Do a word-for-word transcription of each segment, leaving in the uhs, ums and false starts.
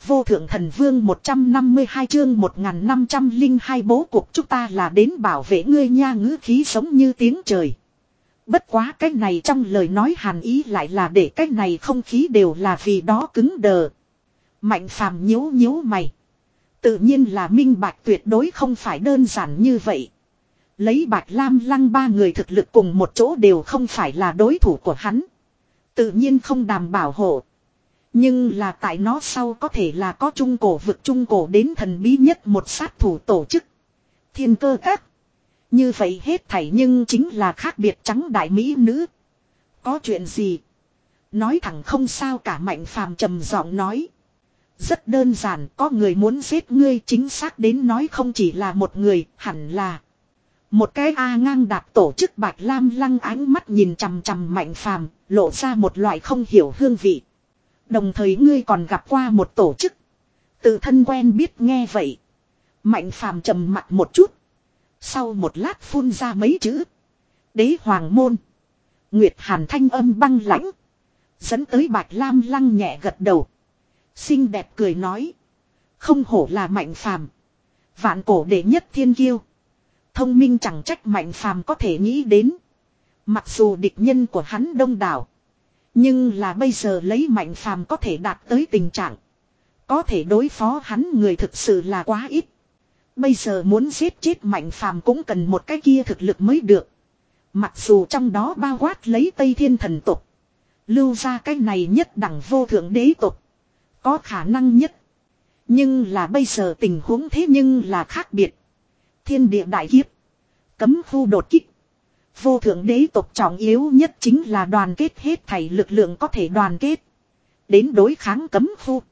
vô thượng thần vương một trăm năm mươi hai chương một nghìn năm trăm lẻ hai bố cục chúng ta là đến bảo vệ ngươi nha, ngữ khí giống như tiếng trời. Bất quá cái này trong lời nói hàn ý lại là để cái này không khí đều là vì đó cứng đờ. Mạnh phàm nhíu nhíu mày. Tự nhiên là minh bạch tuyệt đối không phải đơn giản như vậy. Lấy Bạch Lam Lăng ba người thực lực cùng một chỗ đều không phải là đối thủ của hắn. Tự nhiên không đảm bảo hộ. Nhưng là tại nó sau có thể là có trung cổ vực trung cổ đến thần bí nhất một sát thủ tổ chức. Thiên Cơ Các. Như vậy hết thảy nhưng chính là khác biệt trắng đại mỹ nữ. Có chuyện gì? Nói thẳng không sao cả, Mạnh Phàm trầm giọng nói. Rất đơn giản, có người muốn giết ngươi, chính xác đến nói không chỉ là một người, hẳn là một cái A ngang đạp tổ chức. Bạch Lam Lăng ánh mắt nhìn chằm chằm Mạnh Phàm, lộ ra một loại không hiểu hương vị. Đồng thời ngươi còn gặp qua một tổ chức. Tự thân quen biết nghe vậy. Mạnh Phàm trầm mặt một chút. Sau một lát phun ra mấy chữ. Đế Hoàng Môn. Nguyệt Hàn thanh âm băng lãnh. Dẫn tới Bạch Lam Lăng nhẹ gật đầu. Xinh đẹp cười nói. Không hổ là Mạnh Phàm, vạn cổ đệ nhất thiên kiêu. Thông minh chẳng trách Mạnh Phàm có thể nghĩ đến. Mặc dù địch nhân của hắn đông đảo. Nhưng là bây giờ lấy Mạnh Phàm có thể đạt tới tình trạng. Có thể đối phó hắn người thực sự là quá ít. Bây giờ muốn giết chết Mạnh Phàm cũng cần một cái kia thực lực mới được. Mặc dù trong đó bao quát lấy Tây Thiên thần tục. Lưu ra cái này nhất đẳng vô thượng đế tục. Có khả năng nhất. Nhưng là bây giờ tình huống thế nhưng là khác biệt. Thiên địa đại kiếp. Cấm khu đột kích. Vô thượng đế tộc trọng yếu nhất chính là đoàn kết hết thảy lực lượng có thể đoàn kết. Đến đối kháng cấm khu.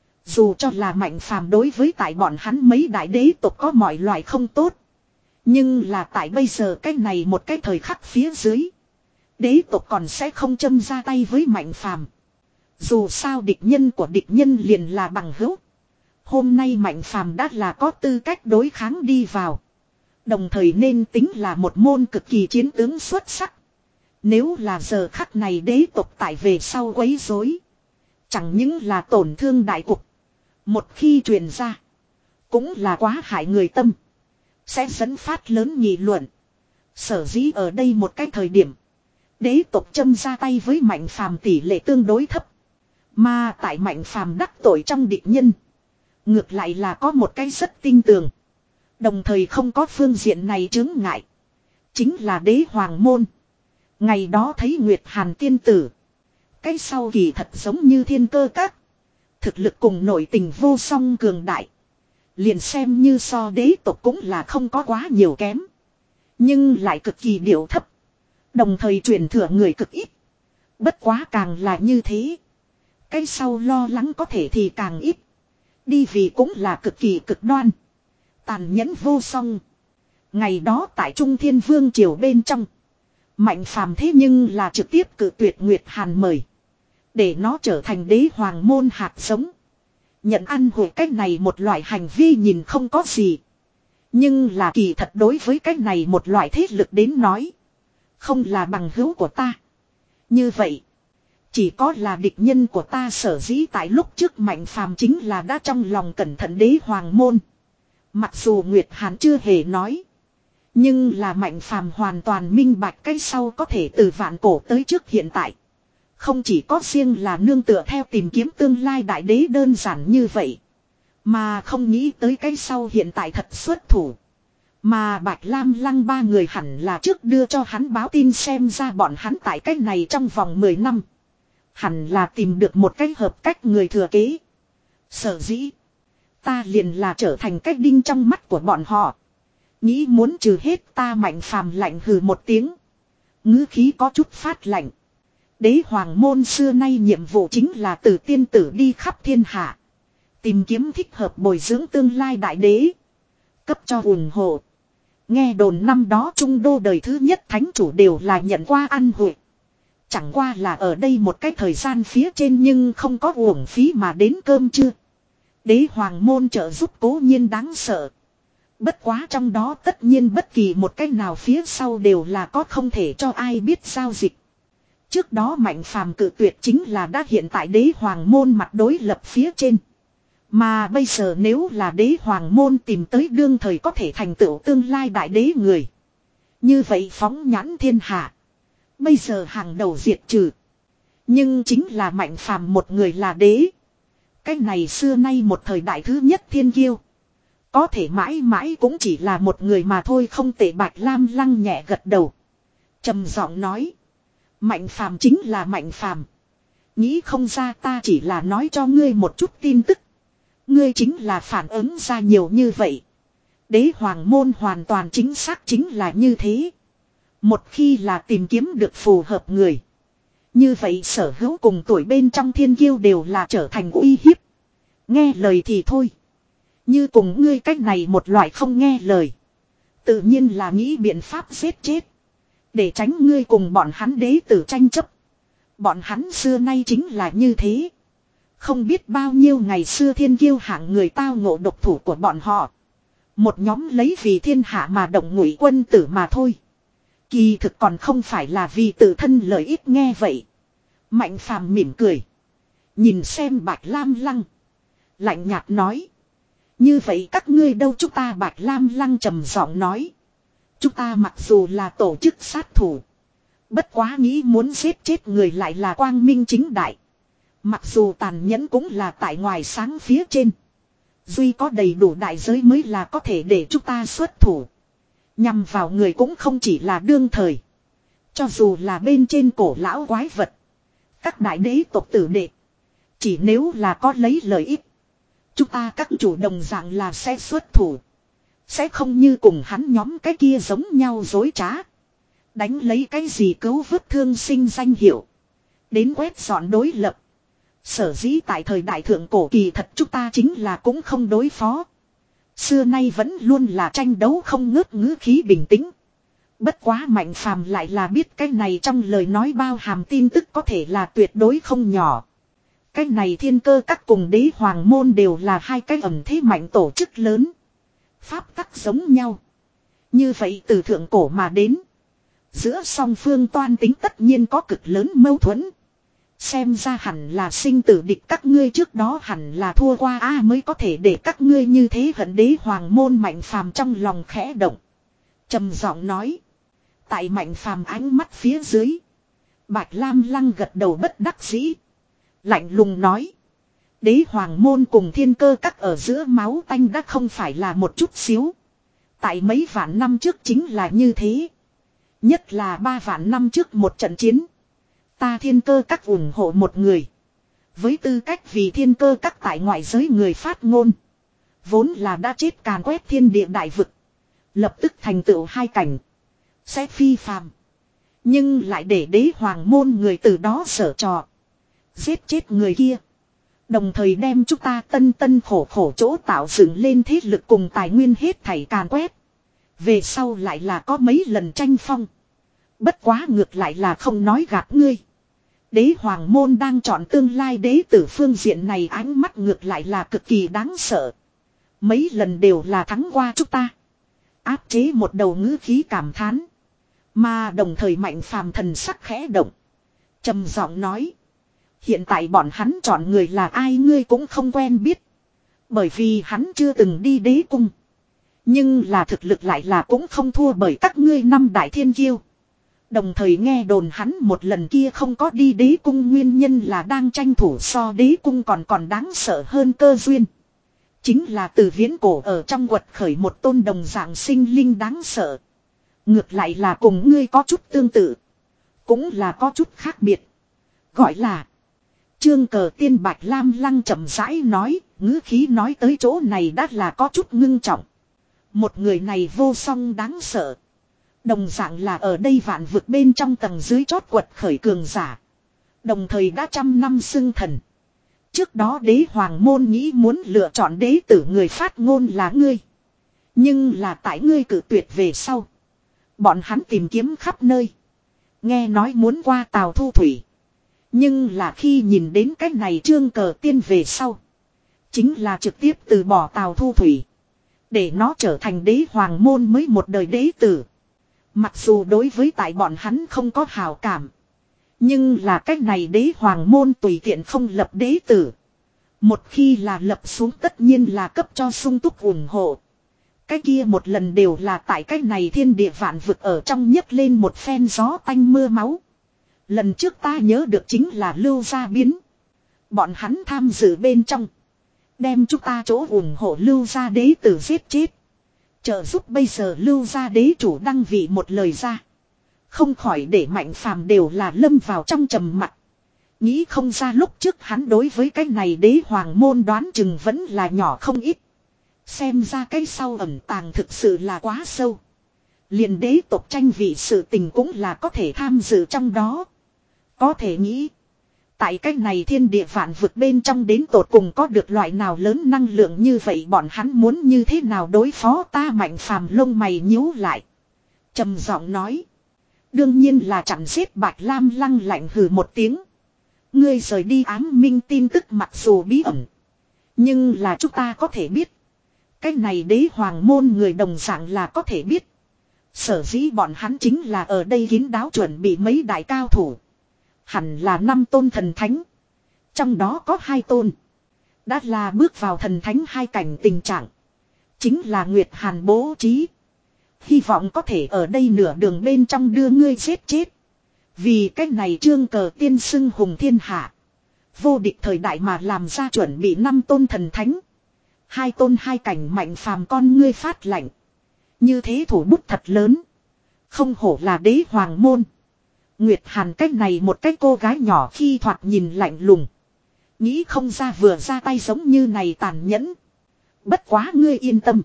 Dù cho là Mạnh Phàm đối với tại bọn hắn mấy đại đế tộc có mọi loại không tốt. Nhưng là tại bây giờ cái này một cái thời khắc phía dưới. Đế tộc còn sẽ không châm ra tay với Mạnh Phàm. Dù sao địch nhân của địch nhân liền là bằng hữu. Hôm nay Mạnh Phàm đã là có tư cách đối kháng đi vào. Đồng thời nên tính là một môn cực kỳ chiến tướng xuất sắc. Nếu là giờ khắc này đế tộc tại về sau quấy rối, chẳng những là tổn thương đại cục. Một khi truyền ra, cũng là quá hại người tâm. Sẽ dẫn phát lớn nghị luận. Sở dĩ ở đây một cái thời điểm, đế tộc châm ra tay với Mạnh Phàm tỷ lệ tương đối thấp. Mà tại Mạnh Phàm đắc tội trong địch nhân, ngược lại là có một cái rất tinh tường. Đồng thời không có phương diện này chướng ngại. Chính là Đế Hoàng Môn. Ngày đó thấy Nguyệt Hàn tiên tử. Cái sau kỳ thật giống như Thiên Cơ Các. Thực lực cùng nội tình vô song cường đại. Liền xem như so đế tộc cũng là không có quá nhiều kém. Nhưng lại cực kỳ điệu thấp. Đồng thời truyền thừa người cực ít. Bất quá càng là như thế. Cái sau lo lắng có thể thì càng ít. Đi vì cũng là cực kỳ cực đoan. Tàn nhẫn vô song. Ngày đó tại Trung Thiên Vương triều bên trong. Mạnh Phàm thế nhưng là trực tiếp cự tuyệt Nguyệt Hàn mời. Để nó trở thành Đế Hoàng Môn hạt giống. Nhận ăn hội cách này một loại hành vi nhìn không có gì. Nhưng là kỳ thật đối với cách này một loại thế lực đến nói. Không là bằng hữu của ta. Như vậy. Chỉ có là địch nhân của ta, sở dĩ tại lúc trước Mạnh Phàm chính là đã trong lòng cẩn thận Đế Hoàng Môn. Mặc dù Nguyệt Hàn chưa hề nói. Nhưng là Mạnh Phàm hoàn toàn minh bạch cái sau có thể từ vạn cổ tới trước hiện tại. Không chỉ có riêng là nương tựa theo tìm kiếm tương lai đại đế đơn giản như vậy. Mà không nghĩ tới cái sau hiện tại thật xuất thủ. Mà Bạch Lam Lăng ba người hẳn là trước đưa cho hắn báo tin xem ra bọn hắn tại cách này trong vòng mười năm. Hẳn là tìm được một cách hợp cách người thừa kế. Sở dĩ. Ta liền là trở thành cách đinh trong mắt của bọn họ. Nghĩ muốn trừ hết ta. Mạnh Phàm lạnh hừ một tiếng. Ngữ khí có chút phát lạnh. Đế Hoàng Môn xưa nay nhiệm vụ chính là từ tiên tử đi khắp thiên hạ. Tìm kiếm thích hợp bồi dưỡng tương lai đại đế. Cấp cho ủng hộ. Nghe đồn năm đó Trung Đô đời thứ nhất thánh chủ đều là nhận qua ăn hội. Chẳng qua là ở đây một cái thời gian phía trên nhưng không có uổng phí mà đến cơm chưa. Đế Hoàng Môn trợ giúp cố nhiên đáng sợ. Bất quá trong đó tất nhiên bất kỳ một cái nào phía sau đều là có không thể cho ai biết giao dịch. Trước đó Mạnh Phàm cự tuyệt chính là đã hiện tại Đế Hoàng Môn mặt đối lập phía trên. Mà bây giờ nếu là đế hoàng môn tìm tới đương thời có thể thành tựu tương lai đại đế người. Như vậy phóng nhãn thiên hạ. Bây giờ hàng đầu diệt trừ. Nhưng chính là Mạnh Phàm một người là đế. Cái này xưa nay một thời đại thứ nhất thiên kiêu. Có thể mãi mãi cũng chỉ là một người mà thôi, không tệ. Bạch Lam Lăng nhẹ gật đầu. Trầm giọng nói. Mạnh Phàm chính là Mạnh Phàm. Nghĩ không ra ta chỉ là nói cho ngươi một chút tin tức. Ngươi chính là phản ứng ra nhiều như vậy. Đế hoàng môn hoàn toàn chính xác chính là như thế. Một khi là tìm kiếm được phù hợp người. Như vậy sở hữu cùng tuổi bên trong thiên kiêu đều là trở thành uy hiếp. Nghe lời thì thôi. Như cùng ngươi cách này một loại không nghe lời. Tự nhiên là nghĩ biện pháp giết chết. Để tránh ngươi cùng bọn hắn đế tử tranh chấp. Bọn hắn xưa nay chính là như thế. Không biết bao nhiêu ngày xưa thiên kiêu hạng người tao ngộ độc thủ của bọn họ. Một nhóm lấy vì thiên hạ mà động ngụy quân tử mà thôi. Kỳ thực còn không phải là vì tự thân lợi ích. Nghe vậy. Mạnh Phàm mỉm cười. Nhìn xem Bạch Lam Lăng. Lạnh nhạt nói. Như vậy các ngươi đâu? Chúng ta Bạch Lam Lăng trầm giọng nói. Chúng ta mặc dù là tổ chức sát thủ. Bất quá nghĩ muốn giết chết người lại là quang minh chính đại. Mặc dù tàn nhẫn cũng là tại ngoài sáng phía trên. Duy có đầy đủ đại giới mới là có thể để chúng ta xuất thủ. Nhằm vào người cũng không chỉ là đương thời. Cho dù là bên trên cổ lão quái vật. Các đại đế tộc tử đệ. Chỉ nếu là có lấy lợi ích. Chúng ta các chủ đồng dạng là sẽ xuất thủ. Sẽ không như cùng hắn nhóm cái kia giống nhau dối trá. Đánh lấy cái gì cứu vớt thương sinh danh hiệu. Đến quét dọn đối lập. Sở dĩ tại thời đại thượng cổ kỳ thật chúng ta chính là cũng không đối phó. Xưa nay vẫn luôn là tranh đấu không ngớt, ngữ khí bình tĩnh. Bất quá Mạnh Phàm lại là biết cái này trong lời nói bao hàm tin tức có thể là tuyệt đối không nhỏ. Cái này thiên cơ các cùng đế hoàng môn đều là hai cái ẩn thế mạnh tổ chức lớn. Pháp tắc giống nhau. Như vậy từ thượng cổ mà đến. Giữa song phương toan tính tất nhiên có cực lớn mâu thuẫn. Xem ra hẳn là sinh tử địch, các ngươi trước đó hẳn là thua qua a à, mới có thể để các ngươi như thế hận đế hoàng môn. Mạnh Phàm trong lòng khẽ động. Trầm giọng nói. Tại Mạnh Phàm ánh mắt phía dưới. Bạch Lam Lăng gật đầu bất đắc dĩ. Lạnh lùng nói. Đế hoàng môn cùng thiên cơ các ở giữa máu tanh đã không phải là một chút xíu. Tại mấy vạn năm trước chính là như thế. Nhất là ba vạn năm trước một trận chiến. Ta thiên cơ các ủng hộ một người. Với tư cách vì thiên cơ các tại ngoại giới người phát ngôn. Vốn là đã chết càn quét thiên địa đại vực. Lập tức thành tựu hai cảnh. Sẽ phi phàm. Nhưng lại để đế hoàng môn người từ đó sở trò. Giết chết người kia. Đồng thời đem chúng ta tân tân khổ khổ chỗ tạo dựng lên thế lực cùng tài nguyên hết thảy càn quét. Về sau lại là có mấy lần tranh phong. Bất quá ngược lại là không nói gạt ngươi. Đế hoàng môn đang chọn tương lai đế tử phương diện này ánh mắt ngược lại là cực kỳ đáng sợ. Mấy lần đều là thắng qua chúng ta. Áp chế một đầu ngữ khí cảm thán. Mà đồng thời Mạnh Phàm thần sắc khẽ động. Trầm giọng nói. Hiện tại bọn hắn chọn người là ai ngươi cũng không quen biết. Bởi vì hắn chưa từng đi đế cung. Nhưng là thực lực lại là cũng không thua bởi các ngươi năm đại thiên kiêu. Đồng thời nghe đồn hắn một lần kia không có đi đế cung nguyên nhân là đang tranh thủ so đế cung còn còn đáng sợ hơn cơ duyên. Chính là từ viễn cổ ở trong quật khởi một tôn đồng dạng sinh linh đáng sợ. Ngược lại là cùng ngươi có chút tương tự. Cũng là có chút khác biệt. Gọi là Trương Cờ Tiên. Bạch Lam Lăng chậm rãi nói, ngữ khí nói tới chỗ này đã là có chút ngưng trọng. Một người này vô song đáng sợ. Đồng dạng là ở đây vạn vực bên trong tầng dưới chót quật khởi cường giả. Đồng thời đã trăm năm xưng thần. Trước đó đế hoàng môn nghĩ muốn lựa chọn đế tử người phát ngôn là ngươi. Nhưng là tại ngươi cử tuyệt về sau. Bọn hắn tìm kiếm khắp nơi. Nghe nói muốn qua Tào Thu Thủy. Nhưng là khi nhìn đến cái này Trương Cờ Tiên về sau. Chính là trực tiếp từ bỏ Tào Thu Thủy. Để nó trở thành đế hoàng môn mới một đời đế tử. Mặc dù đối với tại bọn hắn không có hào cảm. Nhưng là cách này đế hoàng môn tùy tiện không lập đế tử. Một khi là lập xuống tất nhiên là cấp cho sung túc ủng hộ. Cái kia một lần đều là tại cái này thiên địa vạn vực ở trong nhấc lên một phen gió tanh mưa máu. Lần trước ta nhớ được chính là Lưu Gia biến. Bọn hắn tham dự bên trong. Đem chúng ta chỗ ủng hộ Lưu Gia đế tử giết chết. Trợ giúp bây giờ Lưu Gia đế chủ đăng vị một lời ra. Không khỏi để Mạnh Phàm đều là lâm vào trong trầm mặc. Nghĩ không ra lúc trước hắn đối với cái này đế hoàng môn đoán chừng vẫn là nhỏ không ít. Xem ra cái sau ẩn tàng thực sự là quá sâu. Liền đế tộc tranh vị sự tình cũng là có thể tham dự trong đó. Có thể nghĩ. Tại cái này thiên địa vạn vực bên trong đến tột cùng có được loại nào lớn năng lượng như vậy bọn hắn muốn như thế nào đối phó ta Mạnh Phàm lông mày nhíu lại. Trầm giọng nói. Đương nhiên là chặn giết Bạch Lam Lăng lạnh hừ một tiếng. Ngươi rời đi ám minh tin tức mặc dù bí ẩn. Nhưng là chúng ta có thể biết. Cái này đế hoàng môn người đồng dạng là có thể biết. Sở dĩ bọn hắn chính là ở đây kín đáo chuẩn bị mấy đại cao thủ. Hẳn là năm tôn thần thánh. Trong đó có hai tôn. Đã là bước vào thần thánh hai cảnh tình trạng. Chính là Nguyệt Hàn bố trí. Hy vọng có thể ở đây nửa đường bên trong đưa ngươi giết chết. Vì cái này trương cờ tiên xưng hùng thiên hạ. Vô địch thời đại mà làm ra chuẩn bị năm tôn thần thánh. Hai tôn hai cảnh Mạnh Phàm con ngươi phát lạnh. Như thế thủ bút thật lớn. Không hổ là đế hoàng môn. Nguyệt Hàn cách này một cái cô gái nhỏ khi thoạt nhìn lạnh lùng. Nghĩ không ra vừa ra tay giống như này tàn nhẫn. Bất quá ngươi yên tâm.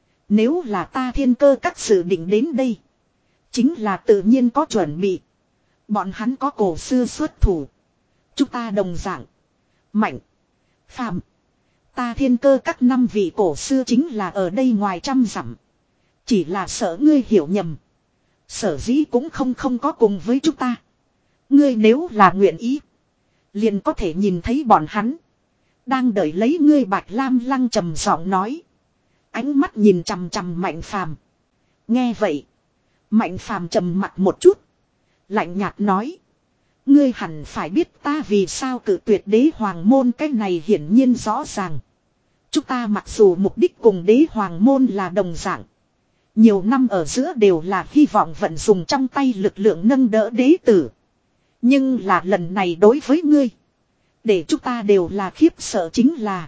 Nếu là ta thiên cơ các sự định đến đây. Chính là tự nhiên có chuẩn bị. Bọn hắn có cổ xưa xuất thủ. Chúng ta đồng dạng. Mạnh. Phàm. Ta thiên cơ các năm vị cổ xưa chính là ở đây ngoài trăm dặm. Chỉ là sợ ngươi hiểu nhầm. Sở dĩ cũng không không có cùng với chúng ta. Ngươi nếu là nguyện ý. Liền có thể nhìn thấy bọn hắn. Đang đợi lấy ngươi Bạch Lam Lăng trầm giọng nói. Ánh mắt nhìn chằm chằm Mạnh Phàm. Nghe vậy. Mạnh Phàm trầm mặt một chút. Lạnh nhạt nói. Ngươi hẳn phải biết ta vì sao cự tuyệt đế hoàng môn, cái này hiển nhiên rõ ràng. Chúng ta mặc dù mục đích cùng đế hoàng môn là đồng dạng. Nhiều năm ở giữa đều là hy vọng vận dùng trong tay lực lượng nâng đỡ đế tử. Nhưng là lần này đối với ngươi. Để chúng ta đều là khiếp sợ chính là.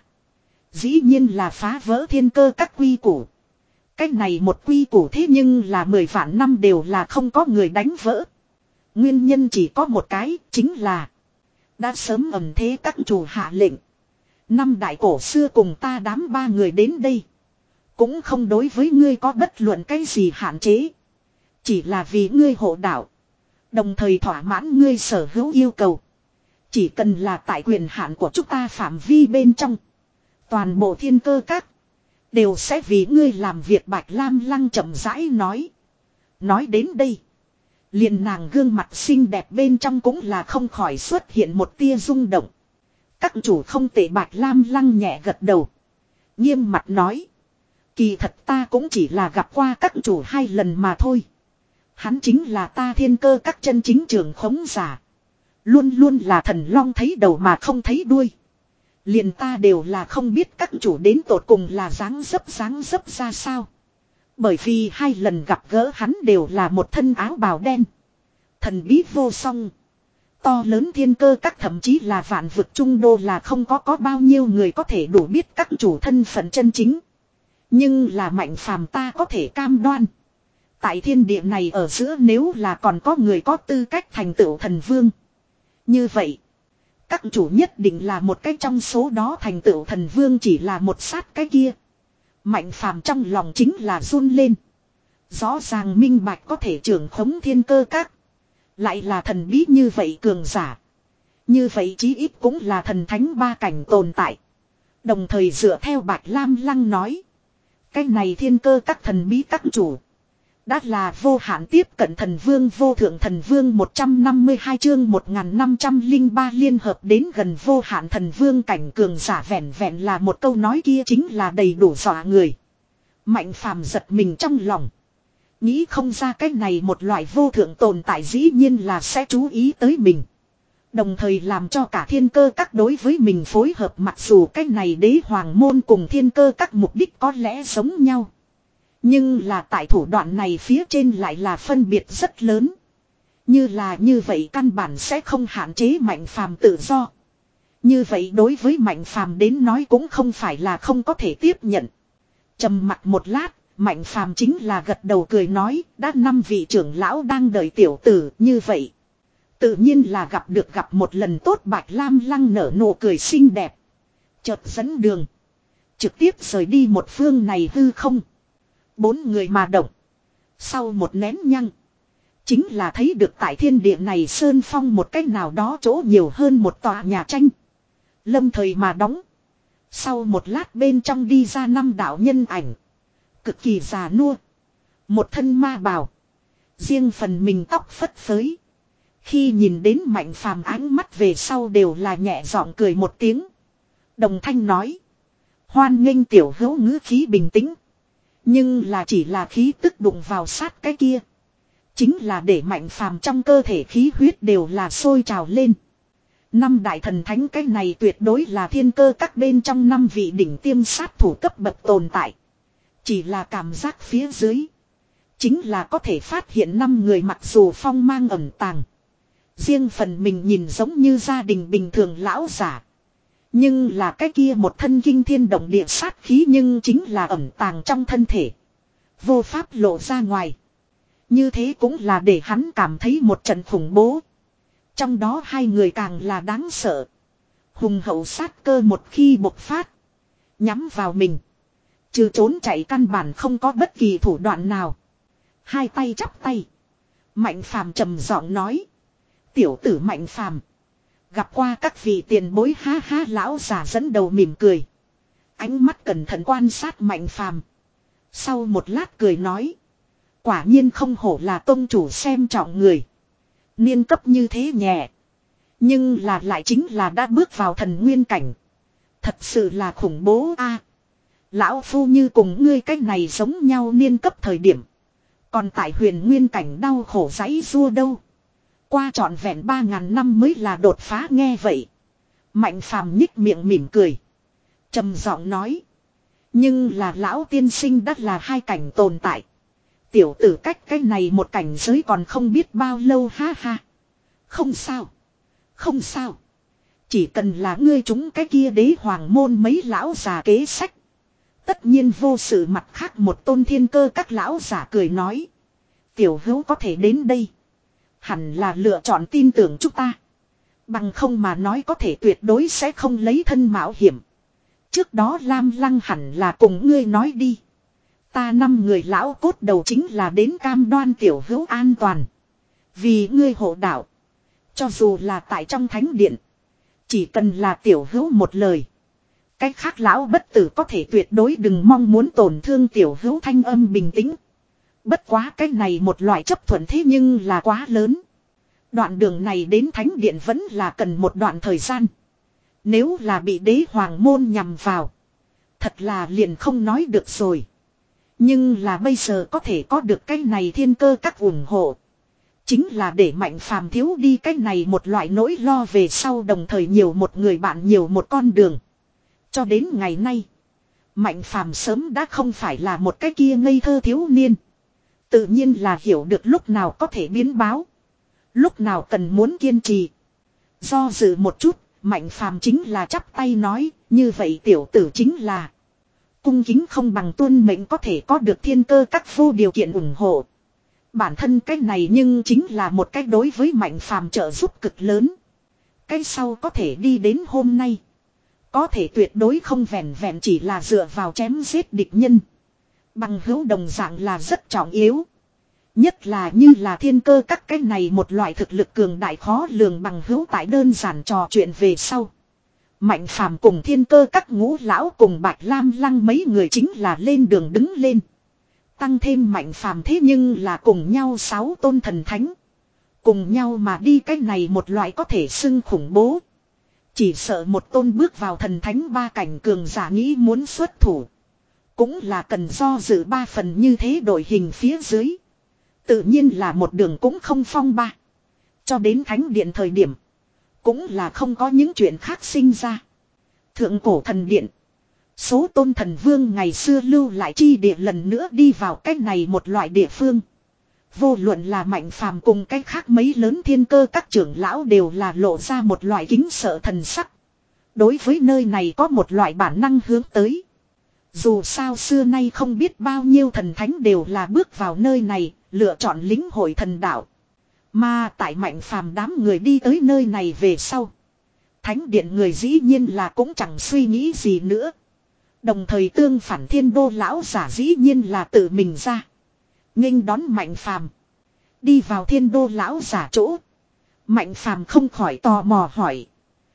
Dĩ nhiên là phá vỡ thiên cơ các quy củ. Cái này một quy củ thế nhưng là mười vạn năm đều là không có người đánh vỡ. Nguyên nhân chỉ có một cái, chính là đã sớm ẩm thế các chủ hạ lệnh. Năm đại cổ xưa cùng ta đám ba người đến đây. Cũng không đối với ngươi có bất luận cái gì hạn chế. Chỉ là vì ngươi hộ đạo. Đồng thời thỏa mãn ngươi sở hữu yêu cầu. Chỉ cần là tại quyền hạn của chúng ta phạm vi bên trong. Toàn bộ thiên cơ các. Đều sẽ vì ngươi làm việc. Bạch Lam Lăng chậm rãi nói. Nói đến đây. Liền nàng gương mặt xinh đẹp bên trong cũng là không khỏi xuất hiện một tia rung động. Các chủ không tệ. Bạch Lam Lăng nhẹ gật đầu. Nghiêm mặt nói. Kỳ thật ta cũng chỉ là gặp qua các chủ hai lần mà thôi. Hắn chính là ta thiên cơ các chân chính trưởng khống giả. Luôn luôn là thần long thấy đầu mà không thấy đuôi. Liền ta đều là không biết các chủ đến tột cùng là dáng dấp dáng dấp ra sao. Bởi vì hai lần gặp gỡ hắn đều là một thân áo bào đen. Thần bí vô song. To lớn thiên cơ các thậm chí là vạn vực trung đô là không có có bao nhiêu người có thể đủ biết các chủ thân phận chân chính. Nhưng là Mạnh Phàm ta có thể cam đoan. Tại thiên địa này ở giữa nếu là còn có người có tư cách thành tựu thần vương. Như vậy. Các chủ nhất định là một cái trong số đó, thành tựu thần vương chỉ là một sát cái kia. Mạnh Phàm trong lòng chính là run lên. Rõ ràng minh bạch có thể trưởng khống thiên cơ các. Lại là thần bí như vậy cường giả. Như vậy chí ít cũng là thần thánh ba cảnh tồn tại. Đồng thời dựa theo Bạch Lam Lăng nói. Cái này thiên cơ các thần bí các chủ. Đã là vô hạn tiếp cận thần vương vô thượng thần vương. Một trăm năm mươi hai chương một nghìn năm trăm lẻ ba liên hợp đến gần vô hạn thần vương cảnh cường giả, vẹn vẹn là một câu nói kia chính là đầy đủ dọa người. Mạnh Phàm giật mình trong lòng. Nghĩ không ra cái này một loại vô thượng tồn tại dĩ nhiên là sẽ chú ý tới mình. Đồng thời làm cho cả thiên cơ các đối với mình phối hợp, mặc dù cái này đế hoàng môn cùng thiên cơ các mục đích có lẽ giống nhau. Nhưng là tại thủ đoạn này phía trên lại là phân biệt rất lớn. Như là như vậy căn bản sẽ không hạn chế Mạnh Phàm tự do. Như vậy đối với Mạnh Phàm đến nói cũng không phải là không có thể tiếp nhận. Trầm mặc một lát, Mạnh Phàm chính là gật đầu cười nói, đã năm vị trưởng lão đang đợi tiểu tử như vậy. Tự nhiên là gặp được gặp một lần tốt. Bạch Lam Lăng nở nụ cười xinh đẹp. Chợt dẫn đường. Trực tiếp rời đi một phương này hư không. Bốn người mà động. Sau một nén nhăng. Chính là thấy được tại thiên địa này sơn phong một cách nào đó chỗ nhiều hơn một tòa nhà tranh. Lâm thời mà đóng. Sau một lát bên trong đi ra năm đạo nhân ảnh. Cực kỳ già nua. Một thân ma bào. Riêng phần mình tóc phất phới. Khi nhìn đến Mạnh Phàm ánh mắt về sau đều là nhẹ giọng cười một tiếng. Đồng thanh nói. Hoan nghênh tiểu hữu, ngữ khí bình tĩnh. Nhưng là chỉ là khí tức đụng vào sát cái kia. Chính là để Mạnh Phàm trong cơ thể khí huyết đều là sôi trào lên. Năm đại thần thánh cái này tuyệt đối là thiên cơ các bên trong năm vị đỉnh tiêm sát thủ cấp bậc tồn tại. Chỉ là cảm giác phía dưới. Chính là có thể phát hiện năm người mặc dù phong mang ẩn tàng. Riêng phần mình nhìn giống như gia đình bình thường lão giả. Nhưng là cái kia một thân kinh thiên động địa sát khí nhưng chính là ẩn tàng trong thân thể. Vô pháp lộ ra ngoài. Như thế cũng là để hắn cảm thấy một trận khủng bố. Trong đó hai người càng là đáng sợ. Hùng hậu sát cơ một khi bộc phát. Nhắm vào mình. Trừ trốn chạy căn bản không có bất kỳ thủ đoạn nào. Hai tay chắp tay. Mạnh Phàm trầm giọng nói. Tiểu tử Mạnh Phàm, gặp qua các vị tiền bối, ha ha. Lão già dẫn đầu mỉm cười. Ánh mắt cẩn thận quan sát Mạnh Phàm. Sau một lát cười nói. Quả nhiên không hổ là tông chủ xem trọng người. Niên cấp như thế nhẹ. Nhưng là lại chính là đã bước vào thần nguyên cảnh. Thật sự là khủng bố a. Lão phu như cùng ngươi cách này giống nhau niên cấp thời điểm. Còn tại huyền nguyên cảnh đau khổ giãy giụa đâu. Qua trọn vẹn ba ngàn năm mới là đột phá, nghe vậy. Mạnh Phàm nhích miệng mỉm cười. Trầm giọng nói. Nhưng là lão tiên sinh đắt là hai cảnh tồn tại. Tiểu tử cách cái này một cảnh giới còn không biết bao lâu, ha ha. Không sao. Không sao. Chỉ cần là ngươi chúng cái kia đế hoàng môn mấy lão già kế sách. Tất nhiên vô sự. Mặt khác một tôn thiên cơ các lão giả cười nói. Tiểu hữu có thể đến đây. Hẳn là lựa chọn tin tưởng chúng ta. Bằng không mà nói có thể tuyệt đối sẽ không lấy thân mạo hiểm. Trước đó Lam Lăng hẳn là cùng ngươi nói đi. Ta năm người lão cốt đầu chính là đến cam đoan tiểu hữu an toàn. Vì ngươi hộ đạo. Cho dù là tại trong thánh điện. Chỉ cần là tiểu hữu một lời. Cách khác lão bất tử có thể tuyệt đối đừng mong muốn tổn thương tiểu hữu. Thanh âm bình tĩnh. Bất quá cái này một loại chấp thuận thế nhưng là quá lớn. Đoạn đường này đến thánh điện vẫn là cần một đoạn thời gian. Nếu là bị đế hoàng môn nhằm vào. Thật là liền không nói được rồi. Nhưng là bây giờ có thể có được cái này thiên cơ các ủng hộ. Chính là để Mạnh Phàm thiếu đi cái này một loại nỗi lo về sau, đồng thời nhiều một người bạn, nhiều một con đường. Cho đến ngày nay. Mạnh Phàm sớm đã không phải là một cái kia ngây thơ thiếu niên. Tự nhiên là hiểu được lúc nào có thể biến báo. Lúc nào cần muốn kiên trì. Do dự một chút, Mạnh Phàm chính là chắp tay nói, như vậy tiểu tử chính là. Cung kính không bằng tuân mệnh, có thể có được thiên cơ các vô điều kiện ủng hộ. Bản thân cái này nhưng chính là một cách đối với Mạnh Phàm trợ giúp cực lớn. Cái sau có thể đi đến hôm nay. Có thể tuyệt đối không vẹn vẹn chỉ là dựa vào chém giết địch nhân. Bằng hữu đồng dạng là rất trọng yếu. Nhất là như là thiên cơ các cái này một loại thực lực cường đại khó lường bằng hữu, tại đơn giản trò chuyện về sau. Mạnh Phàm cùng thiên cơ các ngũ lão cùng Bạch Lam Lăng mấy người chính là lên đường đứng lên. Tăng thêm Mạnh Phàm thế nhưng là cùng nhau sáu tôn thần thánh. Cùng nhau mà đi cái này một loại có thể xưng khủng bố. Chỉ sợ một tôn bước vào thần thánh ba cảnh cường giả nghĩ muốn xuất thủ. Cũng là cần do dự ba phần, như thế đội hình phía dưới. Tự nhiên là một đường cũng không phong ba. Cho đến thánh điện thời điểm. Cũng là không có những chuyện khác sinh ra. Thượng cổ thần điện. Số tôn thần vương ngày xưa lưu lại chi địa lần nữa đi vào cách này một loại địa phương. Vô luận là Mạnh Phàm cùng cách khác mấy lớn thiên cơ các trưởng lão đều là lộ ra một loại kính sợ thần sắc. Đối với nơi này có một loại bản năng hướng tới. Dù sao xưa nay không biết bao nhiêu thần thánh đều là bước vào nơi này, lựa chọn lĩnh hội thần đạo. Mà tại Mạnh Phàm đám người đi tới nơi này về sau. Thánh điện người dĩ nhiên là cũng chẳng suy nghĩ gì nữa. Đồng thời tương phản thiên đô lão giả dĩ nhiên là tự mình ra. Nghênh đón Mạnh Phàm đi vào thiên đô lão giả chỗ. Mạnh Phàm không khỏi tò mò hỏi.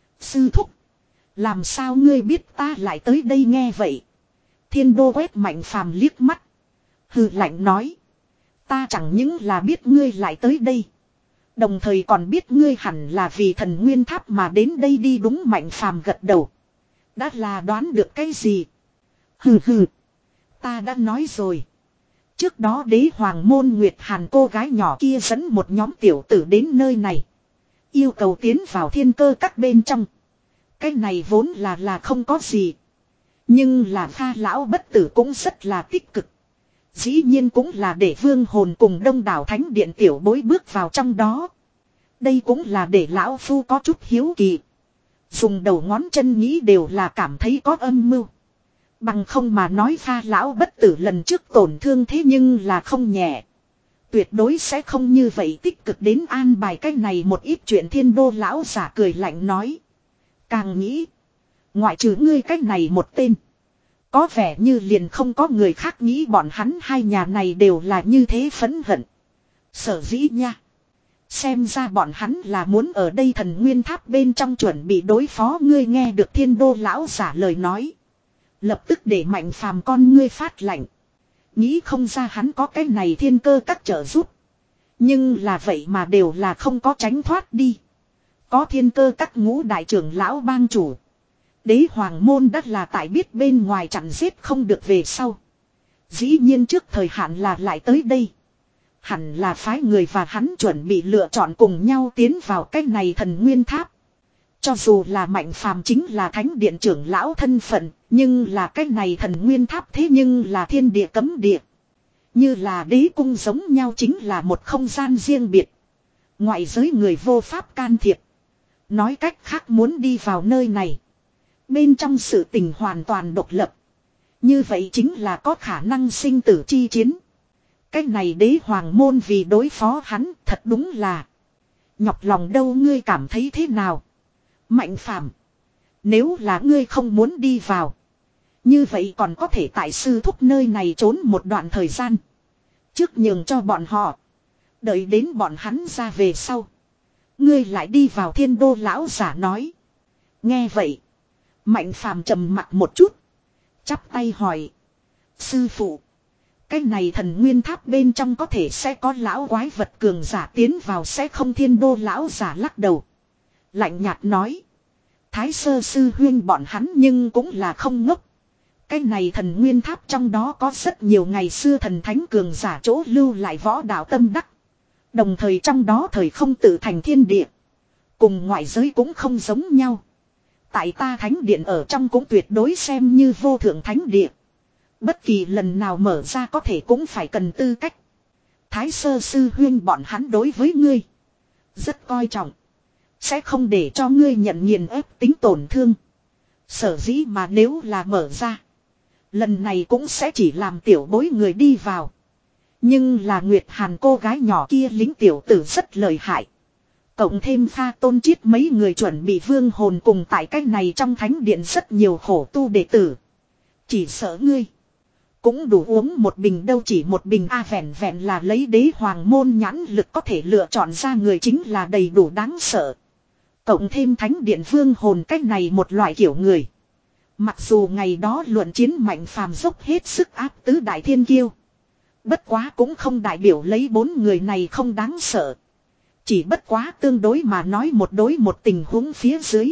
Sư thúc. Làm sao ngươi biết ta lại tới đây nghe vậy. Thiên đô quét Mạnh Phàm liếc mắt. Hừ lạnh nói. Ta chẳng những là biết ngươi lại tới đây. Đồng thời còn biết ngươi hẳn là vì thần nguyên tháp mà đến đây đi đúng Mạnh Phàm gật đầu. Đã là đoán được cái gì. Hừ hừ. Ta đã nói rồi. Trước đó đế hoàng môn Nguyệt Hàn cô gái nhỏ kia dẫn một nhóm tiểu tử đến nơi này. Yêu cầu tiến vào thiên cơ các bên trong. Cái này vốn là là không có gì. Nhưng là Kha lão bất tử cũng rất là tích cực. Dĩ nhiên cũng là để vương hồn cùng đông đảo thánh điện tiểu bối bước vào trong đó. Đây cũng là để lão phu có chút hiếu kỳ. Dùng đầu ngón chân nghĩ đều là cảm thấy có âm mưu. Bằng không mà nói Kha lão bất tử lần trước tổn thương thế nhưng là không nhẹ. Tuyệt đối sẽ không như vậy tích cực đến an bài cái này một ít chuyện thiên đô lão giả cười lạnh nói. Càng nghĩ. Ngoại trừ ngươi cái này một tên. Có vẻ như liền không có người khác nghĩ bọn hắn hai nhà này đều là như thế phẫn hận. Sở dĩ nha. Xem ra bọn hắn là muốn ở đây thần nguyên tháp bên trong chuẩn bị đối phó ngươi nghe được thiên đô lão giả lời nói. Lập tức để Mạnh Phàm con ngươi phát lạnh. Nghĩ không ra hắn có cái này thiên cơ các trợ giúp. Nhưng là vậy mà đều là không có tránh thoát đi. Có thiên cơ các ngũ đại trưởng lão bang chủ. Đế hoàng môn đất là tại biết bên ngoài chặn giết không được về sau. Dĩ nhiên trước thời hạn là lại tới đây. Hẳn là phái người và hắn chuẩn bị lựa chọn cùng nhau tiến vào cái này thần nguyên tháp. Cho dù là Mạnh Phàm chính là thánh điện trưởng lão thân phận, nhưng là cái này thần nguyên tháp thế nhưng là thiên địa cấm địa. Như là đế cung giống nhau chính là một không gian riêng biệt. Ngoại giới người vô pháp can thiệp. Nói cách khác muốn đi vào nơi này. Bên trong sự tình hoàn toàn độc lập. Như vậy chính là có khả năng sinh tử chi chiến. Cái này đế hoàng môn vì đối phó hắn thật đúng là. Nhọc lòng đâu ngươi cảm thấy thế nào? Mạnh Phàm, nếu là ngươi không muốn đi vào. Như vậy còn có thể tại sư thúc nơi này trốn một đoạn thời gian. Trước nhường cho bọn họ. Đợi đến bọn hắn ra về sau. Ngươi lại đi vào thiên đô lão giả nói. Nghe vậy. Mạnh Phàm trầm mặt một chút. Chắp tay hỏi. Sư phụ. Cái này thần nguyên tháp bên trong có thể sẽ có lão quái vật cường giả tiến vào sẽ không thiên đô lão giả lắc đầu. Lạnh nhạt nói. Thái sơ sư huyên bọn hắn nhưng cũng là không ngốc. Cái này thần nguyên tháp trong đó có rất nhiều ngày xưa thần thánh cường giả chỗ lưu lại võ đạo tâm đắc. Đồng thời trong đó thời không tự thành thiên địa. Cùng ngoại giới cũng không giống nhau. Tại ta thánh điện ở trong cũng tuyệt đối xem như vô thượng thánh địa. Bất kỳ lần nào mở ra có thể cũng phải cần tư cách. Thái sơ sư huyên bọn hắn đối với ngươi. Rất coi trọng. Sẽ không để cho ngươi nhận nghiền ép tính tổn thương. Sở dĩ mà nếu là mở ra. Lần này cũng sẽ chỉ làm tiểu bối người đi vào. Nhưng là Nguyệt Hàn cô gái nhỏ kia lính tiểu tử rất lợi hại. Cộng thêm Pha Tôn Chiết mấy người chuẩn bị vương hồn cùng tại cách này trong thánh điện rất nhiều khổ tu đệ tử. Chỉ sợ ngươi. Cũng đủ uống một bình đâu chỉ một bình a à, vẹn vẹn là lấy đế hoàng môn nhãn lực có thể lựa chọn ra người chính là đầy đủ đáng sợ. Cộng thêm thánh điện vương hồn cách này một loại kiểu người. Mặc dù ngày đó luận chiến Mạnh Phàm dốc hết sức áp tứ đại thiên kiêu. Bất quá cũng không đại biểu lấy bốn người này không đáng sợ. Chỉ bất quá tương đối mà nói một đối một tình huống phía dưới.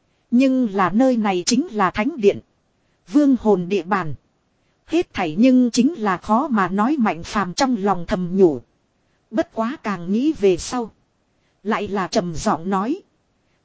Nhưng là nơi này chính là thánh điện. Vương hồn địa bàn. Hết thảy nhưng chính là khó mà nói Mạnh Phàm trong lòng thầm nhủ. Bất quá càng nghĩ về sau. Lại là trầm giọng nói.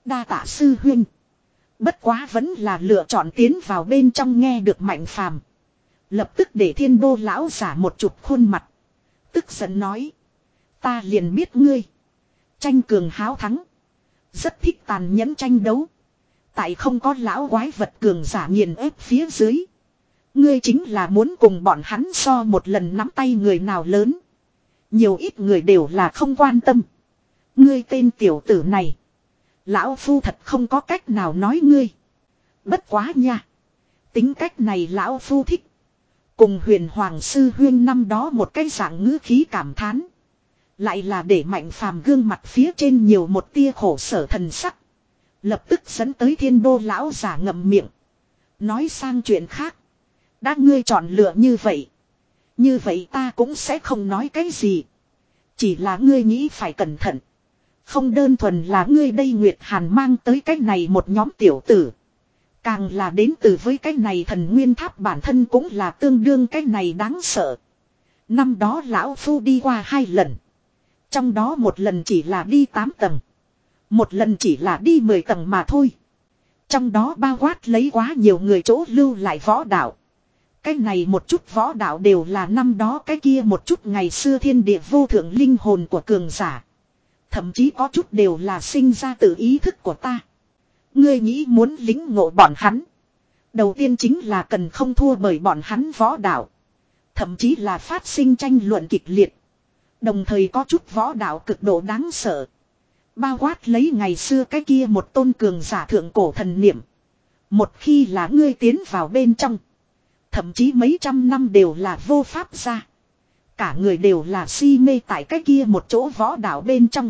Đa tạ sư huynh. Bất quá vẫn là lựa chọn tiến vào bên trong nghe được Mạnh Phàm. Lập tức để Thiên Đô lão giả một chụp khuôn mặt. Tức giận nói. Ta liền biết ngươi. Tranh cường háo thắng. Rất thích tàn nhẫn tranh đấu. Tại không có lão quái vật cường giả nghiền ép phía dưới. Ngươi chính là muốn cùng bọn hắn so một lần nắm tay người nào lớn. Nhiều ít người đều là không quan tâm. Ngươi tên tiểu tử này. Lão phu thật không có cách nào nói ngươi. Bất quá nha. Tính cách này lão phu thích. Cùng huyền hoàng sư huyên năm đó một cái dạng ngữ khí cảm thán. Lại là để Mạnh Phàm gương mặt phía trên nhiều một tia khổ sở thần sắc. Lập tức dẫn tới Thiên Đô lão giả ngậm miệng. Nói sang chuyện khác. Đã ngươi chọn lựa như vậy. Như vậy ta cũng sẽ không nói cái gì. Chỉ là ngươi nghĩ phải cẩn thận. Không đơn thuần là ngươi đây Nguyệt Hàn mang tới cái này một nhóm tiểu tử. Càng là đến từ với cái này thần nguyên tháp bản thân cũng là tương đương cái này đáng sợ. Năm đó lão phu đi qua hai lần. Trong đó một lần chỉ là đi tám tầng. Một lần chỉ là đi mười tầng mà thôi. Trong đó bao quát lấy quá nhiều người chỗ lưu lại võ đạo. Cái này một chút võ đạo đều là năm đó cái kia một chút ngày xưa thiên địa vô thượng linh hồn của cường giả. Thậm chí có chút đều là sinh ra từ ý thức của ta. Ngươi nghĩ muốn lính ngộ bọn hắn. Đầu tiên chính là cần không thua bởi bọn hắn võ đạo. Thậm chí là phát sinh tranh luận kịch liệt. Đồng thời có chút võ đạo cực độ đáng sợ. Bao quát lấy ngày xưa cái kia một tôn cường giả thượng cổ thần niệm. Một khi là ngươi tiến vào bên trong. Thậm chí mấy trăm năm đều là vô pháp ra. Cả người đều là si mê tại cái kia một chỗ võ đạo bên trong.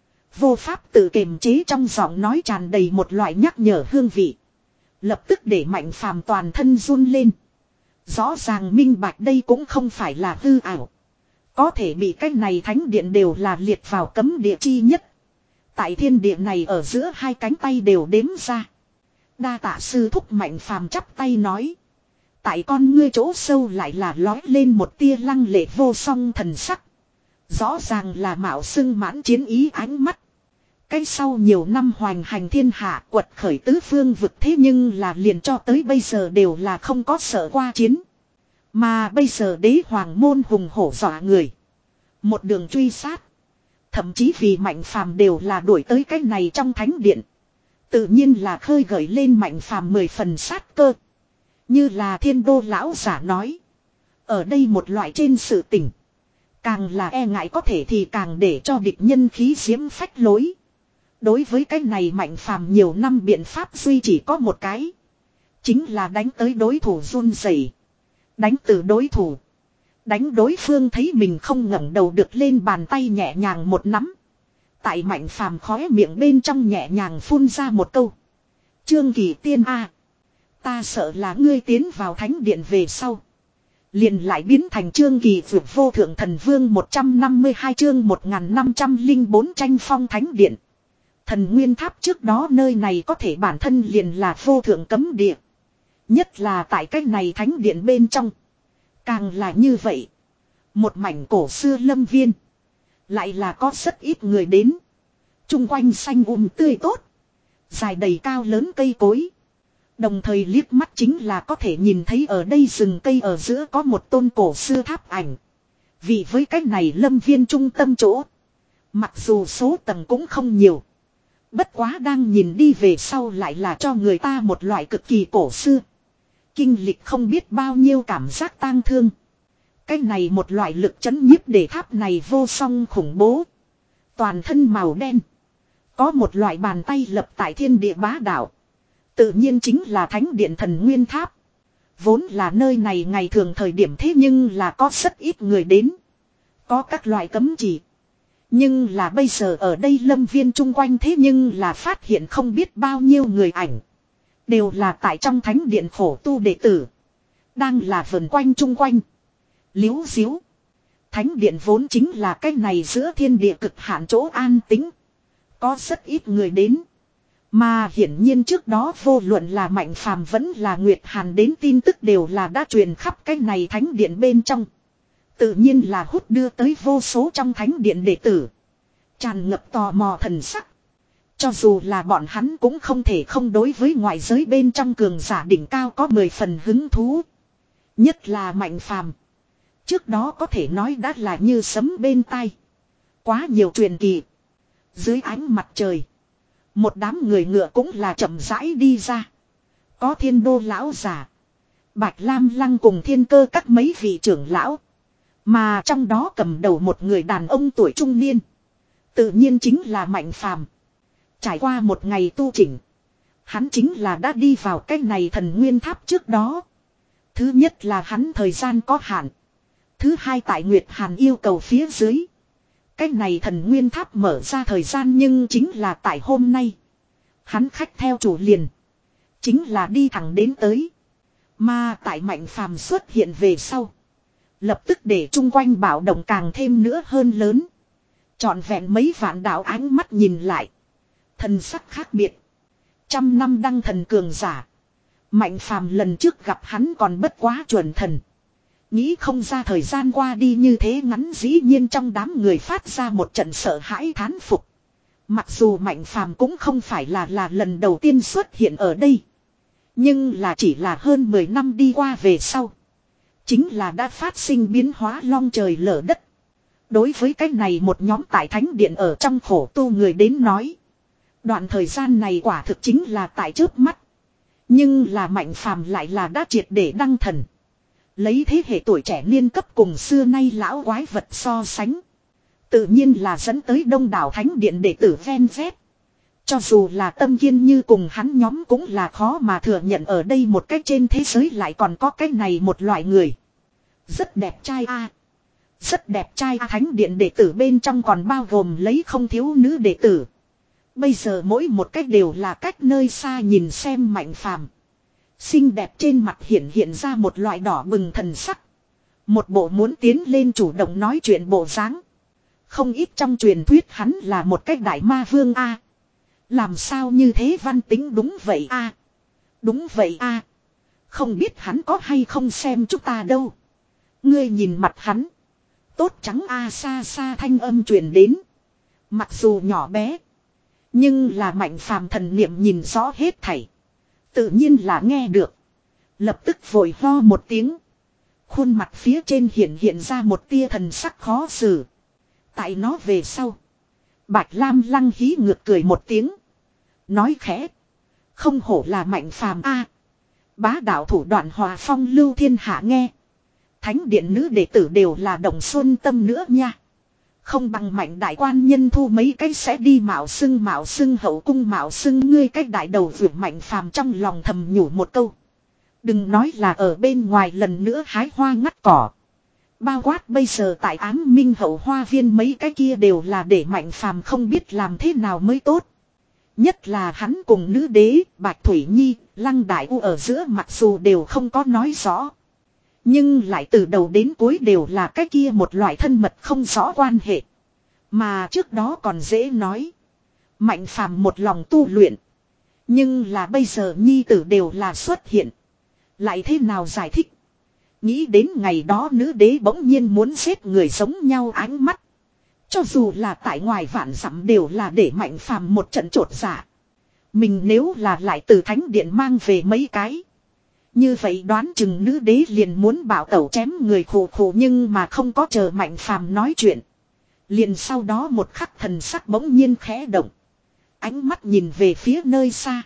Vô pháp tự kiềm chế trong giọng nói tràn đầy một loại nhắc nhở hương vị. Lập tức để Mạnh Phàm toàn thân run lên. Rõ ràng minh bạch đây cũng không phải là hư ảo. Có thể bị cái này thánh điện đều là liệt vào cấm địa chi nhất. Tại thiên địa này ở giữa hai cánh tay đều đếm ra. Đa tạ sư thúc Mạnh Phàm chắp tay nói. Tại con ngươi chỗ sâu lại là lói lên một tia lăng lệ vô song thần sắc. Rõ ràng là mạo xưng mãn chiến ý ánh mắt. Cái sau nhiều năm hoành hành thiên hạ quật khởi tứ phương vực thế nhưng là liền cho tới bây giờ đều là không có sợ qua chiến. Mà bây giờ đế hoàng môn hùng hổ dọa người. Một đường truy sát. Thậm chí vì Mạnh Phàm đều là đuổi tới cái này trong thánh điện. Tự nhiên là khơi gợi lên Mạnh Phàm mười phần sát cơ. Như là Thiên Đô lão giả nói. Ở đây một loại trên sự tình. Càng là e ngại có thể thì càng để cho địch nhân khí diễm phách lối. Đối với cái này Mạnh Phàm nhiều năm biện pháp duy chỉ có một cái. Chính là đánh tới đối thủ run rẩy, đánh từ đối thủ. Đánh đối phương thấy mình không ngẩng đầu được lên bàn tay nhẹ nhàng một nắm. Tại Mạnh Phàm khóe miệng bên trong nhẹ nhàng phun ra một câu. Trương Kỳ Tiên a, ta sợ là ngươi tiến vào thánh điện về sau. Liền lại biến thành Trương Kỳ vượt vô thượng thần vương một trăm năm mươi hai chương một nghìn năm trăm lẻ bốn tranh phong thánh điện. Thần nguyên tháp trước đó nơi này có thể bản thân liền là vô thượng cấm địa. Nhất là tại cái này thánh điện bên trong. Càng là như vậy. Một mảnh cổ xưa lâm viên. Lại là có rất ít người đến. Trung quanh xanh um tươi tốt. Dài đầy cao lớn cây cối. Đồng thời liếc mắt chính là có thể nhìn thấy ở đây rừng cây ở giữa có một tôn cổ xưa tháp ảnh. Vì với cái này lâm viên trung tâm chỗ. Mặc dù số tầng cũng không nhiều. Bất quá đang nhìn đi về sau lại là cho người ta một loại cực kỳ cổ xưa. Kinh lịch không biết bao nhiêu cảm giác tang thương. Cái này một loại lực chấn nhiếp để tháp này vô song khủng bố. Toàn thân màu đen. Có một loại bàn tay lập tại thiên địa bá đạo. Tự nhiên chính là thánh điện thần nguyên tháp. Vốn là nơi này ngày thường thời điểm thế nhưng là có rất ít người đến. Có các loại cấm chỉ. Nhưng là bây giờ ở đây lâm viên chung quanh thế nhưng là phát hiện không biết bao nhiêu người ảnh. Đều là tại trong thánh điện khổ tu đệ tử. Đang là vần quanh chung quanh. Liếu xíu. Thánh điện vốn chính là cái này giữa thiên địa cực hạn chỗ an tĩnh. Có rất ít người đến. Mà hiển nhiên trước đó vô luận là Mạnh Phàm vẫn là Nguyệt Hàn đến tin tức đều là đã truyền khắp cái này thánh điện bên trong. Tự nhiên là hút đưa tới vô số trong thánh điện đệ tử. Tràn ngập tò mò thần sắc. Cho dù là bọn hắn cũng không thể không đối với ngoại giới bên trong cường giả đỉnh cao có mười phần hứng thú. Nhất là Mạnh Phàm. Trước đó có thể nói đã là như sấm bên tai. Quá nhiều truyền kỳ. Dưới ánh mặt trời. Một đám người ngựa cũng là chậm rãi đi ra. Có Thiên Đô lão giả. Bạch Lam Lăng cùng Thiên Cơ các mấy vị trưởng lão. Mà trong đó cầm đầu một người đàn ông tuổi trung niên. Tự nhiên chính là Mạnh Phàm. Trải qua một ngày tu chỉnh. Hắn chính là đã đi vào cái này thần nguyên tháp trước đó. Thứ nhất là hắn thời gian có hạn. Thứ hai tại Nguyệt Hàn yêu cầu phía dưới. Cái này thần nguyên tháp mở ra thời gian nhưng chính là tại hôm nay. Hắn khách theo chủ liền. Chính là đi thẳng đến tới. Mà tại Mạnh Phàm xuất hiện về sau. Lập tức để chung quanh bạo động càng thêm nữa hơn lớn. Trọn vẹn mấy vạn đạo ánh mắt nhìn lại. Thần sắc khác biệt. Trăm năm đăng thần cường giả. Mạnh Phàm lần trước gặp hắn còn bất quá chuẩn thần. Nghĩ không ra thời gian qua đi như thế ngắn, dĩ nhiên trong đám người phát ra một trận sợ hãi thán phục. Mặc dù Mạnh Phàm cũng không phải là là lần đầu tiên xuất hiện ở đây. Nhưng là chỉ là hơn mười năm đi qua về sau. Chính là đã phát sinh biến hóa long trời lở đất. Đối với cái này một nhóm tại thánh điện ở trong khổ tu người đến nói. Đoạn thời gian này quả thực chính là tại trước mắt. Nhưng là Mạnh Phàm lại là đã triệt để đăng thần. Lấy thế hệ tuổi trẻ niên cấp cùng xưa nay lão quái vật so sánh. Tự nhiên là dẫn tới đông đảo thánh điện đệ tử ven vét. Cho dù là Tâm Kiên Như cùng hắn nhóm cũng là khó mà thừa nhận ở đây một cách trên thế giới lại còn có cái này một loại người. Rất đẹp trai a, Rất đẹp trai a, thánh điện đệ tử bên trong còn bao gồm lấy không thiếu nữ đệ tử. Bây giờ mỗi một cách đều là cách nơi xa nhìn xem Mạnh Phàm. Xinh đẹp trên mặt hiện hiện ra một loại đỏ bừng thần sắc. Một bộ muốn tiến lên chủ động nói chuyện bộ dáng. Không ít trong truyền thuyết hắn là một cách đại ma vương a. Làm sao như thế văn tính đúng vậy a? Đúng vậy a. Không biết hắn có hay không xem chúng ta đâu. Ngươi nhìn mặt hắn. Tốt trắng a, xa xa thanh âm truyền đến. Mặc dù nhỏ bé. Nhưng là Mạnh Phàm thần niệm nhìn rõ hết thảy. Tự nhiên là nghe được. Lập tức vội ho một tiếng. Khuôn mặt phía trên hiện hiện ra một tia thần sắc khó xử. Tại nó về sau. Bạch Lam Lăng hí ngược cười một tiếng. Nói khẽ. Không hổ là Mạnh Phàm a. Bá đạo thủ đoạn hòa phong lưu thiên hạ nghe. Thánh điện nữ đệ tử đều là đồng xuân tâm nữa nha. Không bằng Mạnh đại quan nhân thu mấy cái sẽ đi mạo xưng mạo xưng hậu cung mạo xưng ngươi cách đại đầu vượt Mạnh Phàm trong lòng thầm nhủ một câu. Đừng nói là ở bên ngoài lần nữa hái hoa ngắt cỏ. Bao quát bây giờ tại Ám Minh hậu hoa viên mấy cái kia đều là để Mạnh Phàm không biết làm thế nào mới tốt. Nhất là hắn cùng nữ đế, Bạch Thủy Nhi, Lăng Đại U ở giữa mặc dù đều không có nói rõ. Nhưng lại từ đầu đến cuối đều là cái kia một loại thân mật không rõ quan hệ. Mà trước đó còn dễ nói. Mạnh Phàm một lòng tu luyện. Nhưng là bây giờ Nhi tử đều là xuất hiện. Lại thế nào giải thích? Nghĩ đến ngày đó nữ đế bỗng nhiên muốn giết người giống nhau ánh mắt. Cho dù là tại ngoài vạn dặm đều là để Mạnh Phàm một trận trột dạ. Mình nếu là lại từ thánh điện mang về mấy cái. Như vậy đoán chừng nữ đế liền muốn bảo tẩu chém người khổ khổ nhưng mà không có chờ Mạnh Phàm nói chuyện. Liền sau đó một khắc thần sắc bỗng nhiên khẽ động. Ánh mắt nhìn về phía nơi xa.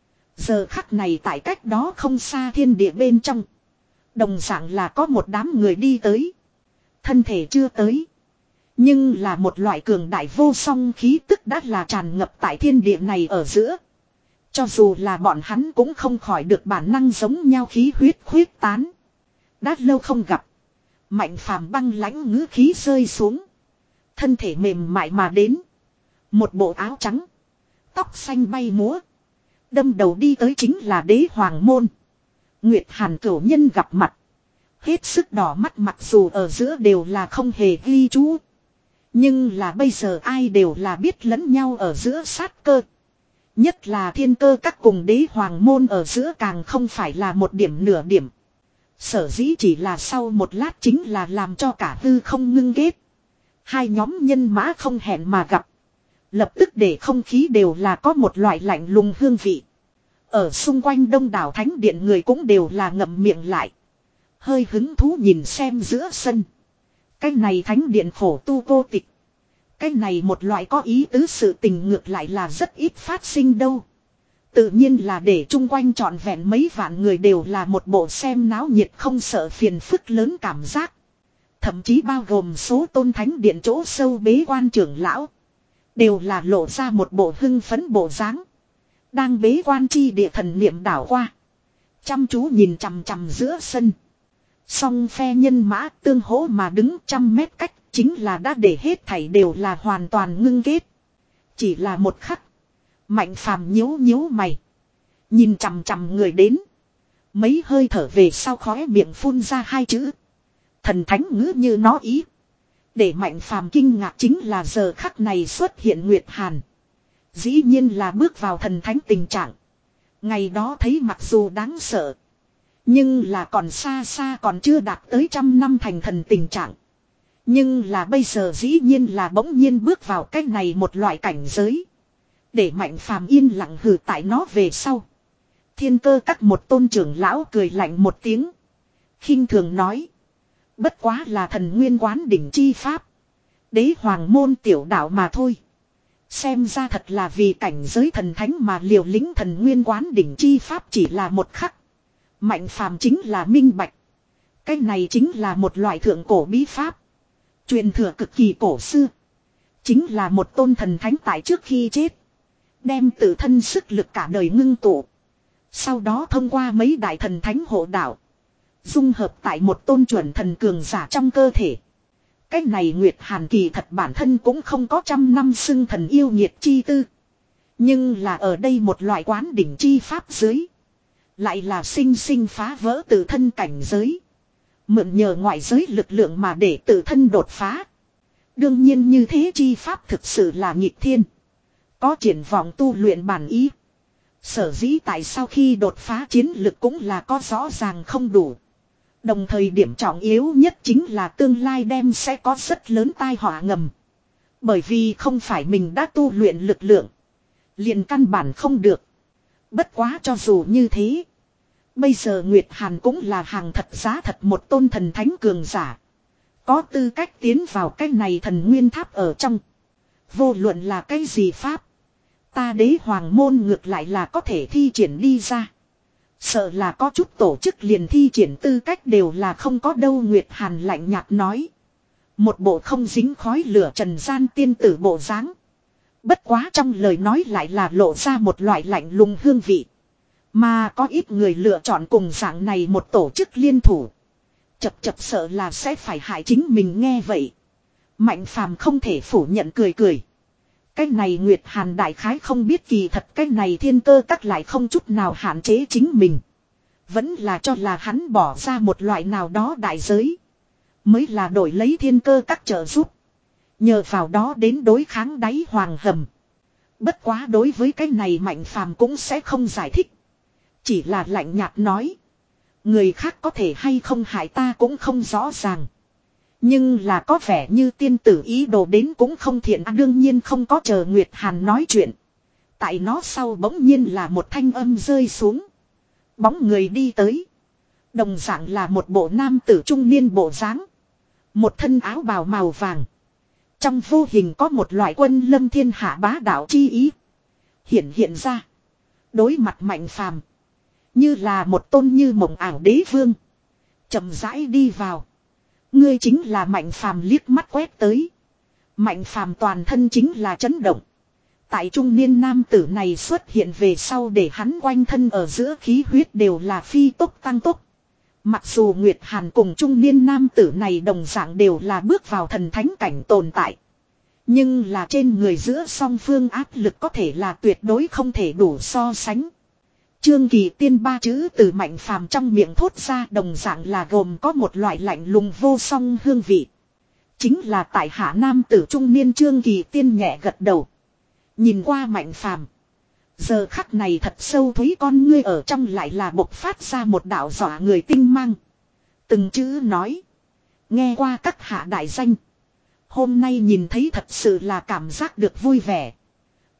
Giờ khắc này tại cách đó không xa thiên địa bên trong. Đồng dạng là có một đám người đi tới. Thân thể chưa tới. Nhưng là một loại cường đại vô song khí tức đã là tràn ngập tại thiên địa này ở giữa. Cho dù là bọn hắn cũng không khỏi được bản năng giống nhau khí huyết khuyết tán. Đã lâu không gặp. Mạnh Phàm băng lãnh ngữ khí rơi xuống. Thân thể mềm mại mà đến. Một bộ áo trắng. Tóc xanh bay múa. Đâm đầu đi tới chính là đế hoàng môn. Nguyệt Hàn cửu nhân gặp mặt. Hết sức đỏ mắt mặc dù ở giữa đều là không hề ghi chú. Nhưng là bây giờ ai đều là biết lẫn nhau ở giữa sát cơ. Nhất là thiên cơ các cùng đế hoàng môn ở giữa càng không phải là một điểm nửa điểm. Sở dĩ chỉ là sau một lát chính là làm cho cả hư không ngưng ghét. Hai nhóm nhân mã không hẹn mà gặp. Lập tức để không khí đều là có một loại lạnh lùng hương vị. Ở xung quanh đông đảo thánh điện người cũng đều là ngậm miệng lại. Hơi hứng thú nhìn xem giữa sân. Cái này thánh điện khổ tu cô tịch. Cái này một loại có ý tứ sự tình ngược lại là rất ít phát sinh đâu. Tự nhiên là để chung quanh trọn vẹn mấy vạn người đều là một bộ xem náo nhiệt không sợ phiền phức lớn cảm giác. Thậm chí bao gồm số tôn thánh điện chỗ sâu bế quan trưởng lão. Đều là lộ ra một bộ hưng phấn bộ dáng. Đang bế quan chi địa thần niệm đảo qua. Chăm chú nhìn chằm chằm giữa sân. Song phe nhân mã tương hỗ mà đứng trăm mét cách chính là đã để hết thảy đều là hoàn toàn ngưng kết. Chỉ là một khắc. Mạnh phàm nhíu nhíu mày. Nhìn chằm chằm người đến. Mấy hơi thở về sau khóe miệng phun ra hai chữ. Thần thánh ngữ như nó ý. Để mạnh phàm kinh ngạc chính là giờ khắc này xuất hiện Nguyệt Hàn. Dĩ nhiên là bước vào thần thánh tình trạng. Ngày đó thấy mặc dù đáng sợ. Nhưng là còn xa xa còn chưa đạt tới trăm năm thành thần tình trạng. Nhưng là bây giờ dĩ nhiên là bỗng nhiên bước vào cái này một loại cảnh giới. Để mạnh phàm yên lặng hừ tại nó về sau. Thiên cơ các một tôn trưởng lão cười lạnh một tiếng. Khinh thường nói. Bất quá là thần nguyên quán đỉnh chi pháp. Đế hoàng môn tiểu đạo mà thôi. Xem ra thật là vì cảnh giới thần thánh mà liều lĩnh thần nguyên quán đỉnh chi pháp chỉ là một khắc. Mạnh phàm chính là minh bạch. Cái này chính là một loại thượng cổ bí pháp. Truyền thừa cực kỳ cổ xưa. Chính là một tôn thần thánh tại trước khi chết. Đem tự thân sức lực cả đời ngưng tụ. Sau đó thông qua mấy đại thần thánh hộ đạo. Dung hợp tại một tôn chuẩn thần cường giả trong cơ thể. Cái này Nguyệt Hàn kỳ thật bản thân cũng không có trăm năm xưng thần yêu nhiệt chi tư. Nhưng là ở đây một loại quán đỉnh chi pháp dưới. Lại là sinh sinh phá vỡ tự thân cảnh giới. Mượn nhờ ngoại giới lực lượng mà để tự thân đột phá. Đương nhiên như thế chi pháp thực sự là nghịch thiên. Có triển vọng tu luyện bản ý. Sở dĩ tại sau khi đột phá chiến lực cũng là có rõ ràng không đủ. Đồng thời điểm trọng yếu nhất chính là tương lai đem sẽ có rất lớn tai họa ngầm. Bởi vì không phải mình đã tu luyện lực lượng. Liền căn bản không được. Bất quá cho dù như thế. Bây giờ Nguyệt Hàn cũng là hàng thật giá thật một tôn thần thánh cường giả. Có tư cách tiến vào cái này thần nguyên tháp ở trong. Vô luận là cái gì pháp. Ta đế hoàng môn ngược lại là có thể thi triển đi ra. Sợ là có chút tổ chức liền thi triển tư cách đều là không có đâu Nguyệt Hàn lạnh nhạt nói. Một bộ không dính khói lửa trần gian tiên tử bộ dáng. Bất quá trong lời nói lại là lộ ra một loại lạnh lùng hương vị. Mà có ít người lựa chọn cùng dạng này một tổ chức liên thủ. Chập chập sợ là sẽ phải hại chính mình nghe vậy. Mạnh phàm không thể phủ nhận cười cười. Cái này Nguyệt Hàn đại khái không biết kỳ thật cái này thiên cơ các lại không chút nào hạn chế chính mình. Vẫn là cho là hắn bỏ ra một loại nào đó đại giới. Mới là đổi lấy thiên cơ các trợ giúp. Nhờ vào đó đến đối kháng đáy hoàng hầm. Bất quá đối với cái này Mạnh phàm cũng sẽ không giải thích. Chỉ là lạnh nhạt nói. Người khác có thể hay không hại ta cũng không rõ ràng. Nhưng là có vẻ như tiên tử ý đồ đến cũng không thiện à, đương nhiên không có chờ Nguyệt Hàn nói chuyện. Tại nó sau bỗng nhiên là một thanh âm rơi xuống. Bóng người đi tới. Đồng dạng là một bộ nam tử trung niên bộ dáng. Một thân áo bào màu vàng. Trong vô hình có một loại quân lâm thiên hạ bá đạo chi ý. Hiện hiện ra. Đối mặt Mạnh phàm. Như là một tôn như mộng ảo đế vương. Chậm rãi đi vào. Ngươi chính là Mạnh phàm liếc mắt quét tới. Mạnh phàm toàn thân chính là chấn động. Tại trung niên nam tử này xuất hiện về sau để hắn quanh thân ở giữa khí huyết đều là phi tốc tăng tốc. Mặc dù Nguyệt Hàn cùng trung niên nam tử này đồng dạng đều là bước vào thần thánh cảnh tồn tại. Nhưng là trên người giữa song phương áp lực có thể là tuyệt đối không thể đủ so sánh. Trương Kỳ Tiên ba chữ từ Mạnh phàm trong miệng thốt ra đồng dạng là gồm có một loại lạnh lùng vô song hương vị. Chính là tại hạ nam tử trung niên Trương Kỳ Tiên nhẹ gật đầu. Nhìn qua Mạnh phàm. Giờ khắc này thật sâu thúy con ngươi ở trong lại là bộc phát ra một đạo dọa người tinh mang. Từng chữ nói. Nghe qua các hạ đại danh. Hôm nay nhìn thấy thật sự là cảm giác được vui vẻ.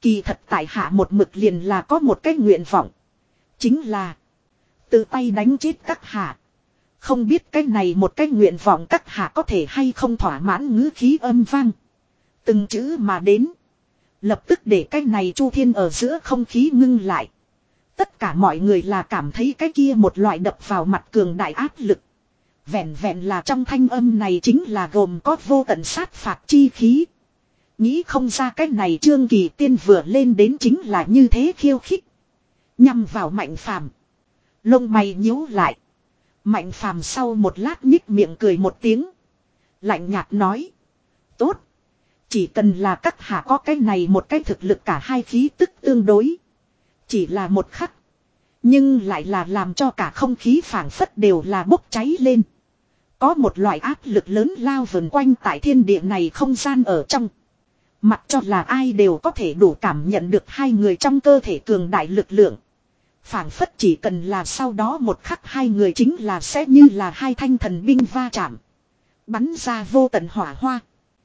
Kỳ thật tại hạ một mực liền là có một cái nguyện vọng. Chính là tự tay đánh chết các hạ. Không biết cái này một cái nguyện vọng các hạ có thể hay không thỏa mãn ngữ khí âm vang. Từng chữ mà đến. Lập tức để cái này Chu Thiên ở giữa không khí ngưng lại. Tất cả mọi người là cảm thấy cái kia một loại đập vào mặt cường đại áp lực. Vẹn vẹn là trong thanh âm này chính là gồm có vô tận sát phạt chi khí. Nghĩ không ra cái này Trương Kỳ Tiên vừa lên đến chính là như thế khiêu khích. Nhằm vào Mạnh Phàm. Lông mày nhíu lại. Mạnh Phàm sau một lát nhích miệng cười một tiếng. Lạnh nhạt nói. Tốt. Chỉ cần là các hạ có cái này một cái thực lực cả hai khí tức tương đối. Chỉ là một khắc. Nhưng lại là làm cho cả không khí phảng phất đều là bốc cháy lên. Có một loại áp lực lớn lao vần quanh tại thiên địa này không gian ở trong. Mặc cho là ai đều có thể đủ cảm nhận được hai người trong cơ thể cường đại lực lượng. Phảng phất chỉ cần là sau đó một khắc hai người chính là sẽ như là hai thanh thần binh va chạm. Bắn ra vô tận hỏa hoa.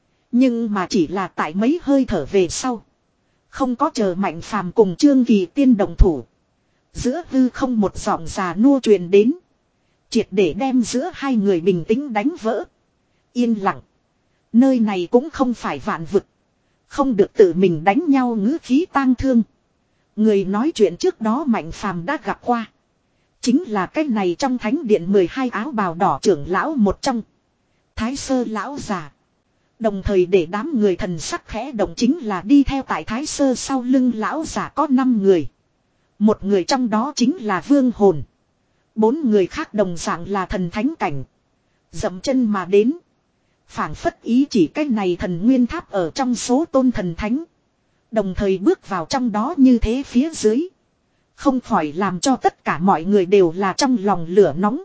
Nhưng mà chỉ là tại mấy hơi thở về sau. Không có chờ Mạnh Phàm cùng Trương Kỳ Tiên đồng thủ. Giữa hư không một giọng già nua truyền đến. Triệt để đem giữa hai người bình tĩnh đánh vỡ. Yên lặng. Nơi này cũng không phải vạn vực. Không được tự mình đánh nhau ngữ khí tang thương. Người nói chuyện trước đó Mạnh Phàm đã gặp qua. Chính là cái này trong thánh điện mười hai áo bào đỏ trưởng lão một trong. Thái Sơ lão già. Đồng thời để đám người thần sắc khẽ động chính là đi theo tại Thái Sơ sau lưng lão già có năm người. Một người trong đó chính là Vương Hồn. Bốn người khác đồng dạng là thần thánh cảnh. Dậm chân mà đến. Phảng phất ý chỉ cái này thần nguyên tháp ở trong số tôn thần thánh. Đồng thời bước vào trong đó như thế phía dưới. Không khỏi làm cho tất cả mọi người đều là trong lòng lửa nóng.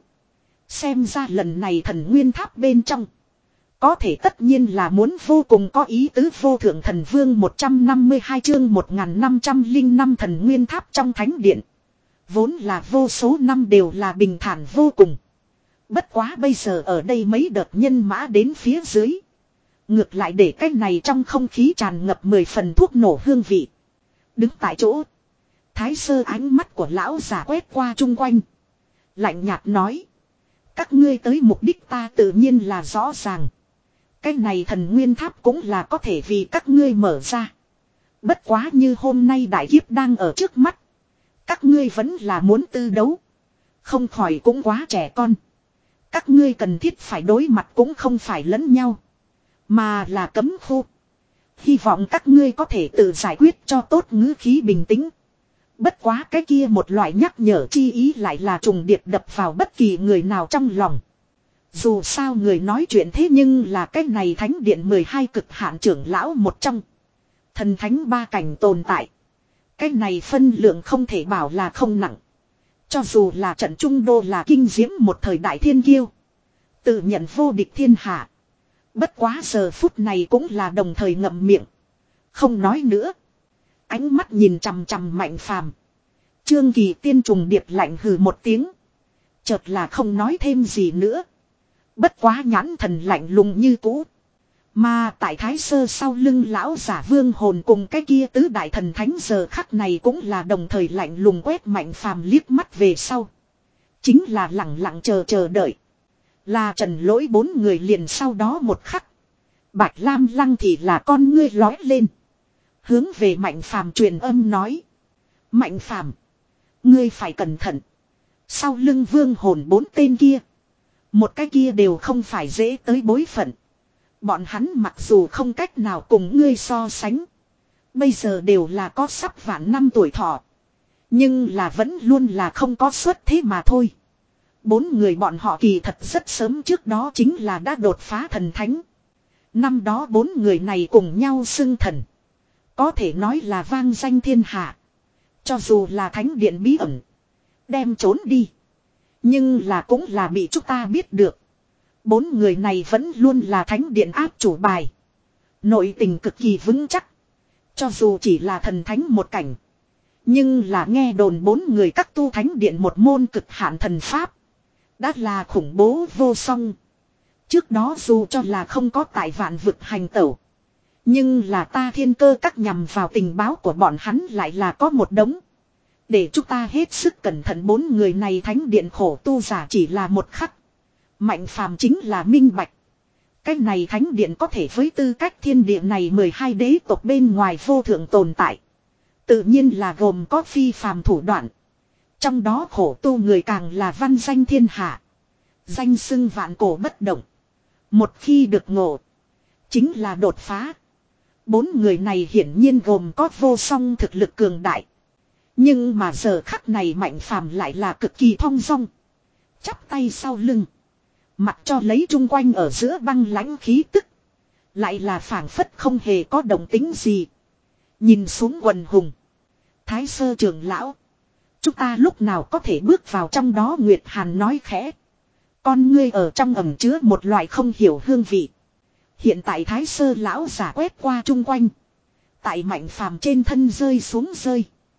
Xem ra lần này thần nguyên tháp bên trong. Có thể tất nhiên là muốn vô cùng có ý tứ vô thượng thần vương một trăm năm mươi hai chương một nghìn năm trăm lẻ năm thần nguyên tháp trong thánh điện. Vốn là vô số năm đều là bình thản vô cùng. Bất quá bây giờ ở đây mấy đợt nhân mã đến phía dưới. Ngược lại để cái này trong không khí tràn ngập mười phần thuốc nổ hương vị. Đứng tại chỗ. Thái Sơ ánh mắt của lão giả quét qua chung quanh. Lạnh nhạt nói. Các ngươi tới mục đích ta tự nhiên là rõ ràng. Cái này thần nguyên tháp cũng là có thể vì các ngươi mở ra. Bất quá như hôm nay đại kiếp đang ở trước mắt. Các ngươi vẫn là muốn tư đấu. Không khỏi cũng quá trẻ con. Các ngươi cần thiết phải đối mặt cũng không phải lẫn nhau. Mà là cấm khu. Hy vọng các ngươi có thể tự giải quyết cho tốt ngữ khí bình tĩnh. Bất quá cái kia một loại nhắc nhở chi ý lại là trùng điệp đập vào bất kỳ người nào trong lòng. Dù sao người nói chuyện thế nhưng là cái này thánh điện mười hai cực hạn trưởng lão một trong. Thần thánh ba cảnh tồn tại. Cái này phân lượng không thể bảo là không nặng. Cho dù là trận trung đô là kinh diễm một thời đại thiên kiêu. Tự nhận vô địch thiên hạ. Bất quá giờ phút này cũng là đồng thời ngậm miệng. Không nói nữa. Ánh mắt nhìn chằm chằm Mạnh Phàm. Trương Kỳ Tiên trùng điệp lạnh hừ một tiếng. Chợt là không nói thêm gì nữa. Bất quá nhãn thần lạnh lùng như cũ. Mà tại Thái Sơ sau lưng lão giả Vương Hồn cùng cái kia tứ đại thần thánh giờ khắc này cũng là đồng thời lạnh lùng quét Mạnh Phàm liếc mắt về sau. Chính là lặng lặng chờ chờ đợi. Là Trần Lỗi bốn người liền sau đó một khắc. Bạch Lam Lăng thì là con ngươi lói lên. Hướng về Mạnh Phàm truyền âm nói. Mạnh Phàm, ngươi phải cẩn thận. Sau lưng Vương Hồn bốn tên kia. Một cái kia đều không phải dễ tới bối phận. Bọn hắn mặc dù không cách nào cùng ngươi so sánh. Bây giờ đều là có sắp vạn năm tuổi thọ. Nhưng là vẫn luôn là không có xuất thế mà thôi. Bốn người bọn họ kỳ thật rất sớm trước đó chính là đã đột phá thần thánh. Năm đó bốn người này cùng nhau xưng thần. Có thể nói là vang danh thiên hạ. Cho dù là thánh điện bí ẩn. Đem trốn đi. Nhưng là cũng là bị chúng ta biết được. Bốn người này vẫn luôn là thánh điện áp chủ bài. Nội tình cực kỳ vững chắc. Cho dù chỉ là thần thánh một cảnh. Nhưng là nghe đồn bốn người các tu thánh điện một môn cực hạn thần pháp. Đã là khủng bố vô song. Trước đó dù cho là không có tại vạn vực hành tẩu. Nhưng là ta thiên cơ các nhằm vào tình báo của bọn hắn lại là có một đống. Để chúng ta hết sức cẩn thận, bốn người này thánh điện khổ tu giả chỉ là một khắc. Mạnh phàm chính là minh bạch. Cái này thánh điện có thể với tư cách thiên địa này mười hai đế tộc bên ngoài vô thượng tồn tại. Tự nhiên là gồm có phi phàm thủ đoạn. Trong đó khổ tu người càng là văn danh thiên hạ. Danh xưng vạn cổ bất động. Một khi được ngộ, chính là đột phá. Bốn người này hiển nhiên gồm có vô song thực lực cường đại. Nhưng mà giờ khắc này Mạnh Phàm lại là cực kỳ thong dong. Chắp tay sau lưng. Mặc cho lấy chung quanh ở giữa băng lãnh khí tức. Lại là phảng phất không hề có động tính gì. Nhìn xuống quần hùng. Thái sơ trưởng lão. Chúng ta lúc nào có thể bước vào trong đó, Nguyệt Hàn nói khẽ. Con ngươi ở trong ẩm chứa một loại không hiểu hương vị. Hiện tại thái sơ lão giả quét qua chung quanh. Tại Mạnh Phàm trên thân rơi xuống rơi.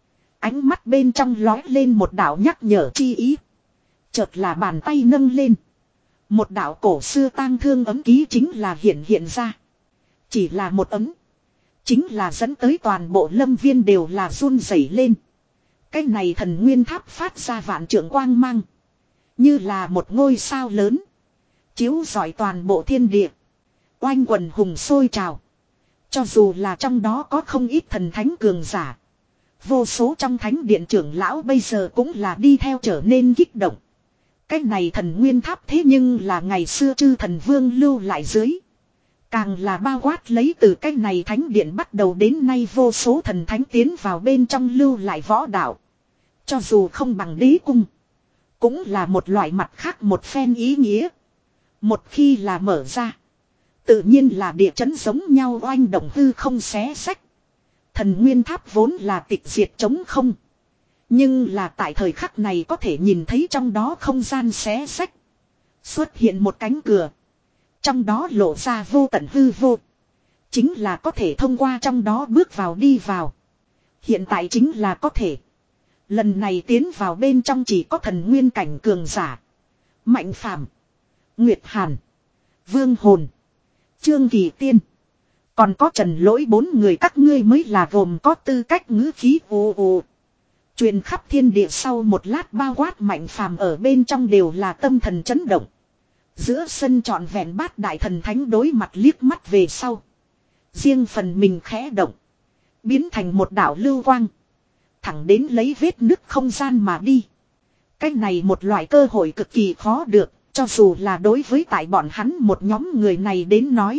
Ánh mắt bên trong lói lên một đạo nhắc nhở chi ý. Chợt là bàn tay nâng lên. Một đạo cổ xưa tang thương ấm ký chính là hiện hiện ra. Chỉ là một ấm. Chính là dẫn tới toàn bộ lâm viên đều là run rẩy lên. Cái này thần nguyên tháp phát ra vạn trượng quang mang. Như là một ngôi sao lớn. Chiếu rọi toàn bộ thiên địa. Oanh quần hùng sôi trào. Cho dù là trong đó có không ít thần thánh cường giả. Vô số trong thánh điện trưởng lão bây giờ cũng là đi theo trở nên kích động. Cái này thần nguyên tháp thế nhưng là ngày xưa chư thần vương lưu lại dưới. Càng là bao quát lấy từ cái này thánh điện bắt đầu đến nay vô số thần thánh tiến vào bên trong lưu lại võ đạo. Cho dù không bằng đế cung. Cũng là một loại mặt khác một phen ý nghĩa. Một khi là mở ra. Tự nhiên là địa chấn giống nhau oanh động hư không xé sách. Thần nguyên tháp vốn là tịch diệt trống không. Nhưng là tại thời khắc này có thể nhìn thấy trong đó không gian xé sách. Xuất hiện một cánh cửa. Trong đó lộ ra vô tận hư vô. Chính là có thể thông qua trong đó bước vào đi vào. Hiện tại chính là có thể. Lần này tiến vào bên trong chỉ có thần nguyên cảnh cường giả. Mạnh Phàm, Nguyệt Hàn, Vương Hồn, Trương Kỳ Tiên. Còn có Trần Lỗi, bốn người các ngươi mới là gồm có tư cách ngữ khí ồ ồ. Truyền khắp thiên địa sau một lát bao quát Mạnh Phàm ở bên trong đều là tâm thần chấn động. Giữa sân trọn vẹn bát đại thần thánh đối mặt liếc mắt về sau. Riêng phần mình khẽ động. Biến thành một đạo lưu quang. Thẳng đến lấy vết nứt không gian mà đi. Cái này một loại cơ hội cực kỳ khó được. Cho dù là đối với tại bọn hắn một nhóm người này đến nói.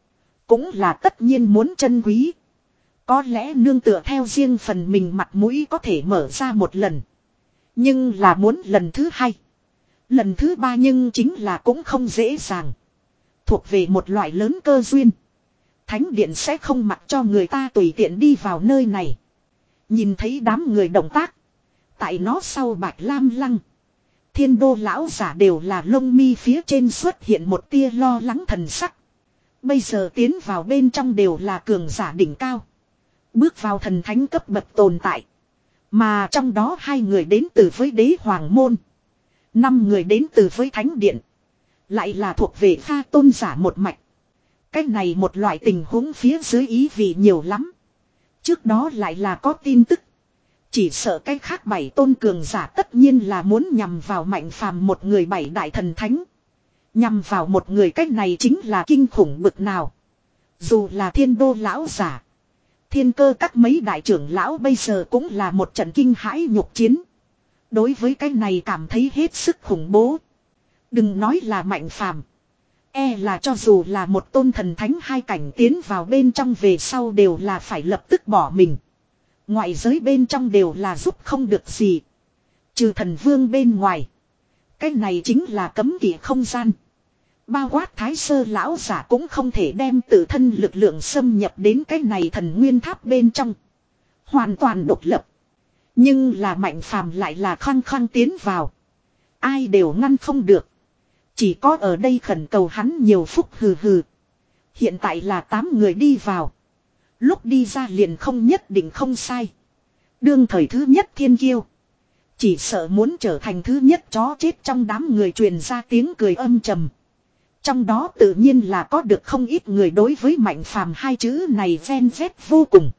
Cũng là tất nhiên muốn trân quý. Có lẽ nương tựa theo riêng phần mình mặt mũi có thể mở ra một lần. Nhưng là muốn lần thứ hai. Lần thứ ba nhưng chính là cũng không dễ dàng. Thuộc về một loại lớn cơ duyên. Thánh điện sẽ không mặc cho người ta tùy tiện đi vào nơi này. Nhìn thấy đám người động tác. Tại nó sau Bạch Lam Lăng. Thiên đô lão giả đều là lông mi phía trên xuất hiện một tia lo lắng thần sắc. Bây giờ tiến vào bên trong đều là cường giả đỉnh cao. Bước vào thần thánh cấp bậc tồn tại. Mà trong đó hai người đến từ với đế hoàng môn. Năm người đến từ với thánh điện. Lại là thuộc về pha tôn giả một mạch. Cái này một loại tình huống phía dưới ý vị nhiều lắm. Trước đó lại là có tin tức. Chỉ sợ cái khác bảy tôn cường giả tất nhiên là muốn nhằm vào Mạnh Phàm một người bảy đại thần thánh. Nhằm vào một người cách này chính là kinh khủng bực nào. Dù là thiên đô lão giả. Thiên cơ các mấy đại trưởng lão bây giờ cũng là một trận kinh hãi nhục chiến. Đối với cái này cảm thấy hết sức khủng bố. Đừng nói là Mạnh Phàm, e là cho dù là một tôn thần thánh hai cảnh tiến vào bên trong về sau đều là phải lập tức bỏ mình. Ngoại giới bên trong đều là giúp không được gì. Trừ thần vương bên ngoài. Cái này chính là cấm kỵ không gian. Bao quát thái sơ lão giả cũng không thể đem tự thân lực lượng xâm nhập đến cái này thần nguyên tháp bên trong. Hoàn toàn độc lập. Nhưng là Mạnh Phàm lại là khăng khăng tiến vào. Ai đều ngăn không được. Chỉ có ở đây khẩn cầu hắn nhiều phúc hừ hừ. Hiện tại là tám người đi vào. Lúc đi ra liền không nhất định không sai. Đương thời thứ nhất thiên kiêu. Chỉ sợ muốn trở thành thứ nhất chó chết trong đám người truyền ra tiếng cười âm trầm. Trong đó tự nhiên là có được không ít người đối với Mạnh Phàm hai chữ này ven vét vô cùng.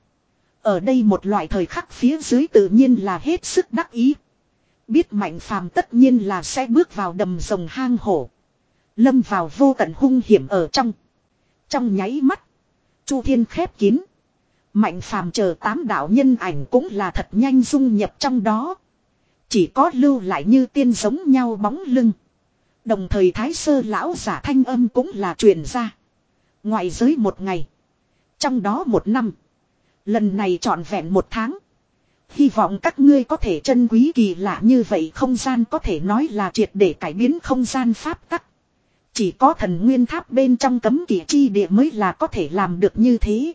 Ở đây một loại thời khắc phía dưới tự nhiên là hết sức đắc ý. Biết Mạnh Phàm tất nhiên là sẽ bước vào đầm rồng hang hổ. Lâm vào vô tận hung hiểm ở trong. Trong nháy mắt. Chu thiên khép kín. Mạnh Phàm chờ tám đạo nhân ảnh cũng là thật nhanh dung nhập trong đó. Chỉ có lưu lại như tiên giống nhau bóng lưng. Đồng thời thái sơ lão giả thanh âm cũng là truyền ra. Ngoại giới một ngày. Trong đó một năm. Lần này trọn vẹn một tháng. Hy vọng các ngươi có thể trân quý kỳ lạ như vậy, không gian có thể nói là triệt để cải biến không gian pháp tắc. Chỉ có thần nguyên tháp bên trong cấm kỵ chi địa mới là có thể làm được như thế.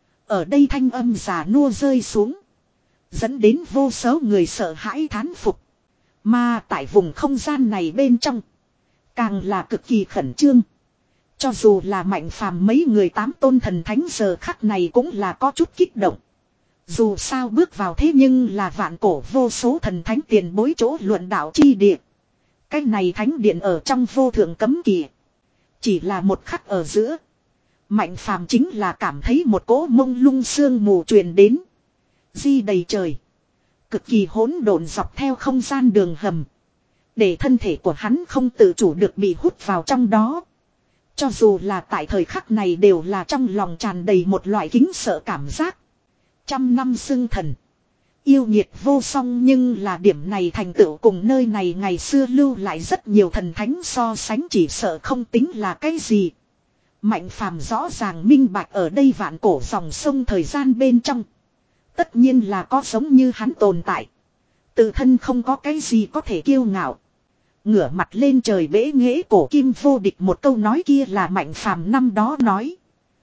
Ở đây thanh âm già nua rơi xuống. Dẫn đến vô số người sợ hãi thán phục. Mà tại vùng không gian này bên trong. Càng là cực kỳ khẩn trương. Cho dù là Mạnh Phàm mấy người tám tôn thần thánh giờ khắc này cũng là có chút kích động. Dù sao bước vào thế nhưng là vạn cổ vô số thần thánh tiền bối chỗ luận đạo chi địa. Cái này thánh điện ở trong vô thượng cấm kỵ. Chỉ là một khắc ở giữa. Mạnh Phàm chính là cảm thấy một cỗ mông lung sương mù truyền đến. Di đầy trời. Cực kỳ hỗn độn dọc theo không gian đường hầm. Để thân thể của hắn không tự chủ được bị hút vào trong đó. Cho dù là tại thời khắc này đều là trong lòng tràn đầy một loại kính sợ cảm giác. Trăm năm xưng thần. Yêu nhiệt vô song, nhưng là điểm này thành tựu cùng nơi này ngày xưa lưu lại rất nhiều thần thánh so sánh chỉ sợ không tính là cái gì. Mạnh Phàm rõ ràng minh bạch ở đây vạn cổ dòng sông thời gian bên trong. Tất nhiên là có giống như hắn tồn tại. Tự thân không có cái gì có thể kiêu ngạo. Ngửa mặt lên trời bẽ nghễ cổ kim vô địch, một câu nói kia là Mạnh Phàm năm đó nói.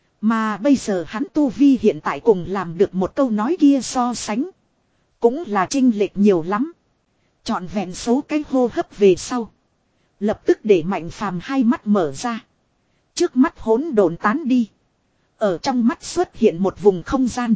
Mà bây giờ hắn tu vi hiện tại cùng làm được một câu nói kia so sánh. Cũng là chênh lệch nhiều lắm. Chọn vẹn số cái hô hấp về sau. Lập tức để Mạnh Phàm hai mắt mở ra. Trước mắt hỗn độn tán đi. Ở trong mắt xuất hiện một vùng không gian.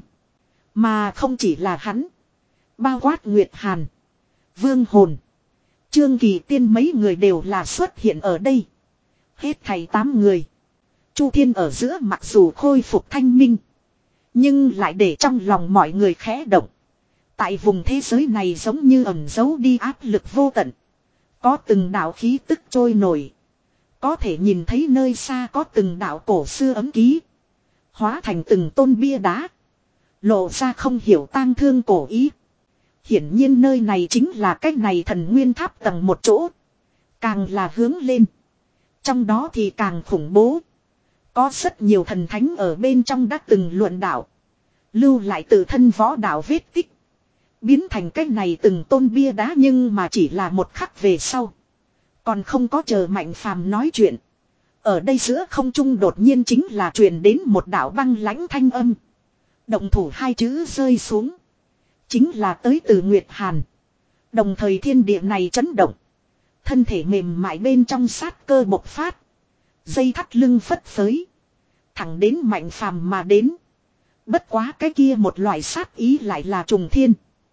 Mà không chỉ là hắn. Bao quát Nguyệt Hàn, Vương Hồn, Trương Kỳ Tiên mấy người đều là xuất hiện ở đây. Hết thảy tám người. Chu thiên ở giữa mặc dù khôi phục thanh minh. Nhưng lại để trong lòng mọi người khẽ động. Tại vùng thế giới này giống như ẩn giấu đi áp lực vô tận. Có từng đạo khí tức trôi nổi. Có thể nhìn thấy nơi xa có từng đạo cổ xưa ấm ký. Hóa thành từng tôn bia đá. Lộ ra không hiểu tang thương cổ ý. Hiển nhiên nơi này chính là cách này thần nguyên tháp tầng một chỗ. Càng là hướng lên. Trong đó thì càng khủng bố. Có rất nhiều thần thánh ở bên trong đã từng luận đạo. Lưu lại tự thân võ đạo vết tích. Biến thành cách này từng tôn bia đá, nhưng mà chỉ là một khắc về sau. Còn không có chờ Mạnh Phàm nói chuyện. Ở đây giữa không trung đột nhiên chính là truyền đến một đạo băng lãnh thanh âm. Động thủ hai chữ rơi xuống. Chính là tới từ Nguyệt Hàn. Đồng thời thiên địa này chấn động. Thân thể mềm mại bên trong sát cơ bộc phát. Dây thắt lưng phất phới. Thẳng đến Mạnh Phàm mà đến. Bất quá cái kia một loại sát ý lại là trùng thiên.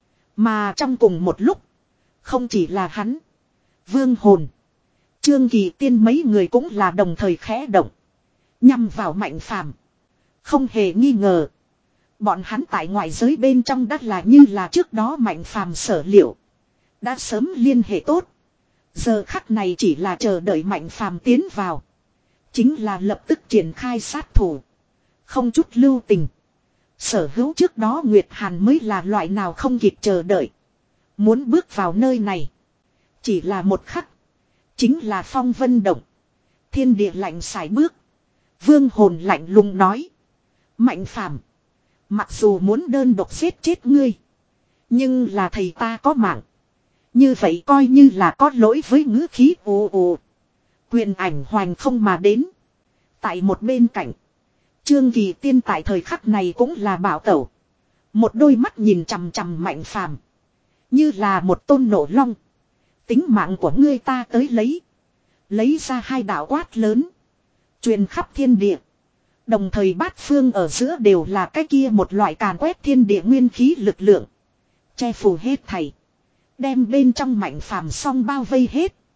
Mà trong cùng một lúc. Không chỉ là hắn. Vương Hồn, Trương Kỳ Tiên mấy người cũng là đồng thời khẽ động. Nhằm vào Mạnh Phàm. Không hề nghi ngờ. Bọn hắn tại ngoại giới bên trong đã là như là trước đó Mạnh Phàm sở liệu. Đã sớm liên hệ tốt. Giờ khắc này chỉ là chờ đợi Mạnh Phàm tiến vào. Chính là lập tức triển khai sát thủ. Không chút lưu tình. Sở hữu trước đó Nguyệt Hàn mới là loại nào không kịp chờ đợi. Muốn bước vào nơi này. Chỉ là một khắc. Chính là phong vân động. Thiên địa lạnh sải bước. Vương Hồn lạnh lùng nói. Mạnh Phàm, mặc dù muốn đơn độc giết chết ngươi. Nhưng là thầy ta có mạng. Như vậy coi như là có lỗi với ngữ khí ồ ồ. Quyền ảnh hoành không mà đến. Tại một bên cạnh. Trương Kỳ Tiên tại thời khắc này cũng là bảo tẩu. Một đôi mắt nhìn chằm chằm Mạnh Phàm. Như là một tôn nổ long. Tính mạng của ngươi ta tới lấy. Lấy ra hai đạo quát lớn. Truyền khắp thiên địa. Đồng thời bát phương ở giữa đều là cái kia một loại càn quét thiên địa nguyên khí lực lượng. Che phủ hết thảy. Đem bên trong Mạnh Phàm song bao vây hết.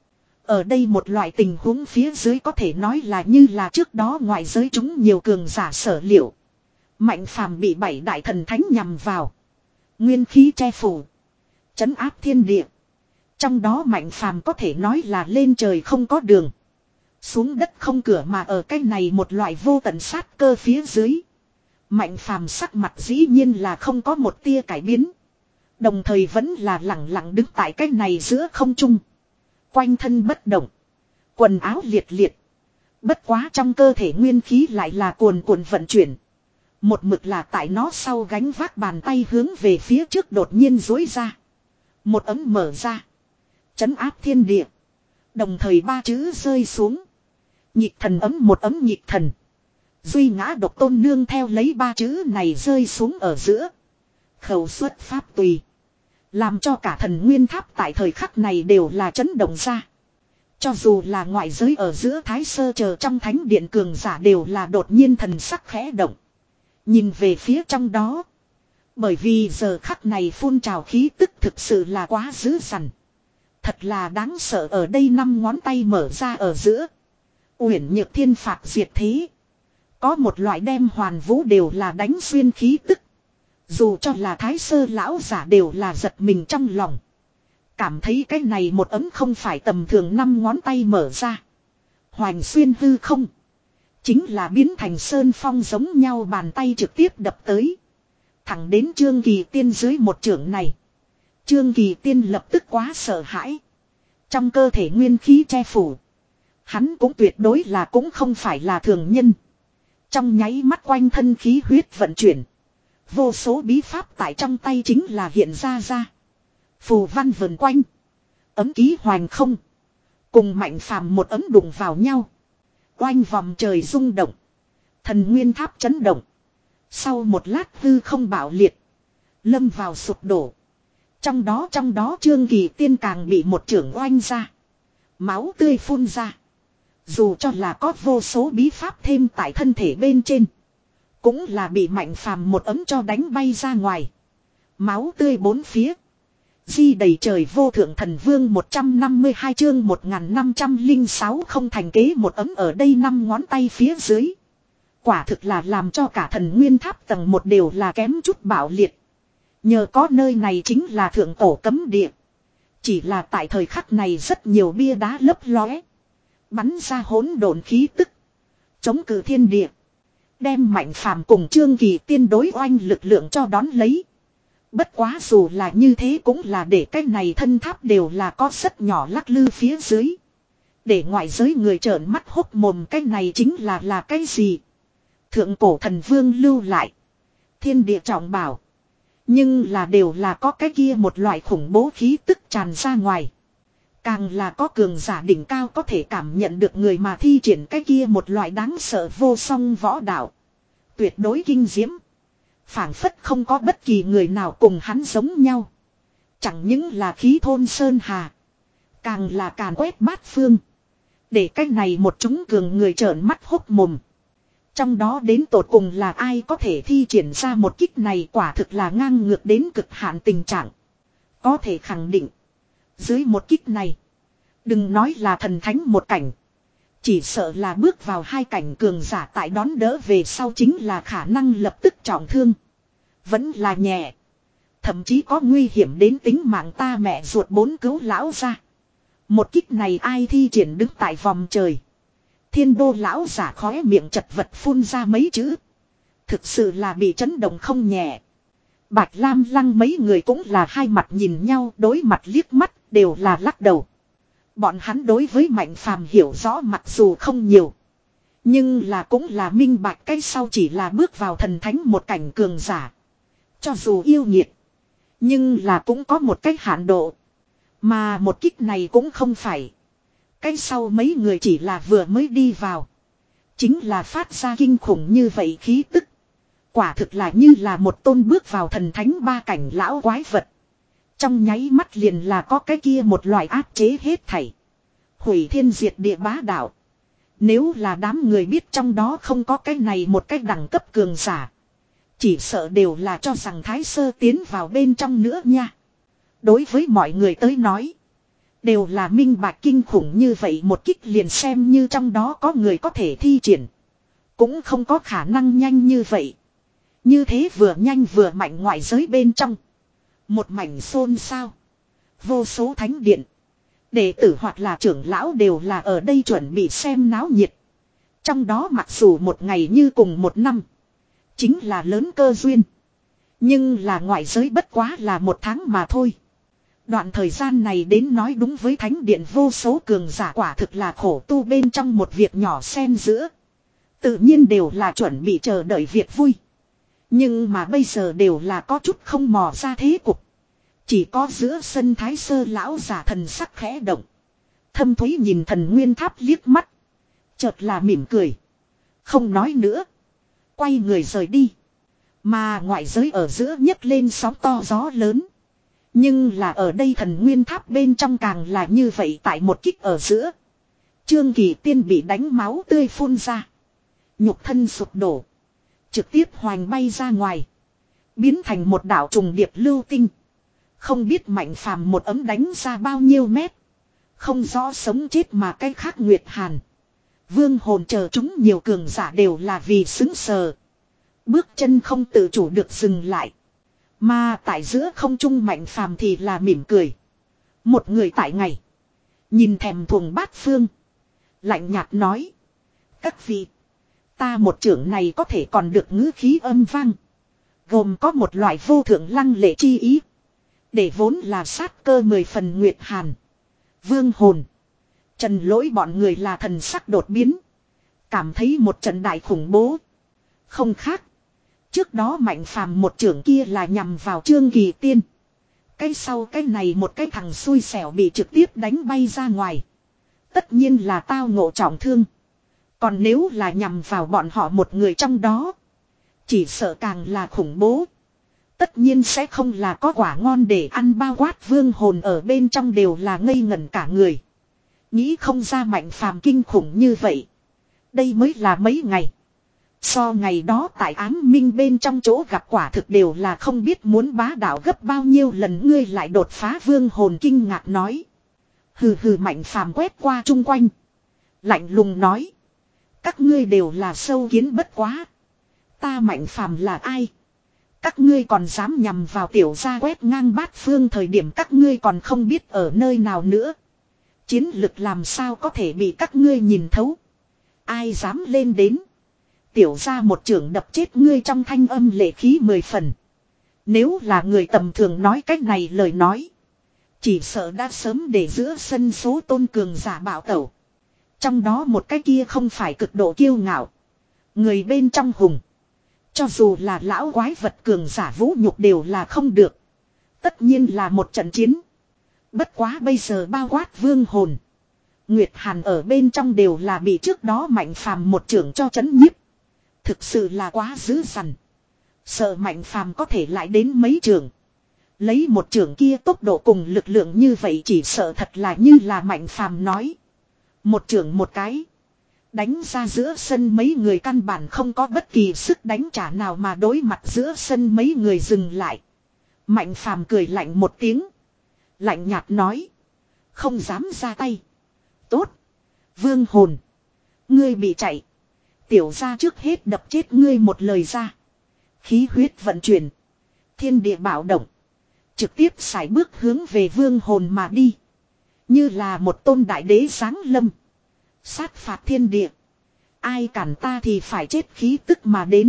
Ở đây một loại tình huống phía dưới có thể nói là như là trước đó ngoại giới chúng nhiều cường giả sở liệu. Mạnh phàm bị bảy đại thần thánh nhằm vào. Nguyên khí che phủ. Trấn áp thiên địa. Trong đó mạnh phàm có thể nói là lên trời không có đường. Xuống đất không cửa mà ở cái này một loại vô tận sát cơ phía dưới. Mạnh phàm sắc mặt dĩ nhiên là không có một tia cải biến. Đồng thời vẫn là lẳng lặng đứng tại cái này giữa không trung. Quanh thân bất động. Quần áo liệt liệt. Bất quá trong cơ thể nguyên khí lại là cuồn cuộn vận chuyển. Một mực là tại nó sau gánh vác bàn tay hướng về phía trước đột nhiên dối ra. Một ấm mở ra. Trấn áp thiên địa. Đồng thời ba chữ rơi xuống. Nhịp thần ấm một ấm nhịp thần. Duy ngã độc tôn nương theo lấy ba chữ này rơi xuống ở giữa. Khẩu xuất pháp tùy. Làm cho cả thần nguyên tháp tại thời khắc này đều là chấn động ra. Cho dù là ngoại giới ở giữa thái sơ chờ trong thánh điện cường giả đều là đột nhiên thần sắc khẽ động. Nhìn về phía trong đó. Bởi vì giờ khắc này phun trào khí tức thực sự là quá dữ dằn. Thật là đáng sợ ở đây năm ngón tay mở ra ở giữa. Uyển nhược thiên phạt diệt thế. Có một loại đem hoàn vũ đều là đánh xuyên khí tức. Dù cho là thái sơ lão giả đều là giật mình trong lòng. Cảm thấy cái này một ấm không phải tầm thường năm ngón tay mở ra. Hoành xuyên hư không. Chính là biến thành sơn phong giống nhau bàn tay trực tiếp đập tới. Thẳng đến Trương Kỳ Tiên dưới một trưởng này. Trương Kỳ Tiên lập tức quá sợ hãi. Trong cơ thể nguyên khí che phủ. Hắn cũng tuyệt đối là cũng không phải là thường nhân. Trong nháy mắt quanh thân khí huyết vận chuyển. Vô số bí pháp tại trong tay chính là hiện ra ra. Phù văn vần quanh. Ấm ký hoành không. Cùng mạnh phàm một ấm đụng vào nhau. Oanh vòng trời rung động. Thần nguyên tháp chấn động. Sau một lát hư không bạo liệt. Lâm vào sụp đổ. Trong đó trong đó Trương Kỳ Tiên càng bị một trưởng oanh ra. Máu tươi phun ra. Dù cho là có vô số bí pháp thêm tại thân thể bên trên. Cũng là bị mạnh phàm một ấm cho đánh bay ra ngoài. Máu tươi bốn phía. Di đầy trời vô thượng thần vương một trăm năm mươi hai chương một nghìn năm trăm lẻ sáu không thành kế một ấm ở đây năm ngón tay phía dưới. Quả thực là làm cho cả thần nguyên tháp tầng một đều là kém chút bạo liệt. Nhờ có nơi này chính là thượng tổ cấm địa. Chỉ là tại thời khắc này rất nhiều bia đá lấp lóe. Bắn ra hỗn độn khí tức. Chống cự thiên địa. Đem mạnh phàm cùng Trương Kỳ Tiên đối oanh lực lượng cho đón lấy. Bất quá dù là như thế cũng là để cái này thân tháp đều là có rất nhỏ lắc lư phía dưới. Để ngoại giới người trợn mắt hốc mồm cái này chính là là cái gì. Thượng cổ thần vương lưu lại. Thiên địa trọng bảo. Nhưng là đều là có cái kia một loại khủng bố khí tức tràn ra ngoài. Càng là có cường giả đỉnh cao có thể cảm nhận được người mà thi triển cái kia một loại đáng sợ vô song võ đạo. Tuyệt đối kinh diễm. Phảng phất không có bất kỳ người nào cùng hắn giống nhau. Chẳng những là khí thôn sơn hà. Càng là càn quét bát phương. Để cách này một chúng cường người trợn mắt hốc mồm. Trong đó đến tột cùng là ai có thể thi triển ra một kích này quả thực là ngang ngược đến cực hạn tình trạng. Có thể khẳng định. Dưới một kích này. Đừng nói là thần thánh một cảnh. Chỉ sợ là bước vào hai cảnh cường giả tại đón đỡ về sau chính là khả năng lập tức trọng thương. Vẫn là nhẹ. Thậm chí có nguy hiểm đến tính mạng ta mẹ ruột bốn cứu lão ra. Một kích này ai thi triển đứng tại vòng trời. Thiên đô lão giả khóe miệng chật vật phun ra mấy chữ. Thực sự là bị chấn động không nhẹ. Bạch Lam Lăng mấy người cũng là hai mặt nhìn nhau đối mặt liếc mắt đều là lắc đầu. Bọn hắn đối với Mạnh Phàm hiểu rõ mặc dù không nhiều. Nhưng là cũng là minh bạch cái sau chỉ là bước vào thần thánh một cảnh cường giả. Cho dù yêu nghiệt. Nhưng là cũng có một cái hạn độ. Mà một kích này cũng không phải. Cái sau mấy người chỉ là vừa mới đi vào. Chính là phát ra kinh khủng như vậy khí tức. Quả thực là như là một tôn bước vào thần thánh ba cảnh lão quái vật. Trong nháy mắt liền là có cái kia một loại áp chế hết thảy. Hủy thiên diệt địa bá đạo. Nếu là đám người biết trong đó không có cái này một cái đẳng cấp cường giả. Chỉ sợ đều là cho rằng Thái Sơ tiến vào bên trong nữa nha. Đối với mọi người tới nói. Đều là minh bạch kinh khủng như vậy một kích liền xem như trong đó có người có thể thi triển. Cũng không có khả năng nhanh như vậy. Như thế vừa nhanh vừa mạnh ngoại giới bên trong. Một mảnh xôn xao. Vô số thánh điện. Đệ tử hoặc là trưởng lão đều là ở đây chuẩn bị xem náo nhiệt. Trong đó mặc dù một ngày như cùng một năm. Chính là lớn cơ duyên. Nhưng là ngoại giới bất quá là một tháng mà thôi. Đoạn thời gian này đến nói đúng với thánh điện vô số cường giả quả thực là khổ tu bên trong một việc nhỏ xen giữa. Tự nhiên đều là chuẩn bị chờ đợi việc vui. Nhưng mà bây giờ đều là có chút không mò ra thế cục. Chỉ có giữa sân thái sơ lão giả thần sắc khẽ động. Thâm thúy nhìn thần nguyên tháp liếc mắt. Chợt là mỉm cười. Không nói nữa. Quay người rời đi. Mà ngoại giới ở giữa nhấc lên sóng to gió lớn. Nhưng là ở đây thần nguyên tháp bên trong càng là như vậy tại một kích ở giữa. Trương Kỳ Tiên bị đánh máu tươi phun ra. Nhục thân sụp đổ. Trực tiếp hoành bay ra ngoài. Biến thành một đảo trùng điệp lưu tinh. Không biết Mạnh Phàm một ấm đánh ra bao nhiêu mét. Không rõ sống chết mà cái khác Nguyệt Hàn. Vương hồn chờ chúng nhiều cường giả đều là vì xứng sờ. Bước chân không tự chủ được dừng lại. Mà tại giữa không trung Mạnh Phàm thì là mỉm cười. Một người tại ngày. Nhìn thèm thuồng bát phương. Lạnh nhạt nói. Các vị. Ta một trưởng này có thể còn được ngữ khí âm vang. Gồm có một loại vô thượng lăng lệ chi ý. Để vốn là sát cơ mười phần Nguyệt Hàn. Vương hồn. Trần lỗi bọn người là thần sắc đột biến. Cảm thấy một trận đại khủng bố. Không khác. Trước đó Mạnh Phàm một trưởng kia là nhằm vào Trương Kỳ Tiên. Cái sau cái này một cái thằng xui xẻo bị trực tiếp đánh bay ra ngoài. Tất nhiên là tao ngộ trọng thương. Còn nếu là nhằm vào bọn họ một người trong đó. Chỉ sợ càng là khủng bố. Tất nhiên sẽ không là có quả ngon để ăn bao quát vương hồn ở bên trong đều là ngây ngẩn cả người. Nghĩ không ra Mạnh Phàm kinh khủng như vậy. Đây mới là mấy ngày. So ngày đó tại ám minh bên trong chỗ gặp quả thực đều là không biết muốn bá đạo gấp bao nhiêu lần ngươi lại đột phá vương hồn kinh ngạc nói. Hừ hừ Mạnh Phàm quét qua chung quanh. Lạnh lùng nói. Các ngươi đều là sâu kiến bất quá. Ta Mạnh Phàm là ai? Các ngươi còn dám nhằm vào tiểu gia quét ngang bát phương thời điểm các ngươi còn không biết ở nơi nào nữa. Chiến lực làm sao có thể bị các ngươi nhìn thấu. Ai dám lên đến. Tiểu gia một trưởng đập chết ngươi trong thanh âm lệ khí mười phần. Nếu là người tầm thường nói cách này lời nói. Chỉ sợ đã sớm để giữa sân số tôn cường giả bạo tẩu. Trong đó một cái kia không phải cực độ kiêu ngạo. Người bên trong hùng. Cho dù là lão quái vật cường giả vũ nhục đều là không được. Tất nhiên là một trận chiến. Bất quá bây giờ bao quát vương hồn. Nguyệt Hàn ở bên trong đều là bị trước đó Mạnh Phàm một trưởng cho chấn nhiếp. Thực sự là quá dữ dằn. Sợ Mạnh Phàm có thể lại đến mấy trường. Lấy một trưởng kia tốc độ cùng lực lượng như vậy chỉ sợ thật là như là Mạnh Phàm nói. Một trưởng một cái. Đánh ra giữa sân mấy người căn bản không có bất kỳ sức đánh trả nào mà đối mặt giữa sân mấy người dừng lại. Mạnh Phàm cười lạnh một tiếng. Lạnh nhạt nói. Không dám ra tay. Tốt. Vương hồn. Ngươi bị chạy. Tiểu gia trước hết đập chết ngươi một lời ra. Khí huyết vận chuyển. Thiên địa bạo động. Trực tiếp sải bước hướng về vương hồn mà đi. Như là một tôn đại đế giáng lâm. Sát phạt thiên địa. Ai cản ta thì phải chết khí tức mà đến.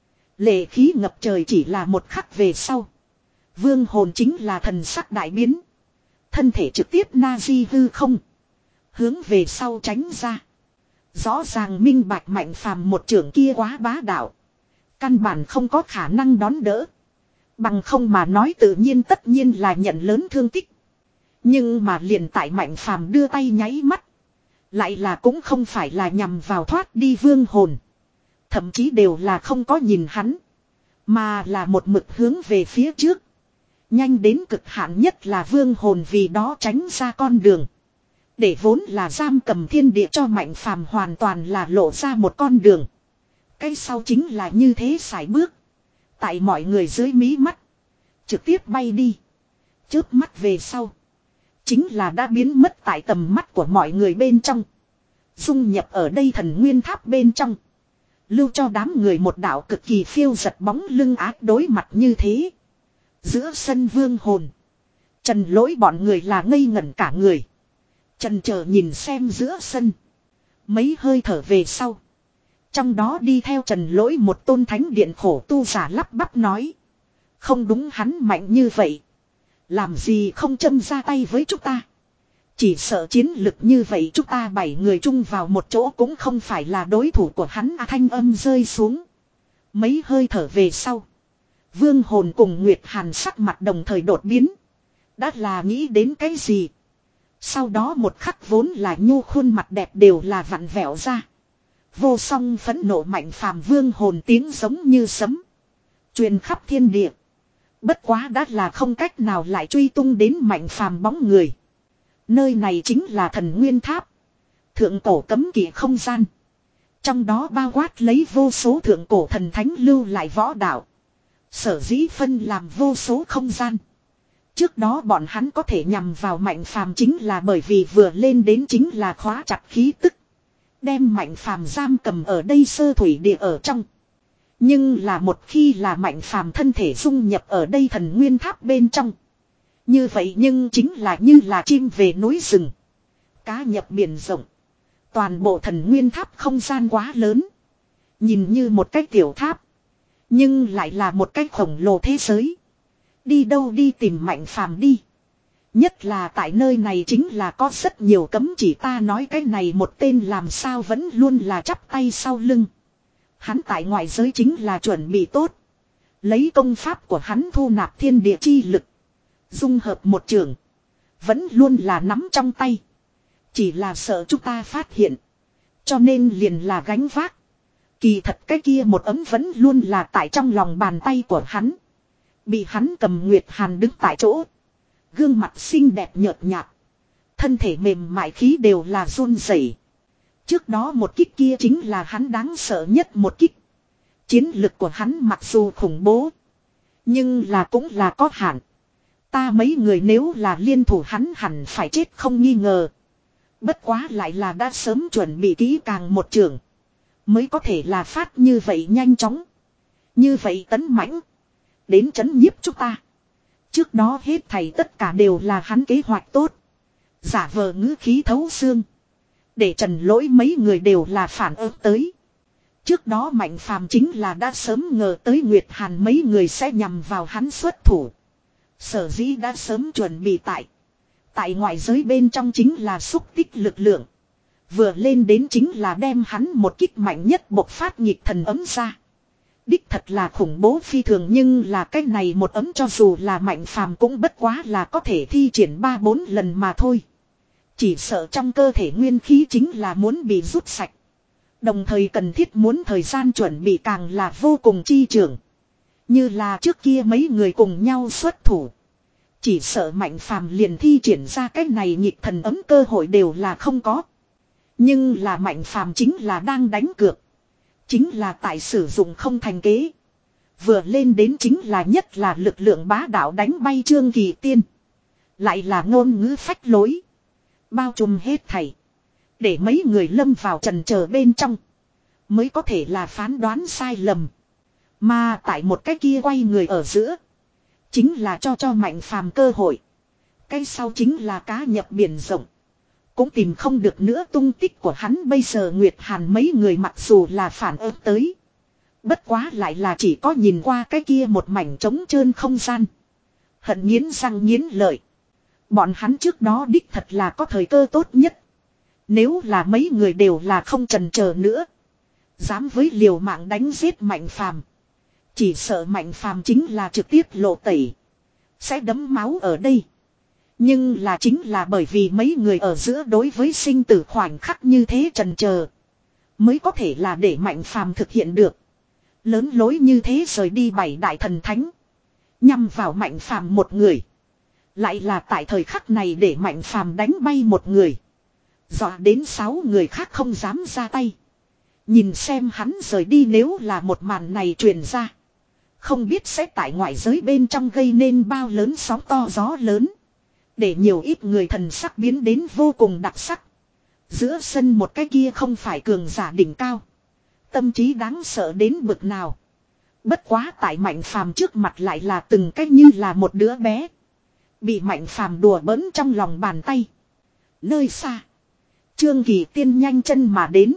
Lệ khí ngập trời chỉ là một khắc về sau. Vương hồn chính là thần sắc đại biến. Thân thể trực tiếp na di hư không. Hướng về sau tránh ra. Rõ ràng minh bạch Mạnh Phàm một trưởng kia quá bá đạo. Căn bản không có khả năng đón đỡ. Bằng không mà nói tự nhiên tất nhiên là nhận lớn thương tích. Nhưng mà liền tại Mạnh Phàm đưa tay nháy mắt. Lại là cũng không phải là nhằm vào thoát đi vương hồn. Thậm chí đều là không có nhìn hắn. Mà là một mực hướng về phía trước. Nhanh đến cực hạn nhất là vương hồn vì đó tránh ra con đường. Để vốn là giam cầm thiên địa cho Mạnh Phàm hoàn toàn là lộ ra một con đường. Cái sau chính là như thế sải bước. Tại mọi người dưới mí mắt. Trực tiếp bay đi. Chớp mắt về sau. Chính là đã biến mất tại tầm mắt của mọi người bên trong. Dung nhập ở đây thần nguyên tháp bên trong. Lưu cho đám người một đạo cực kỳ phiêu giật bóng lưng ác đối mặt như thế. Giữa sân vương hồn. Trần Lỗi bọn người là ngây ngẩn cả người. Trần chờ nhìn xem giữa sân. Mấy hơi thở về sau. Trong đó đi theo Trần Lỗi một tôn thánh điện khổ tu giả lắp bắp nói. Không đúng, hắn mạnh như vậy. Làm gì không châm ra tay với chúng ta. Chỉ sợ chiến lực như vậy chúng ta bảy người chung vào một chỗ cũng không phải là đối thủ của hắn. À, thanh âm rơi xuống. Mấy hơi thở về sau. Vương hồn cùng Nguyệt Hàn sắc mặt đồng thời đột biến. Đã là nghĩ đến cái gì. Sau đó một khắc vốn là nhu khuôn mặt đẹp đều là vặn vẹo ra. Vô song phẫn nộ mạnh phàm vương hồn tiếng giống như sấm. Truyền khắp thiên địa. Bất quá đã là không cách nào lại truy tung đến mạnh phàm bóng người. Nơi này chính là thần nguyên tháp. Thượng cổ cấm kỵ không gian. Trong đó bao quát lấy vô số thượng cổ thần thánh lưu lại võ đạo. Sở dĩ phân làm vô số không gian. Trước đó bọn hắn có thể nhằm vào mạnh phàm chính là bởi vì vừa lên đến chính là khóa chặt khí tức. Đem mạnh phàm giam cầm ở đây sơ thủy địa ở trong. Nhưng là một khi là mạnh phàm thân thể dung nhập ở đây thần nguyên tháp bên trong. Như vậy nhưng chính là như là chim về núi rừng. Cá nhập biển rộng. Toàn bộ thần nguyên tháp không gian quá lớn. Nhìn như một cái tiểu tháp. Nhưng lại là một cái khổng lồ thế giới. Đi đâu đi tìm mạnh phàm đi. Nhất là tại nơi này chính là có rất nhiều cấm chỉ, ta nói cái này một tên làm sao vẫn luôn là chắp tay sau lưng. Hắn tại ngoại giới chính là chuẩn bị tốt. Lấy công pháp của hắn thu nạp thiên địa chi lực. Dung hợp một trường. Vẫn luôn là nắm trong tay. Chỉ là sợ chúng ta phát hiện. Cho nên liền là gánh vác. Kỳ thật cái kia một ấm vẫn luôn là tại trong lòng bàn tay của hắn. Bị hắn cầm Nguyệt Hàn đứng tại chỗ. Gương mặt xinh đẹp nhợt nhạt. Thân thể mềm mại khí đều là run rẩy. Trước đó một kích kia chính là hắn đáng sợ nhất một kích. Chiến lực của hắn mặc dù khủng bố. Nhưng là cũng là có hạn. Ta mấy người nếu là liên thủ hắn hẳn phải chết không nghi ngờ. Bất quá lại là đã sớm chuẩn bị kỹ càng một trường. Mới có thể là phát như vậy nhanh chóng. Như vậy tấn mãnh. Đến trấn nhiếp chúng ta. Trước đó hết thầy tất cả đều là hắn kế hoạch tốt. Giả vờ ngữ khí thấu xương. Để Trần Lỗi mấy người đều là phản ứng tới. Trước đó mạnh phàm chính là đã sớm ngờ tới Nguyệt Hàn mấy người sẽ nhằm vào hắn xuất thủ. Sở dĩ đã sớm chuẩn bị tại. Tại ngoại giới bên trong chính là xúc tích lực lượng. Vừa lên đến chính là đem hắn một kích mạnh nhất bộc phát nhịp thần ấm ra. Đích thật là khủng bố phi thường, nhưng là cái này một ấm cho dù là mạnh phàm cũng bất quá là có thể thi triển ba bốn lần mà thôi. Chỉ sợ trong cơ thể nguyên khí chính là muốn bị rút sạch. Đồng thời cần thiết muốn thời gian chuẩn bị càng là vô cùng chi trường. Như là trước kia mấy người cùng nhau xuất thủ. Chỉ sợ mạnh phàm liền thi triển ra cái này nhịp thần ấm cơ hội đều là không có. Nhưng là mạnh phàm chính là đang đánh cược. Chính là tại sử dụng không thành kế. Vừa lên đến chính là nhất là lực lượng bá đạo đánh bay Trương Kỳ Tiên. Lại là ngôn ngữ phách lối. Bao trùm hết thảy. Để mấy người lâm vào trần chờ bên trong. Mới có thể là phán đoán sai lầm. Mà tại một cái kia quay người ở giữa. Chính là cho cho mạnh phàm cơ hội. Cái sau chính là cá nhập biển rộng. Cũng tìm không được nữa tung tích của hắn. Bây giờ Nguyệt Hàn mấy người mặc dù là phản ứng tới. Bất quá lại là chỉ có nhìn qua cái kia một mảnh trống trơn không gian. Hận nghiến răng nghiến lợi. Bọn hắn trước đó đích thật là có thời cơ tốt nhất. Nếu là mấy người đều là không chần chờ nữa. Dám với liều mạng đánh giết mạnh phàm. Chỉ sợ mạnh phàm chính là trực tiếp lộ tẩy. Sẽ đấm máu ở đây. Nhưng là chính là bởi vì mấy người ở giữa đối với sinh tử khoảnh khắc như thế chần chờ. Mới có thể là để mạnh phàm thực hiện được. Lớn lối như thế rời đi bảy đại thần thánh. Nhằm vào mạnh phàm một người. Lại là tại thời khắc này để mạnh phàm đánh bay một người. Dọa đến sáu người khác không dám ra tay. Nhìn xem hắn rời đi, nếu là một màn này truyền ra. Không biết sẽ tại ngoại giới bên trong gây nên bao lớn sóng to gió lớn. Để nhiều ít người thần sắc biến đến vô cùng đặc sắc. Giữa sân một cái kia không phải cường giả đỉnh cao. Tâm trí đáng sợ đến bực nào. Bất quá tại Mạnh Phàm trước mặt lại là từng cách như là một đứa bé. Bị Mạnh Phàm đùa bỡn trong lòng bàn tay. Nơi xa. Trương Kỳ Tiên nhanh chân mà đến.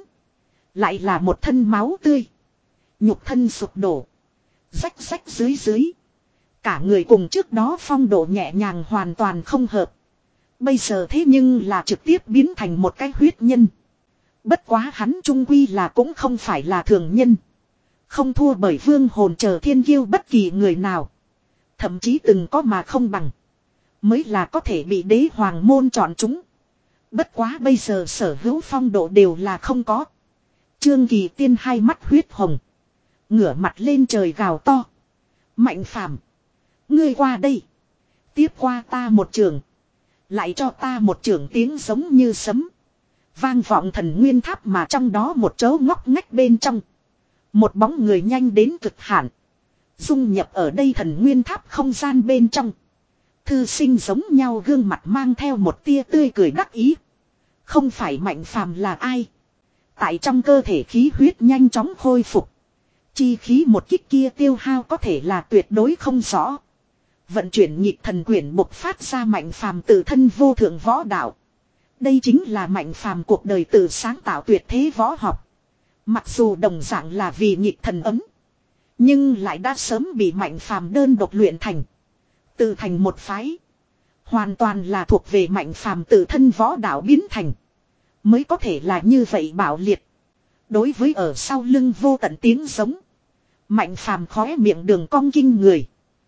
Lại là một thân máu tươi. Nhục thân sụp đổ. Rách rách dưới dưới. Cả người cùng trước đó phong độ nhẹ nhàng hoàn toàn không hợp. Bây giờ thế nhưng là trực tiếp biến thành một cái huyết nhân. Bất quá hắn trung quy là cũng không phải là thường nhân. Không thua bởi vương hồn chờ thiên kiêu bất kỳ người nào. Thậm chí từng có mà không bằng. Mới là có thể bị đế hoàng môn chọn chúng. Bất quá bây giờ sở hữu phong độ đều là không có. Trương Kỳ Tiên hai mắt huyết hồng. Ngửa mặt lên trời gào to. Mạnh Phàm, ngươi qua đây. Tiếp qua ta một trường. Lại cho ta một trường tiếng giống như sấm. Vang vọng thần nguyên tháp mà trong đó một chỗ ngóc ngách bên trong. Một bóng người nhanh đến cực hạn. Dung nhập ở đây thần nguyên tháp không gian bên trong. Thư sinh giống nhau gương mặt mang theo một tia tươi cười đắc ý. Không phải Mạnh Phàm là ai. Tại trong cơ thể khí huyết nhanh chóng khôi phục. Chi khí một kích kia tiêu hao có thể là tuyệt đối không rõ. Vận chuyển nhịp thần quyển bộc phát ra Mạnh Phàm tự thân vô thượng võ đạo. Đây chính là Mạnh Phàm cuộc đời tự sáng tạo tuyệt thế võ học. Mặc dù đồng dạng là vì nhịp thần ấm. Nhưng lại đã sớm bị Mạnh Phàm đơn độc luyện thành. Tự thành một phái. Hoàn toàn là thuộc về Mạnh Phàm tự thân võ đạo biến thành. Mới có thể là như vậy bảo liệt. Đối với ở sau lưng vô tận tiếng giống. Mạnh Phàm khóe miệng đường cong kinh người.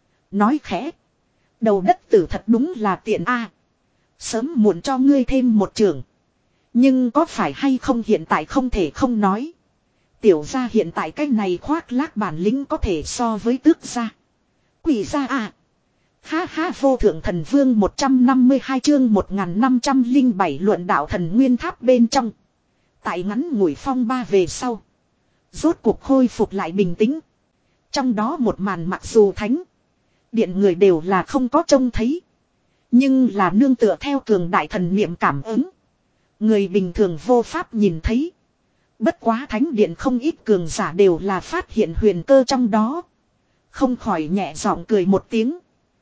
Nói khẽ. Đầu đất tử thật đúng là tiện a. Sớm muộn cho ngươi thêm một trường. Nhưng có phải hay không hiện tại không thể không nói. Tiểu gia hiện tại cái này khoác lác bản lĩnh có thể so với tước gia. Quỷ gia à. Ha ha vô thượng thần vương một trăm năm mươi hai chương một nghìn năm trăm lẻ bảy luận đạo thần nguyên tháp bên trong. Tại ngắn ngủi phong ba về sau. Rốt cuộc khôi phục lại bình tĩnh. Trong đó một màn mặc dù thánh. Điện người đều là không có trông thấy. Nhưng là nương tựa theo cường đại thần niệm cảm ứng. Người bình thường vô pháp nhìn thấy. Bất quá thánh điện không ít cường giả đều là phát hiện huyền cơ trong đó. Không khỏi nhẹ giọng cười một tiếng.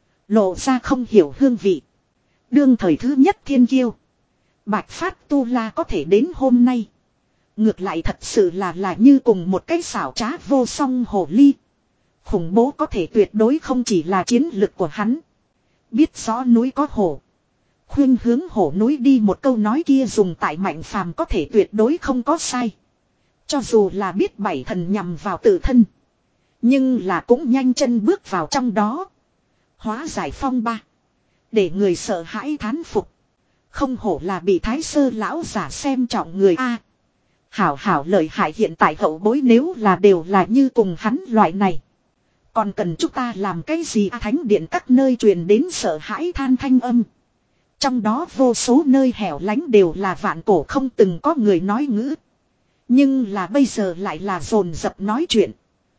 Lộ ra không hiểu hương vị. Đương thời thứ nhất thiên kiêu. Bạch Phát Tu La có thể đến hôm nay. Ngược lại thật sự là là như cùng một cái xảo trá vô song hồ ly. Khủng bố có thể tuyệt đối không chỉ là chiến lực của hắn. Biết rõ núi có hổ. Khuyên hướng hổ núi đi một câu nói kia dùng tại Mạnh Phàm có thể tuyệt đối không có sai. Cho dù là biết bảy thần nhằm vào tự thân. Nhưng là cũng nhanh chân bước vào trong đó. Hóa giải phong ba. Để người sợ hãi thán phục. Không hổ là bị thái sơ lão giả xem trọng người A. Hảo hảo lợi hại hiện tại hậu bối nếu là đều là như cùng hắn loại này. Còn cần chúng ta làm cái gì à, thánh điện các nơi truyền đến sợ hãi than thanh âm. Trong đó vô số nơi hẻo lánh đều là vạn cổ không từng có người nói ngữ. Nhưng là bây giờ lại là dồn dập nói chuyện.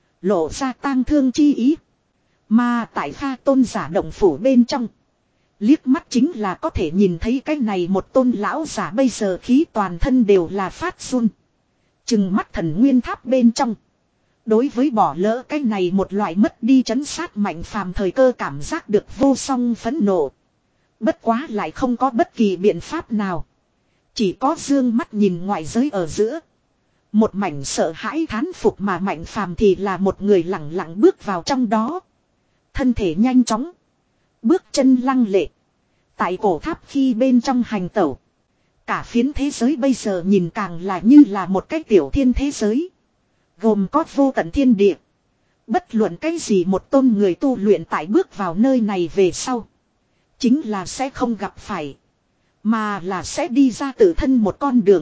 Lộ ra tang thương chi ý. Mà tại pha tôn giả động phủ bên trong. Liếc mắt chính là có thể nhìn thấy cái này một tôn lão giả bây giờ khí toàn thân đều là phát run. Chừng mắt thần nguyên tháp bên trong. Đối với bỏ lỡ cái này một loại mất đi trấn sát Mạnh Phàm thời cơ cảm giác được vô song phẫn nộ. Bất quá lại không có bất kỳ biện pháp nào. Chỉ có dương mắt nhìn ngoại giới ở giữa. Một mảnh sợ hãi thán phục mà Mạnh Phàm thì là một người lặng lặng bước vào trong đó. Thân thể nhanh chóng. Bước chân lăng lệ. Tại cổ tháp khi bên trong hành tẩu. Cả phiến thế giới bây giờ nhìn càng là như là một cái tiểu thiên thế giới. Gồm có vô tận thiên địa. Bất luận cái gì một tôn người tu luyện tại bước vào nơi này về sau. Chính là sẽ không gặp phải. Mà là sẽ đi ra tự thân một con đường.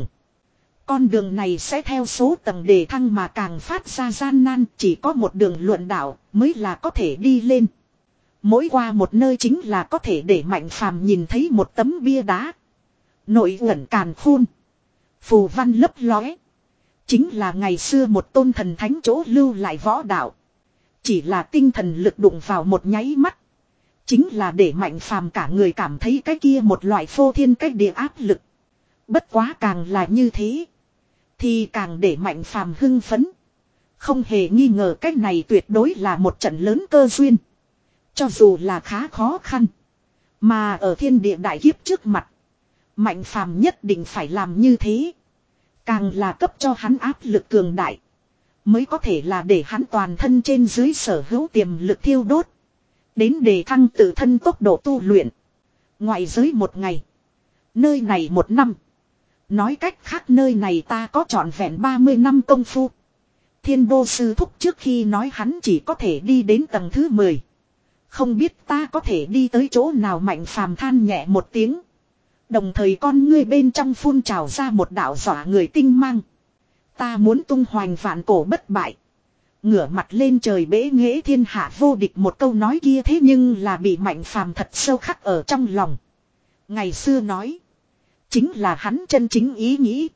Con đường này sẽ theo số tầng đề thăng mà càng phát ra gian nan. Chỉ có một đường luận đạo mới là có thể đi lên. Mỗi qua một nơi chính là có thể để Mạnh Phàm nhìn thấy một tấm bia đá. Nội ẩn càn khôn. Phù văn lấp lóe. Chính là ngày xưa một tôn thần thánh chỗ lưu lại võ đạo. Chỉ là tinh thần lực đụng vào một nháy mắt. Chính là để Mạnh Phàm cả người cảm thấy cái kia một loại phô thiên cách địa áp lực. Bất quá càng là như thế. Thì càng để Mạnh Phàm hưng phấn. Không hề nghi ngờ cái này tuyệt đối là một trận lớn cơ duyên. Cho dù là khá khó khăn. Mà ở thiên địa đại kiếp trước mặt. Mạnh Phàm nhất định phải làm như thế. Càng là cấp cho hắn áp lực cường đại. Mới có thể là để hắn toàn thân trên dưới sở hữu tiềm lực thiêu đốt. Đến đề thăng tự thân tốc độ tu luyện. Ngoại giới một ngày. Nơi này một năm. Nói cách khác nơi này ta có trọn vẹn ba mươi năm công phu. Thiên đô sư thúc trước khi nói hắn chỉ có thể đi đến tầng thứ mười. Không biết ta có thể đi tới chỗ nào. Mạnh Phàm than nhẹ một tiếng. Đồng thời con ngươi bên trong phun trào ra một đạo dọa người tinh mang. Ta muốn tung hoành vạn cổ bất bại. Ngửa mặt lên trời bế nghệ thiên hạ vô địch, một câu nói kia thế nhưng là bị Mạnh Phàm thật sâu khắc ở trong lòng. Ngày xưa nói. Chính là hắn chân chính ý nghĩ.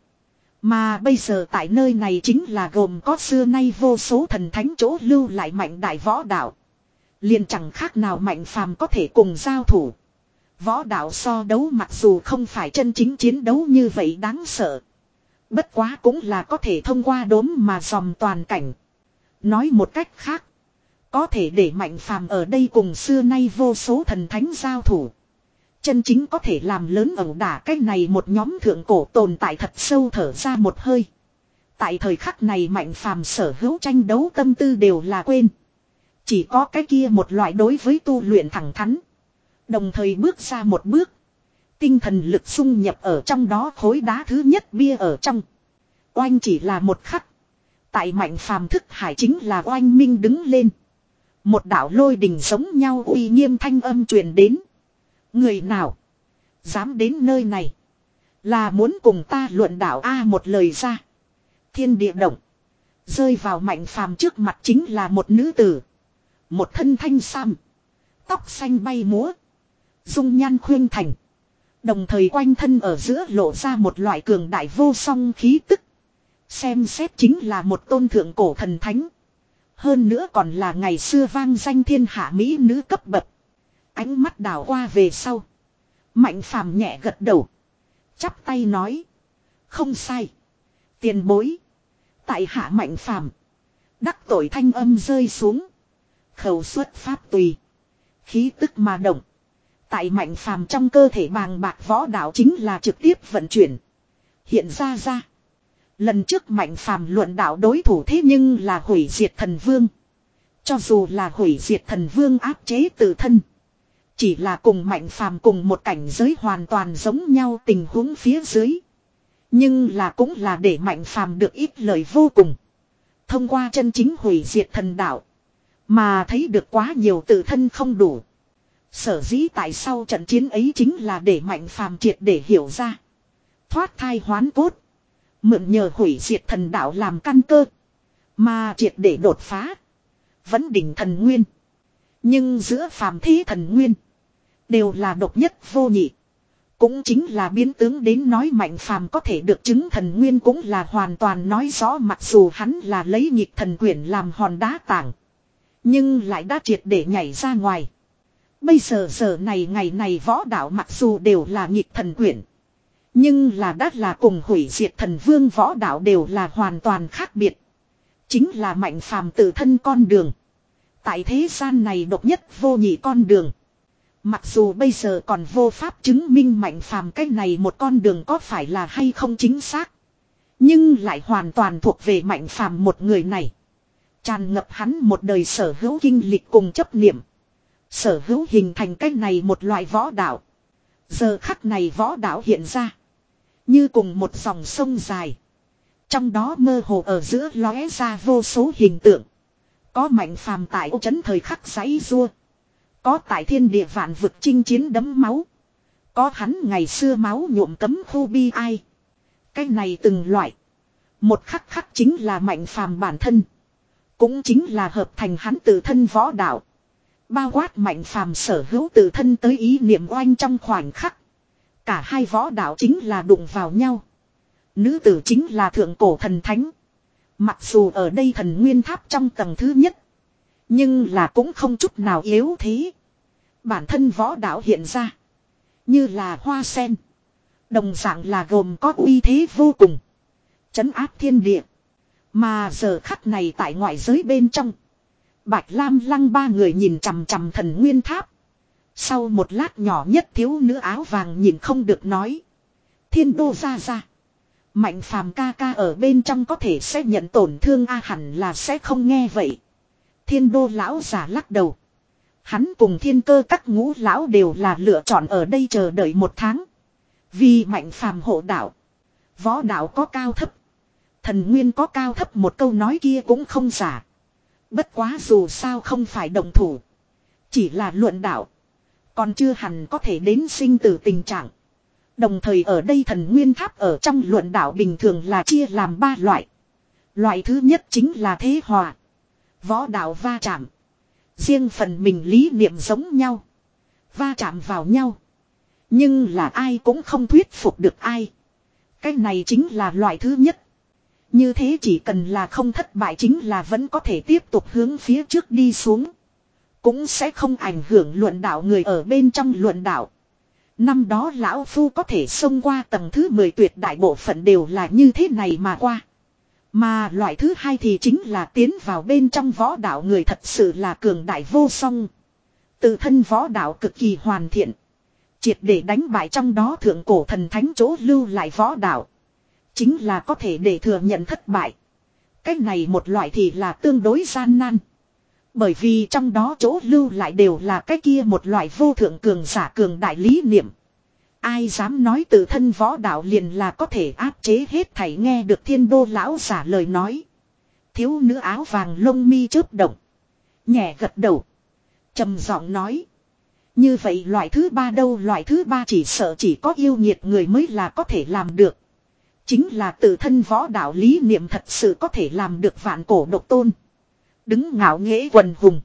Mà bây giờ tại nơi này chính là gồm có xưa nay vô số thần thánh chỗ lưu lại mạnh đại võ đạo. Liền chẳng khác nào Mạnh Phàm có thể cùng giao thủ. Võ đạo so đấu mặc dù không phải chân chính chiến đấu như vậy đáng sợ. Bất quá cũng là có thể thông qua đốm mà dòm toàn cảnh. Nói một cách khác. Có thể để Mạnh Phàm ở đây cùng xưa nay vô số thần thánh giao thủ. Chân chính có thể làm lớn ẩu đả cái này một nhóm thượng cổ tồn tại thật sâu thở ra một hơi. Tại thời khắc này Mạnh Phàm sở hữu tranh đấu tâm tư đều là quên. Chỉ có cái kia một loại đối với tu luyện thẳng thắn. Đồng thời bước ra một bước. Tinh thần lực xung nhập ở trong đó khối đá thứ nhất bia ở trong. Oanh chỉ là một khắc. Tại Mạnh Phàm thức hải chính là oanh minh đứng lên. Một đạo lôi đình giống nhau uy nghiêm thanh âm truyền đến. Người nào dám đến nơi này là muốn cùng ta luận đạo a. Một lời ra. Thiên địa động. Rơi vào Mạnh Phàm trước mặt chính là một nữ tử. Một thân thanh sam. Tóc xanh bay múa. Dung nhan khuyên thành. Đồng thời quanh thân ở giữa lộ ra một loại cường đại vô song khí tức. Xem xét chính là một tôn thượng cổ thần thánh. Hơn nữa còn là ngày xưa vang danh thiên hạ mỹ nữ cấp bậc. Ánh mắt đảo qua về sau. Mạnh Phàm nhẹ gật đầu. Chắp tay nói. Không sai. Tiền bối. Tại hạ Mạnh Phàm. Đắc tội thanh âm rơi xuống. Khẩu xuất pháp tùy. Khí tức mà động. Tại Mạnh Phàm trong cơ thể bàng bạc võ đạo chính là trực tiếp vận chuyển. Hiện ra ra. Lần trước Mạnh Phàm luận đạo đối thủ thế nhưng là hủy diệt thần vương. Cho dù là hủy diệt thần vương áp chế tự thân. Chỉ là cùng Mạnh Phàm cùng một cảnh giới hoàn toàn giống nhau tình huống phía dưới. Nhưng là cũng là để Mạnh Phàm được ít lời vô cùng. Thông qua chân chính hủy diệt thần đạo. Mà thấy được quá nhiều tự thân không đủ. Sở dĩ tại sau trận chiến ấy chính là để Mạnh Phàm triệt để hiểu ra. Thoát thai hoán cốt. Mượn nhờ hủy diệt thần đạo làm căn cơ. Mà triệt để đột phá. Vẫn đỉnh thần nguyên. Nhưng giữa phàm thế thần nguyên. Đều là độc nhất vô nhị. Cũng chính là biến tướng đến nói Mạnh Phàm có thể được chứng thần nguyên cũng là hoàn toàn nói rõ, mặc dù hắn là lấy nhịp thần quyển làm hòn đá tảng. Nhưng lại đã triệt để nhảy ra ngoài. Bây giờ giờ này ngày này võ đạo mặc dù đều là nhịp thần quyển. Nhưng là đã là cùng hủy diệt thần vương võ đạo đều là hoàn toàn khác biệt. Chính là Mạnh Phàm tự thân con đường. Tại thế gian này độc nhất vô nhị con đường. Mặc dù bây giờ còn vô pháp chứng minh Mạnh Phàm cái này một con đường có phải là hay không chính xác. Nhưng lại hoàn toàn thuộc về Mạnh Phàm một người này. Tràn ngập hắn một đời sở hữu kinh lịch cùng chấp niệm. Sở hữu hình thành cái này một loại võ đạo. Giờ khắc này võ đạo hiện ra. Như cùng một dòng sông dài. Trong đó mơ hồ ở giữa lóe ra vô số hình tượng. Có Mạnh Phàm tại ô trấn thời khắc giãy giụa. Có tại thiên địa vạn vực chinh chiến đẫm máu. Có hắn ngày xưa máu nhuộm cấm khu bi ai. Cái này từng loại. Một khắc khắc chính là Mạnh Phàm bản thân. Cũng chính là hợp thành hắn tự thân võ đạo. Bao quát Mạnh Phàm sở hữu tự thân tới ý niệm oanh trong khoảnh khắc. Cả hai võ đạo chính là đụng vào nhau. Nữ tử chính là thượng cổ thần thánh. Mặc dù ở đây thần nguyên tháp trong tầng thứ nhất. Nhưng là cũng không chút nào yếu thế. Bản thân võ đạo hiện ra. Như là hoa sen. Đồng dạng là gồm có uy thế vô cùng. Trấn áp thiên địa. Mà giờ khắc này tại ngoại giới bên trong. Bạch Lam Lăng ba người nhìn chằm chằm thần nguyên tháp. Sau một lát nhỏ nhất thiếu nữ áo vàng nhìn không được nói. Thiên đô ra ra. Mạnh phàm ca ca ở bên trong có thể sẽ nhận tổn thương a hẳn là sẽ không nghe vậy. Thiên đô lão giả lắc đầu. Hắn cùng thiên cơ các ngũ lão đều là lựa chọn ở đây chờ đợi một tháng. Vì mạnh phàm hộ đạo. Võ đạo có cao thấp. Thần nguyên có cao thấp một câu nói kia cũng không giả. Bất quá dù sao không phải đồng thủ. Chỉ là luận đạo. Còn chưa hẳn có thể đến sinh tử tình trạng. Đồng thời ở đây thần nguyên tháp ở trong luận đạo bình thường là chia làm ba loại. Loại thứ nhất chính là thế hòa. Võ đạo va chạm. Riêng phần mình lý niệm giống nhau. Va chạm vào nhau. Nhưng là ai cũng không thuyết phục được ai. Cái này chính là loại thứ nhất. Như thế chỉ cần là không thất bại chính là vẫn có thể tiếp tục hướng phía trước đi xuống. Cũng sẽ không ảnh hưởng luận đạo người ở bên trong luận đạo. Năm đó lão phu có thể xông qua tầng thứ mười tuyệt đại bộ phận đều là như thế này mà qua. Mà loại thứ hai thì chính là tiến vào bên trong võ đạo người thật sự là cường đại vô song. Tự thân võ đạo cực kỳ hoàn thiện. Triệt để đánh bại trong đó thượng cổ thần thánh chỗ lưu lại võ đạo. Chính là có thể để thừa nhận thất bại. Cách này một loại thì là tương đối gian nan. Bởi vì trong đó chỗ lưu lại đều là cái kia một loại vô thượng cường giả cường đại lý niệm. Ai dám nói tự thân võ đạo liền là có thể áp chế hết thảy nghe được thiên đô lão giả lời nói. Thiếu nữ áo vàng lông mi chớp động. Nhẹ gật đầu. Trầm giọng nói. Như vậy loại thứ ba đâu loại thứ ba chỉ sợ chỉ có yêu nghiệt người mới là có thể làm được. Chính là tự thân võ đạo lý niệm thật sự có thể làm được vạn cổ độc tôn. Đứng ngạo nghễ quần hùng.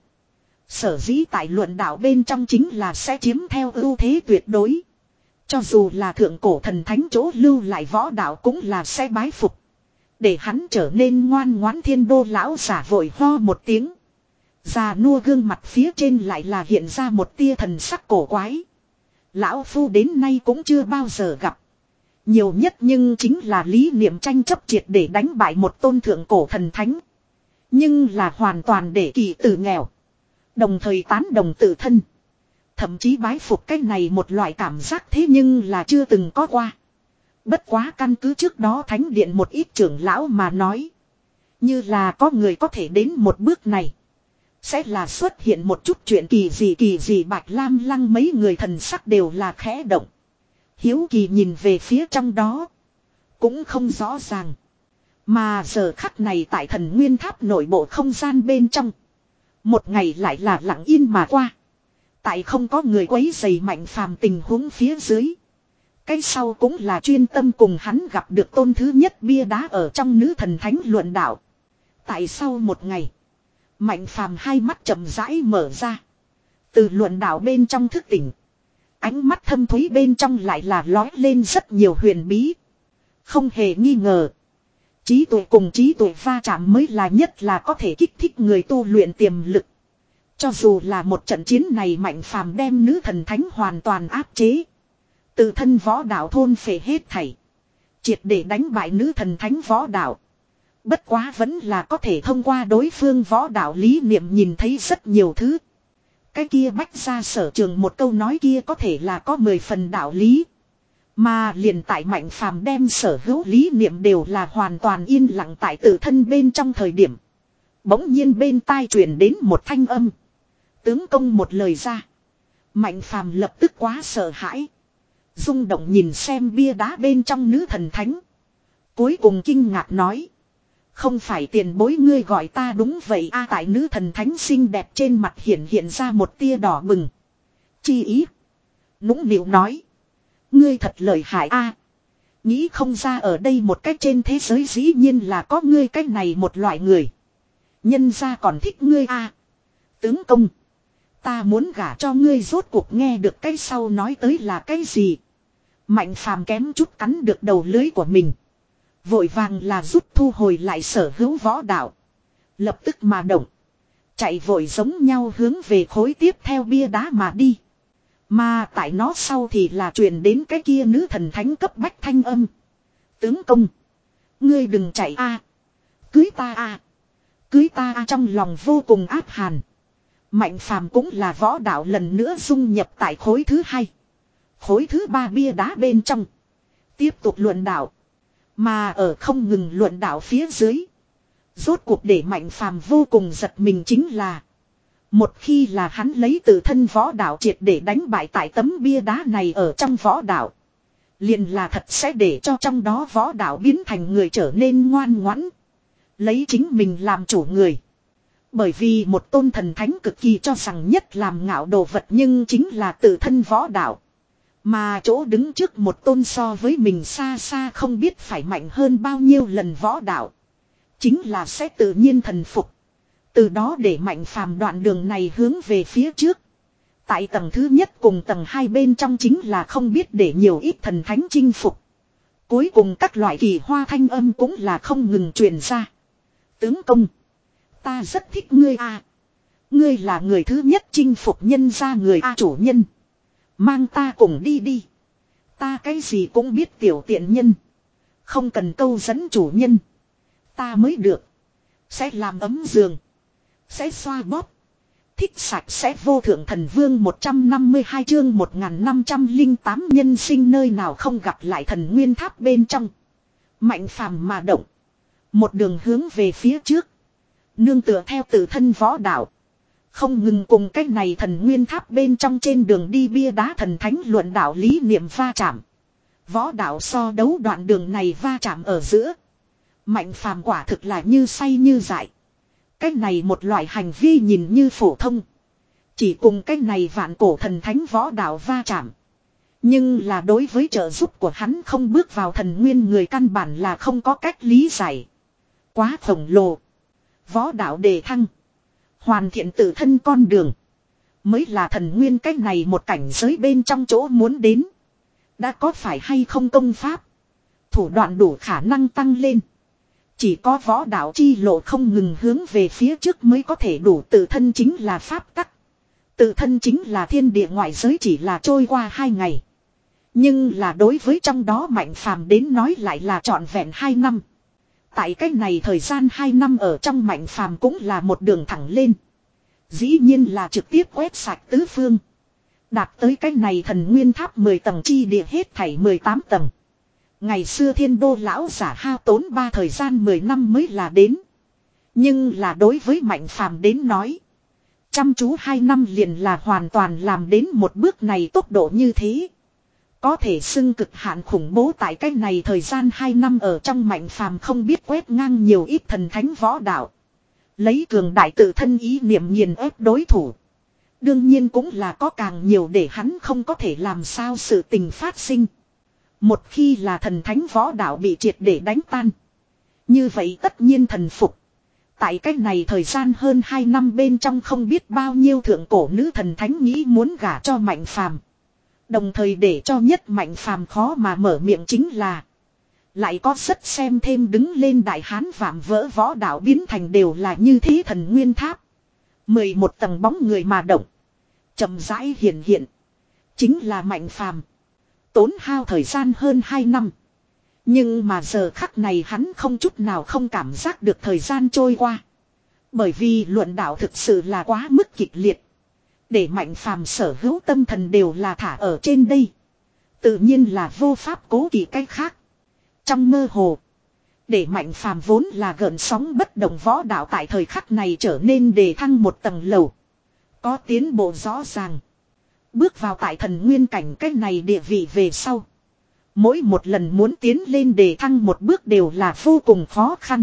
Sở dĩ tại luận đạo bên trong chính là sẽ chiếm theo ưu thế tuyệt đối. Cho dù là thượng cổ thần thánh chỗ lưu lại võ đạo cũng là sẽ bái phục. Để hắn trở nên ngoan ngoãn thiên đô lão giả vội ho một tiếng. Già nua gương mặt phía trên lại là hiện ra một tia thần sắc cổ quái. Lão phu đến nay cũng chưa bao giờ gặp. Nhiều nhất nhưng chính là lý niệm tranh chấp triệt để đánh bại một tôn thượng cổ thần thánh. Nhưng là hoàn toàn để kỳ tử nghèo. Đồng thời tán đồng tự thân. Thậm chí bái phục cái này một loại cảm giác thế nhưng là chưa từng có qua. Bất quá căn cứ trước đó thánh điện một ít trưởng lão mà nói. Như là có người có thể đến một bước này. Sẽ là xuất hiện một chút chuyện kỳ gì kỳ gì Bạch Lam Lăng mấy người thần sắc đều là khẽ động. Hiếu kỳ nhìn về phía trong đó. Cũng không rõ ràng. Mà giờ khắc này tại thần nguyên tháp nội bộ không gian bên trong. Một ngày lại là lặng yên mà qua. Tại không có người quấy rầy mạnh phàm tình huống phía dưới. Cái sau cũng là chuyên tâm cùng hắn gặp được tôn thứ nhất bia đá ở trong nữ thần thánh luận đạo. Tại sau một ngày. Mạnh phàm hai mắt chậm rãi mở ra. Từ luận đạo bên trong thức tỉnh. Ánh mắt thâm thúy bên trong lại là lói lên rất nhiều huyền bí. Không hề nghi ngờ. Trí tuệ cùng trí tuệ va chạm mới là nhất là có thể kích thích người tu luyện tiềm lực. Cho dù là một trận chiến này mạnh phàm đem nữ thần thánh hoàn toàn áp chế. Tự thân võ đạo thôn phệ hết thảy. Triệt để đánh bại nữ thần thánh võ đạo. Bất quá vẫn là có thể thông qua đối phương võ đạo lý niệm nhìn thấy rất nhiều thứ. Cái kia bách ra sở trường một câu nói kia có thể là có mười phần đạo lý. Mà liền tại mạnh phàm đem sở hữu lý niệm đều là hoàn toàn yên lặng tại tự thân bên trong thời điểm. Bỗng nhiên bên tai truyền đến một thanh âm. Tướng công một lời ra. Mạnh phàm lập tức quá sợ hãi. Rung động nhìn xem bia đá bên trong nữ thần thánh. Cuối cùng kinh ngạc nói. Không phải tiền bối ngươi gọi ta đúng vậy a tại nữ thần thánh xinh đẹp trên mặt hiện hiện ra một tia đỏ bừng. Chi ý. Nũng nịu nói. Ngươi thật lợi hại a. Nghĩ không ra ở đây một cách trên thế giới dĩ nhiên là có ngươi cách này một loại người. Nhân ra còn thích ngươi a. Tướng công. Ta muốn gả cho ngươi rốt cuộc nghe được cái sau nói tới là cái gì. Mạnh phàm kém chút cắn được đầu lưới của mình. Vội vàng là rút thu hồi lại sở hữu võ đạo. Lập tức mà động. Chạy vội giống nhau hướng về khối tiếp theo bia đá mà đi. Mà tại nó sau thì là truyền đến cái kia nữ thần thánh cấp bách thanh âm. Tướng công. Ngươi đừng chạy a, cưới ta a, cưới ta a. Trong lòng vô cùng áp hàn. Mạnh phàm cũng là võ đạo lần nữa dung nhập tại khối thứ hai. Khối thứ ba bia đá bên trong. Tiếp tục luận đạo. Mà ở không ngừng luận đạo phía dưới. Rốt cuộc để mạnh phàm vô cùng giật mình chính là. Một khi là hắn lấy tự thân võ đạo triệt để đánh bại tại tấm bia đá này ở trong võ đạo. Liền là thật sẽ để cho trong đó võ đạo biến thành người trở nên ngoan ngoãn. Lấy chính mình làm chủ người. Bởi vì một tôn thần thánh cực kỳ cho rằng nhất làm ngạo đồ vật nhưng chính là tự thân võ đạo. Mà chỗ đứng trước một tôn so với mình xa xa không biết phải mạnh hơn bao nhiêu lần võ đạo. Chính là sẽ tự nhiên thần phục. Từ đó để mạnh phàm đoạn đường này hướng về phía trước. Tại tầng thứ nhất cùng tầng hai bên trong chính là không biết để nhiều ít thần thánh chinh phục. Cuối cùng các loại kỳ hoa thanh âm cũng là không ngừng truyền ra. Tướng công. Ta rất thích ngươi a. Ngươi là người thứ nhất chinh phục nhân ra người a chủ nhân. Mang ta cùng đi đi. Ta cái gì cũng biết tiểu tiện nhân. Không cần câu dẫn chủ nhân. Ta mới được. Sẽ làm ấm giường. Sẽ xoa bóp. Thích sạch sẽ vô thượng thần vương một trăm năm mươi hai chương một nghìn năm trăm lẻ tám nhân sinh nơi nào không gặp lại thần nguyên tháp bên trong. Mạnh phàm mà động. Một đường hướng về phía trước. Nương tựa theo tự thân võ đạo. Không ngừng cùng cách này thần nguyên tháp bên trong trên đường đi bia đá thần thánh luận đạo lý niệm va chạm. Võ đạo so đấu đoạn đường này va chạm ở giữa. Mạnh phàm quả thực là như say như dại. Cái này một loại hành vi nhìn như phổ thông. Chỉ cùng cái này vạn cổ thần thánh võ đạo va chạm. Nhưng là đối với trợ giúp của hắn không bước vào thần nguyên người căn bản là không có cách lý giải. Quá khổng lồ. Võ đạo đề thăng. Hoàn thiện tự thân con đường. Mới là thần nguyên cái này một cảnh giới bên trong chỗ muốn đến. Đã có phải hay không công pháp. Thủ đoạn đủ khả năng tăng lên. Chỉ có võ đạo chi lộ không ngừng hướng về phía trước mới có thể đủ tự thân chính là pháp tắc. Tự thân chính là thiên địa ngoại giới chỉ là trôi qua hai ngày. Nhưng là đối với trong đó mạnh phàm đến nói lại là trọn vẹn hai năm. Tại cách này thời gian hai năm ở trong mạnh phàm cũng là một đường thẳng lên. Dĩ nhiên là trực tiếp quét sạch tứ phương. Đạt tới cách này thần nguyên tháp mười tầng chi địa hết thảy mười tám tầng. Ngày xưa thiên đô lão giả hao tốn ba thời gian mười năm mới là đến. Nhưng là đối với mạnh phàm đến nói. Chăm chú hai năm liền là hoàn toàn làm đến một bước này tốc độ như thế. Có thể xưng cực hạn khủng bố tại cái này thời gian hai năm ở trong mạnh phàm không biết quét ngang nhiều ít thần thánh võ đạo. Lấy cường đại tự thân ý niệm nghiền ép đối thủ. Đương nhiên cũng là có càng nhiều để hắn không có thể làm sao sự tình phát sinh. Một khi là thần thánh võ đạo bị triệt để đánh tan. Như vậy tất nhiên thần phục. Tại cách này thời gian hơn hai năm bên trong không biết bao nhiêu thượng cổ nữ thần thánh nghĩ muốn gả cho mạnh phàm. Đồng thời để cho nhất mạnh phàm khó mà mở miệng chính là. Lại có rất xem thêm đứng lên đại hán vạm vỡ võ đạo biến thành đều là như thế thần nguyên tháp. mười một tầng bóng người mà động. Chậm rãi hiện hiện. Chính là mạnh phàm. Tốn hao thời gian hơn hai năm. Nhưng mà giờ khắc này hắn không chút nào không cảm giác được thời gian trôi qua. Bởi vì luận đạo thực sự là quá mức kịch liệt. Để mạnh phàm sở hữu tâm thần đều là thả ở trên đây. Tự nhiên là vô pháp cố kỵ cách khác. Trong mơ hồ. Để mạnh phàm vốn là gợn sóng bất động võ đạo tại thời khắc này trở nên đề thăng một tầng lầu. Có tiến bộ rõ ràng. Bước vào tại thần nguyên cảnh cách này địa vị về sau. Mỗi một lần muốn tiến lên đề thăng một bước đều là vô cùng khó khăn.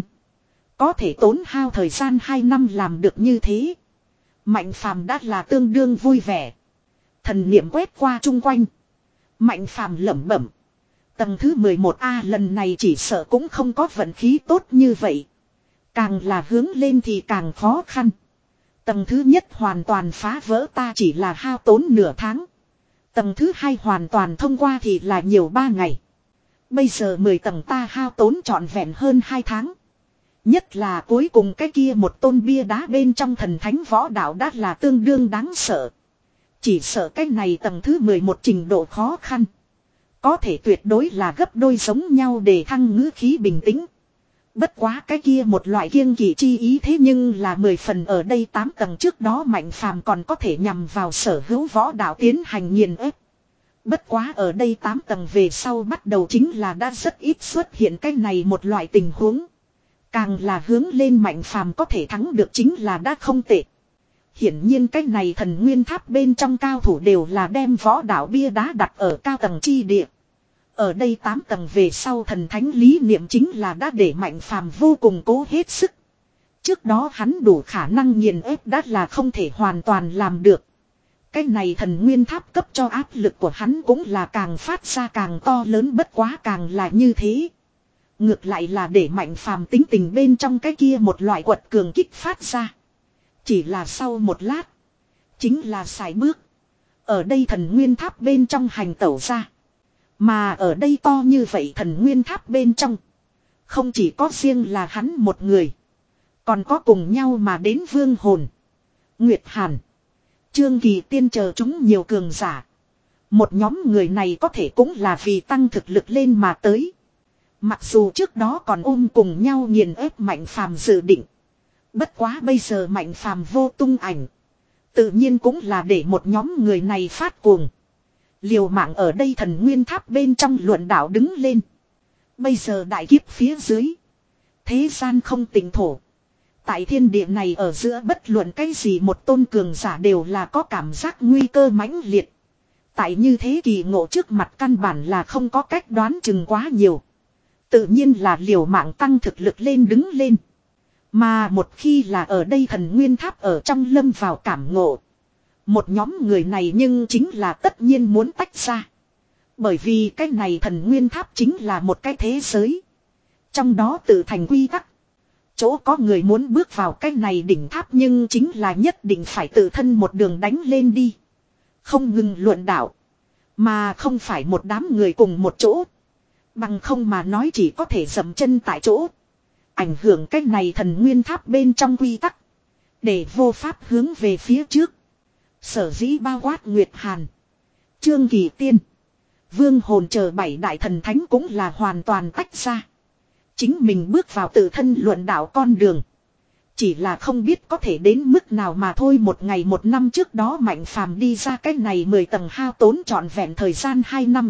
Có thể tốn hao thời gian hai năm làm được như thế. Mạnh phàm đã là tương đương vui vẻ. Thần niệm quét qua chung quanh. Mạnh phàm lẩm bẩm. Tầng thứ mười một A lần này chỉ sợ cũng không có vận khí tốt như vậy. Càng là hướng lên thì càng khó khăn. Tầng thứ nhất hoàn toàn phá vỡ ta chỉ là hao tốn nửa tháng. Tầng thứ hai hoàn toàn thông qua thì là nhiều ba ngày. Bây giờ mười tầng ta hao tốn trọn vẹn hơn hai tháng. Nhất là cuối cùng cái kia một tôn bia đá bên trong thần thánh võ đạo đã là tương đương đáng sợ. Chỉ sợ cái này tầng thứ mười một trình độ khó khăn. Có thể tuyệt đối là gấp đôi giống nhau để thăng ngữ khí bình tĩnh. Bất quá cái kia một loại kiêng kỵ chi ý thế nhưng là mười phần ở đây tám tầng trước đó Mạnh Phàm còn có thể nhằm vào sở hữu võ đạo tiến hành nghiền ép. Bất quá ở đây tám tầng về sau bắt đầu chính là đã rất ít xuất hiện cái này một loại tình huống. Càng là hướng lên Mạnh Phàm có thể thắng được chính là đã không tệ. Hiển nhiên cái này thần nguyên tháp bên trong cao thủ đều là đem võ đạo bia đá đặt ở cao tầng chi địa. Ở đây tám tầng về sau thần thánh lý niệm chính là đã để Mạnh Phàm vô cùng cố hết sức. Trước đó hắn đủ khả năng nghiền ép đã là không thể hoàn toàn làm được. Cái này thần nguyên tháp cấp cho áp lực của hắn cũng là càng phát ra càng to lớn bất quá càng là như thế. Ngược lại là để Mạnh Phàm tính tình bên trong cái kia một loại quật cường kích phát ra. Chỉ là sau một lát. Chính là sải bước. Ở đây thần nguyên tháp bên trong hành tẩu ra. Mà ở đây to như vậy thần nguyên tháp bên trong. Không chỉ có riêng là hắn một người. Còn có cùng nhau mà đến Vương Hồn, Nguyệt Hàn, Trương Kỳ Tiên chờ chúng nhiều cường giả. Một nhóm người này có thể cũng là vì tăng thực lực lên mà tới. Mặc dù trước đó còn ôm cùng nhau nghiền ép Mạnh Phàm dự định. Bất quá bây giờ Mạnh Phàm vô tung ảnh. Tự nhiên cũng là để một nhóm người này phát cuồng. Liều mạng ở đây thần nguyên tháp bên trong luận đạo đứng lên. Bây giờ đại kiếp phía dưới. Thế gian không tỉnh thổ. Tại thiên địa này ở giữa bất luận cái gì một tôn cường giả đều là có cảm giác nguy cơ mãnh liệt. Tại như thế kỳ ngộ trước mặt căn bản là không có cách đoán chừng quá nhiều. Tự nhiên là liều mạng tăng thực lực lên đứng lên. Mà một khi là ở đây thần nguyên tháp ở trong lâm vào cảm ngộ. Một nhóm người này nhưng chính là tất nhiên muốn tách ra. Bởi vì cái này thần nguyên tháp chính là một cái thế giới. Trong đó tự thành quy tắc. Chỗ có người muốn bước vào cái này đỉnh tháp nhưng chính là nhất định phải tự thân một đường đánh lên đi. Không ngừng luận đạo. Mà không phải một đám người cùng một chỗ. Bằng không mà nói chỉ có thể dậm chân tại chỗ. Ảnh hưởng cái này thần nguyên tháp bên trong quy tắc. Để vô pháp hướng về phía trước. Sở dĩ bao quát Nguyệt Hàn, Trương Kỳ Tiên, Vương Hồn chờ bảy đại thần thánh cũng là hoàn toàn tách ra. Chính mình bước vào tự thân luận đạo con đường. Chỉ là không biết có thể đến mức nào mà thôi. Một ngày một năm trước đó Mạnh Phàm đi ra cái này mười tầng hao tốn trọn vẹn thời gian hai năm.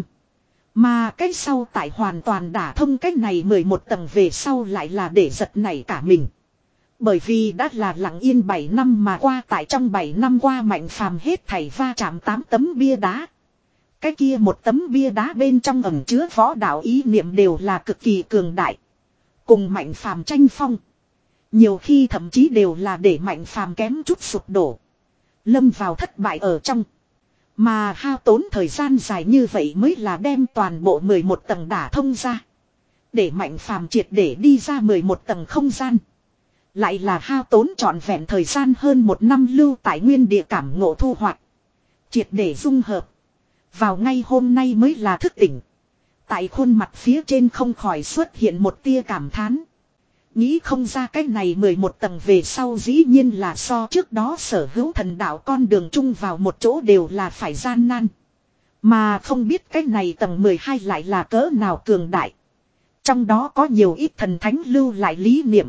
Mà cái sau tại hoàn toàn đả thông cái này mười một tầng về sau lại là để giật nảy cả mình. Bởi vì đã là lặng yên bảy năm mà qua, tại trong bảy năm qua Mạnh Phàm hết thảy va chạm tám tấm bia đá. Cái kia một tấm bia đá bên trong ẩn chứa võ đạo ý niệm đều là cực kỳ cường đại. Cùng Mạnh Phàm tranh phong. Nhiều khi thậm chí đều là để Mạnh Phàm kém chút sụp đổ. Lâm vào thất bại ở trong. Mà hao tốn thời gian dài như vậy mới là đem toàn bộ mười một tầng đả thông ra. Để Mạnh Phàm triệt để đi ra mười một tầng không gian. Lại là hao tốn trọn vẹn thời gian hơn một năm lưu tại nguyên địa cảm ngộ thu hoạch. Triệt để dung hợp. Vào ngay hôm nay mới là thức tỉnh. Tại khuôn mặt phía trên không khỏi xuất hiện một tia cảm thán. Nghĩ không ra cái này mười một tầng về sau dĩ nhiên là so trước đó sở hữu thần đạo con đường chung vào một chỗ đều là phải gian nan. Mà không biết cái này tầng mười hai lại là cỡ nào cường đại. Trong đó có nhiều ít thần thánh lưu lại lý niệm.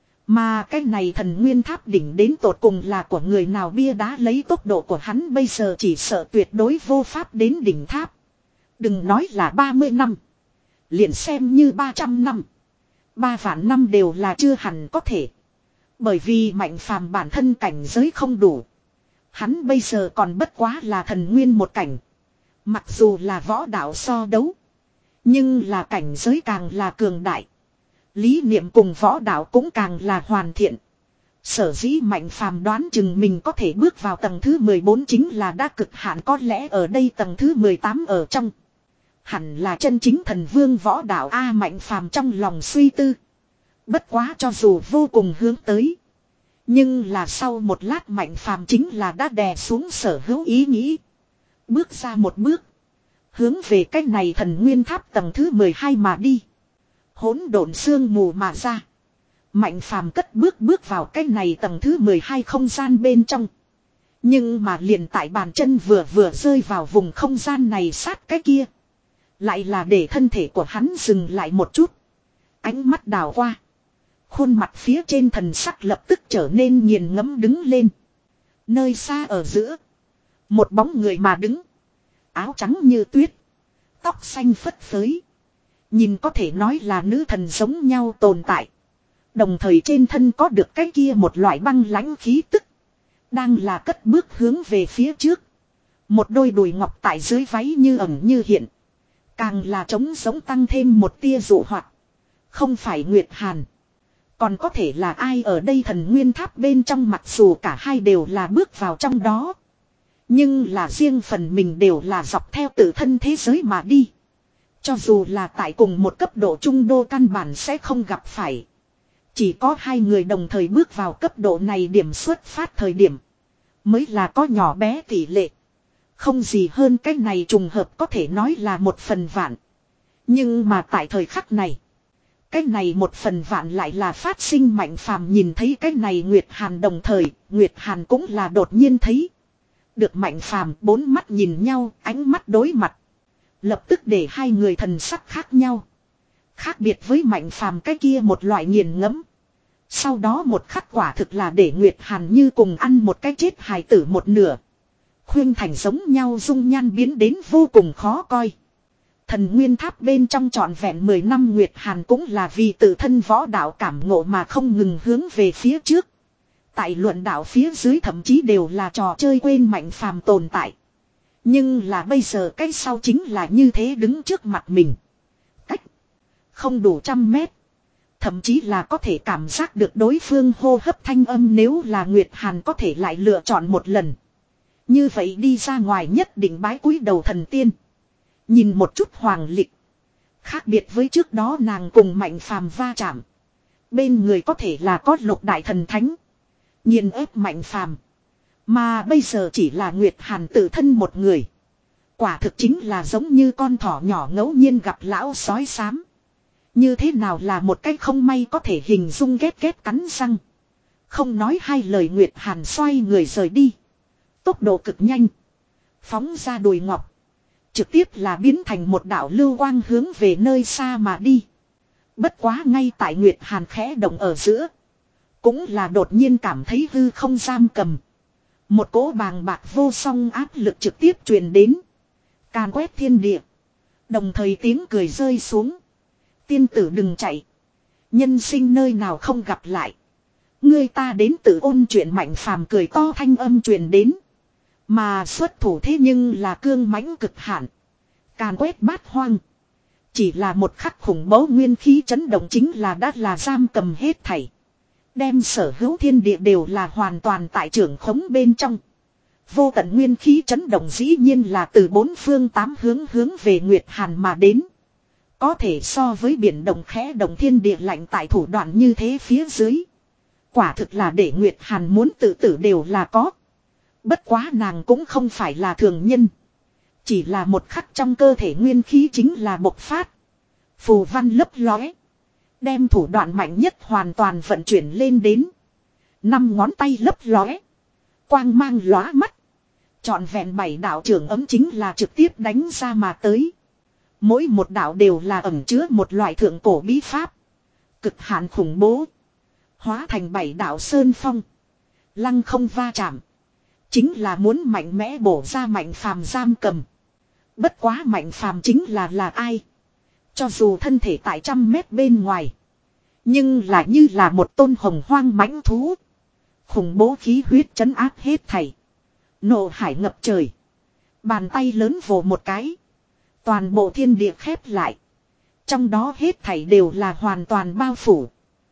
Mà cái này thần nguyên tháp đỉnh đến tột cùng là của người nào bia đá lấy tốc độ của hắn bây giờ chỉ sợ tuyệt đối vô pháp đến đỉnh tháp. Đừng nói là ba mươi năm. Liền xem như ba trăm năm. Ba vạn năm đều là chưa hẳn có thể. Bởi vì Mạnh Phàm bản thân cảnh giới không đủ. Hắn bây giờ còn bất quá là thần nguyên một cảnh. Mặc dù là võ đạo so đấu. Nhưng là cảnh giới càng là cường đại. Lý niệm cùng võ đạo cũng càng là hoàn thiện. Sở dĩ Mạnh Phàm đoán chừng mình có thể bước vào tầng thứ mười bốn chính là đã cực hạn, có lẽ ở đây tầng thứ mười tám ở trong. Hẳn là chân chính thần vương võ đạo A Mạnh Phàm trong lòng suy tư. Bất quá cho dù vô cùng hướng tới. Nhưng là sau một lát Mạnh Phàm chính là đã đè xuống sở hữu ý nghĩ. Bước ra một bước. Hướng về cách này thần nguyên tháp tầng thứ mười hai mà đi. Hỗn độn sương mù mà ra. Mạnh Phàm cất bước bước vào cái này tầng thứ mười hai không gian bên trong. Nhưng mà liền tại bàn chân vừa vừa rơi vào vùng không gian này sát cái kia. Lại là để thân thể của hắn dừng lại một chút. Ánh mắt đảo qua. Khuôn mặt phía trên thần sắc lập tức trở nên nghiền ngẫm đứng lên. Nơi xa ở giữa. Một bóng người mà đứng. Áo trắng như tuyết. Tóc xanh phất phới. Nhìn có thể nói là nữ thần giống nhau tồn tại. Đồng thời trên thân có được cái kia một loại băng lãnh khí tức. Đang là cất bước hướng về phía trước. Một đôi đùi ngọc tại dưới váy như ẩn như hiện. Càng là trống giống tăng thêm một tia dụ hoạt. Không phải Nguyệt Hàn. Còn có thể là ai ở đây thần nguyên tháp bên trong, mặc dù cả hai đều là bước vào trong đó. Nhưng là riêng phần mình đều là dọc theo tự thân thế giới mà đi. Cho dù là tại cùng một cấp độ trung đô căn bản sẽ không gặp phải. Chỉ có hai người đồng thời bước vào cấp độ này, điểm xuất phát thời điểm mới là có nhỏ bé tỷ lệ. Không gì hơn cái này trùng hợp có thể nói là một phần vạn. Nhưng mà tại thời khắc này, cái này một phần vạn lại là phát sinh. Mạnh Phàm nhìn thấy cái này Nguyệt Hàn, đồng thời Nguyệt Hàn cũng là đột nhiên thấy được Mạnh Phàm, bốn mắt nhìn nhau, ánh mắt đối mặt. Lập tức để hai người thần sắc khác nhau. Khác biệt với Mạnh Phàm cái kia một loại nghiền ngẫm. Sau đó một khắc quả thực là để Nguyệt Hàn như cùng ăn một cái chết hài tử một nửa. Khuyên thành giống nhau dung nhan biến đến vô cùng khó coi. Thần nguyên tháp bên trong trọn vẹn mười năm Nguyệt Hàn cũng là vì tự thân võ đạo cảm ngộ mà không ngừng hướng về phía trước. Tại luận đạo phía dưới thậm chí đều là trò chơi quên Mạnh Phàm tồn tại. Nhưng là bây giờ cái sau chính là như thế đứng trước mặt mình. Cách không đủ trăm mét. Thậm chí là có thể cảm giác được đối phương hô hấp thanh âm, nếu là Nguyệt Hàn có thể lại lựa chọn một lần. Như vậy đi ra ngoài nhất định bái cúi đầu thần tiên. Nhìn một chút hoàng lịch. Khác biệt với trước đó nàng cùng Mạnh Phàm va chạm. Bên người có thể là có Lục Đại Thần Thánh. Nghiền ép Mạnh Phàm. Mà bây giờ chỉ là Nguyệt Hàn tự thân một người. Quả thực chính là giống như con thỏ nhỏ ngẫu nhiên gặp lão sói xám. Như thế nào là một cái không may có thể hình dung ghét ghét cắn răng. Không nói hai lời Nguyệt Hàn xoay người rời đi. Tốc độ cực nhanh. Phóng ra đùi ngọc. Trực tiếp là biến thành một đạo lưu quang hướng về nơi xa mà đi. Bất quá ngay tại Nguyệt Hàn khẽ động ở giữa. Cũng là đột nhiên cảm thấy hư không giam cầm. Một cỗ bàng bạc vô song áp lực trực tiếp truyền đến. Càn quét thiên địa. Đồng thời tiếng cười rơi xuống. Tiên tử đừng chạy. Nhân sinh nơi nào không gặp lại. Ngươi ta đến tự ôn chuyện. Mạnh Phàm cười to thanh âm truyền đến. Mà xuất thủ thế nhưng là cương mãnh cực hạn. Càn quét bát hoang. Chỉ là một khắc khủng bố nguyên khí chấn động chính là đã là giam cầm hết thảy. Đem sở hữu thiên địa đều là hoàn toàn tại trưởng khống bên trong. Vô tận nguyên khí chấn động dĩ nhiên là từ bốn phương tám hướng hướng về Nguyệt Hàn mà đến. Có thể so với biển động khẽ động thiên địa lạnh tại thủ đoạn như thế phía dưới. Quả thực là để Nguyệt Hàn muốn tự tử đều là có. Bất quá nàng cũng không phải là thường nhân. Chỉ là một khắc trong cơ thể nguyên khí chính là bộc phát. Phù văn lấp lóe. Đem thủ đoạn mạnh nhất hoàn toàn vận chuyển lên đến. Năm ngón tay lấp lóe. Quang mang lóa mắt. Trọn vẹn bảy đạo trưởng ấm chính là trực tiếp đánh ra mà tới. Mỗi một đạo đều là ẩn chứa một loại thượng cổ bí pháp. Cực hạn khủng bố. Hóa thành bảy đạo sơn phong. Lăng không va chạm. Chính là muốn mạnh mẽ bổ ra Mạnh Phàm giam cầm. Bất quá Mạnh Phàm chính là là ai? Cho dù thân thể tại trăm mét bên ngoài. Nhưng là như là một tôn hồng hoang mãnh thú. Khủng bố khí huyết trấn áp hết thảy. Nộ hải ngập trời. Bàn tay lớn vồ một cái. Toàn bộ thiên địa khép lại. Trong đó hết thảy đều là hoàn toàn bao phủ.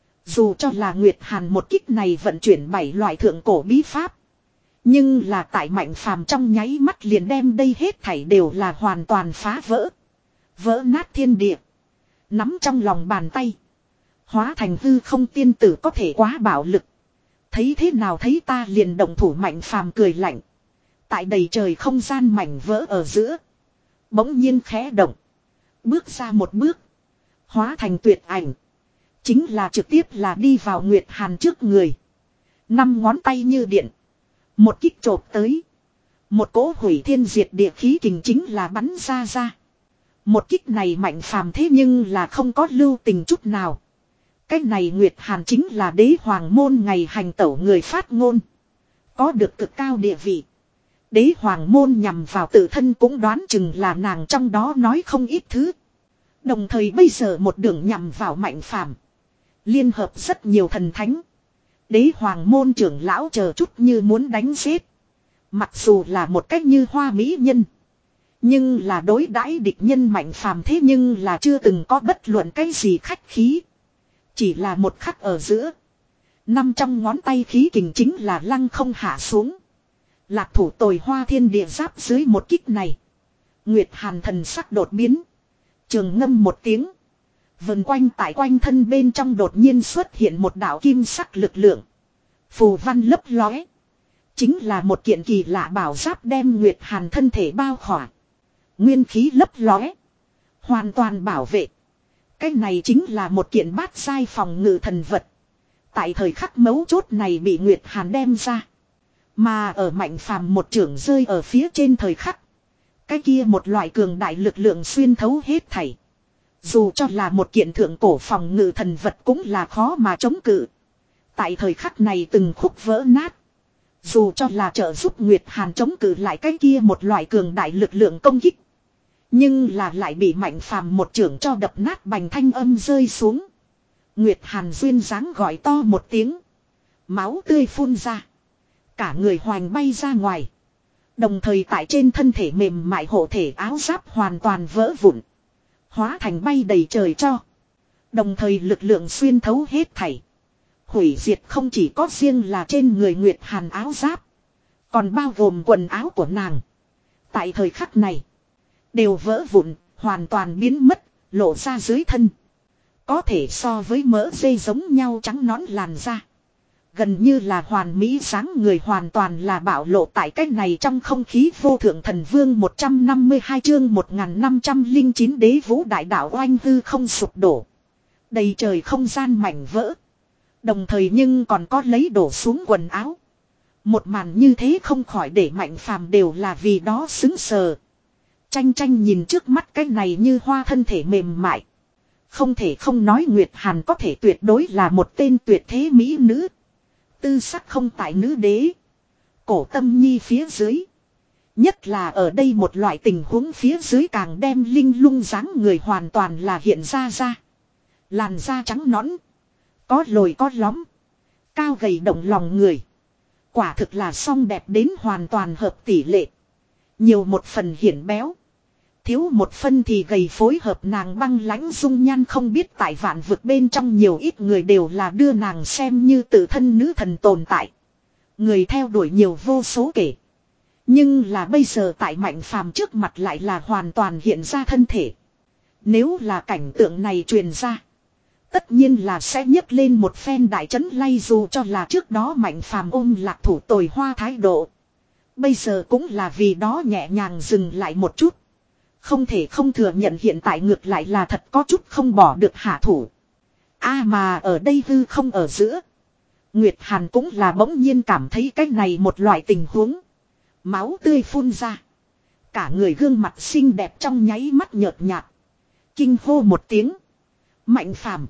Dù cho là Nguyệt Hàn một kích này vận chuyển bảy loại thượng cổ bí pháp. Nhưng là tại Mạnh Phàm trong nháy mắt liền đem đây hết thảy đều là hoàn toàn phá vỡ. Vỡ nát thiên địa. Nắm trong lòng bàn tay. Hóa thành hư không tiên tử có thể quá bạo lực. Thấy thế nào thấy ta liền động thủ. Mạnh Phàm cười lạnh. Tại đầy trời không gian mảnh vỡ ở giữa. Bỗng nhiên khẽ động. Bước ra một bước. Hóa thành tuyệt ảnh. Chính là trực tiếp là đi vào Nguyệt Hàn trước người. Năm ngón tay như điện. Một kích chộp tới. Một cỗ hủy thiên diệt địa khí kình chính là bắn ra ra. Một kích này Mạnh Phàm thế nhưng là không có lưu tình chút nào. Cái này Nguyệt Hàn chính là đế hoàng môn ngày hành tẩu người phát ngôn. Có được cực cao địa vị. Đế hoàng môn nhằm vào tự thân cũng đoán chừng là nàng trong đó nói không ít thứ. Đồng thời bây giờ một đường nhằm vào Mạnh Phàm, liên hợp rất nhiều thần thánh. Đế hoàng môn trưởng lão chờ chút như muốn đánh giết. Mặc dù là một cách như hoa mỹ nhân, nhưng là đối đãi địch nhân Mạnh Phàm thế nhưng là chưa từng có bất luận cái gì khách khí. Chỉ là một khắc ở giữa, năm trong ngón tay khí kình chính là lăng không hạ xuống. Lạc thủ tồi hoa thiên địa giáp dưới một kích này, Nguyệt Hàn thần sắc đột biến. Trường ngâm một tiếng, vần quanh tại quanh thân bên trong đột nhiên xuất hiện một đạo kim sắc lực lượng. Phù văn lấp lóe, chính là một kiện kỳ lạ bảo giáp đem Nguyệt Hàn thân thể bao khỏa. Nguyên khí lấp lóe, hoàn toàn bảo vệ. Cái này chính là một kiện bát giai phòng ngự thần vật. Tại thời khắc mấu chốt này bị Nguyệt Hàn đem ra. Mà ở Mạnh Phàm một chưởng rơi ở phía trên thời khắc, cái kia một loại cường đại lực lượng xuyên thấu hết thảy. Dù cho là một kiện thượng cổ phòng ngự thần vật cũng là khó mà chống cự. Tại thời khắc này từng khúc vỡ nát. Dù cho là trợ giúp Nguyệt Hàn chống cự lại cái kia một loại cường đại lực lượng công kích, nhưng là lại bị Mạnh Phàm một chưởng cho đập nát, bành thanh âm rơi xuống. Nguyệt Hàn duyên dáng gọi to một tiếng, máu tươi phun ra, cả người hoành bay ra ngoài. Đồng thời tại trên thân thể mềm mại hộ thể áo giáp hoàn toàn vỡ vụn, hóa thành bay đầy trời cho. Đồng thời lực lượng xuyên thấu hết thảy, hủy diệt không chỉ có riêng là trên người Nguyệt Hàn áo giáp, còn bao gồm quần áo của nàng. Tại thời khắc này đều vỡ vụn, hoàn toàn biến mất, lộ ra dưới thân. Có thể so với mỡ dê giống nhau trắng nõn làn da, gần như là hoàn mỹ dáng người hoàn toàn là bạo lộ tại cách này trong không khí. Vô thượng thần vương một trăm năm mươi hai chương một nghìn năm trăm lẻ chín đế vũ đại đạo oanh hư không sụp đổ. Đầy trời không gian mảnh vỡ. Đồng thời nhưng còn có lấy đổ xuống quần áo. Một màn như thế không khỏi để Mạnh Phàm đều là vì đó xứng sờ. Tranh tranh nhìn trước mắt cái này như hoa thân thể mềm mại. Không thể không nói Nguyệt Hàn có thể tuyệt đối là một tên tuyệt thế mỹ nữ. Tư sắc không tại nữ đế, cổ tâm nhi phía dưới. Nhất là ở đây một loại tình huống phía dưới càng đem linh lung dáng người hoàn toàn là hiện ra ra. Làn da trắng nõn, có lồi có lõm, cao gầy động lòng người. Quả thực là song đẹp đến hoàn toàn hợp tỷ lệ. Nhiều một phần hiển béo, thiếu một phân thì gầy, phối hợp nàng băng lãnh dung nhan, không biết tại vạn vực bên trong nhiều ít người đều là đưa nàng xem như tự thân nữ thần tồn tại. Người theo đuổi nhiều vô số kể. Nhưng là bây giờ tại Mạnh Phàm trước mặt lại là hoàn toàn hiện ra thân thể. Nếu là cảnh tượng này truyền ra, tất nhiên là sẽ nhấc lên một phen đại chấn lay. Dù cho là trước đó Mạnh Phàm ôm Lạc thủ tồi hoa thái độ, bây giờ cũng là vì đó nhẹ nhàng dừng lại một chút. Không thể không thừa nhận hiện tại ngược lại là thật có chút không bỏ được hạ thủ. A à mà ở đây hư không ở giữa, Nguyệt Hàn cũng là bỗng nhiên cảm thấy cái này một loại tình huống. Máu tươi phun ra, cả người gương mặt xinh đẹp trong nháy mắt nhợt nhạt. Kinh hô một tiếng, Mạnh Phàm,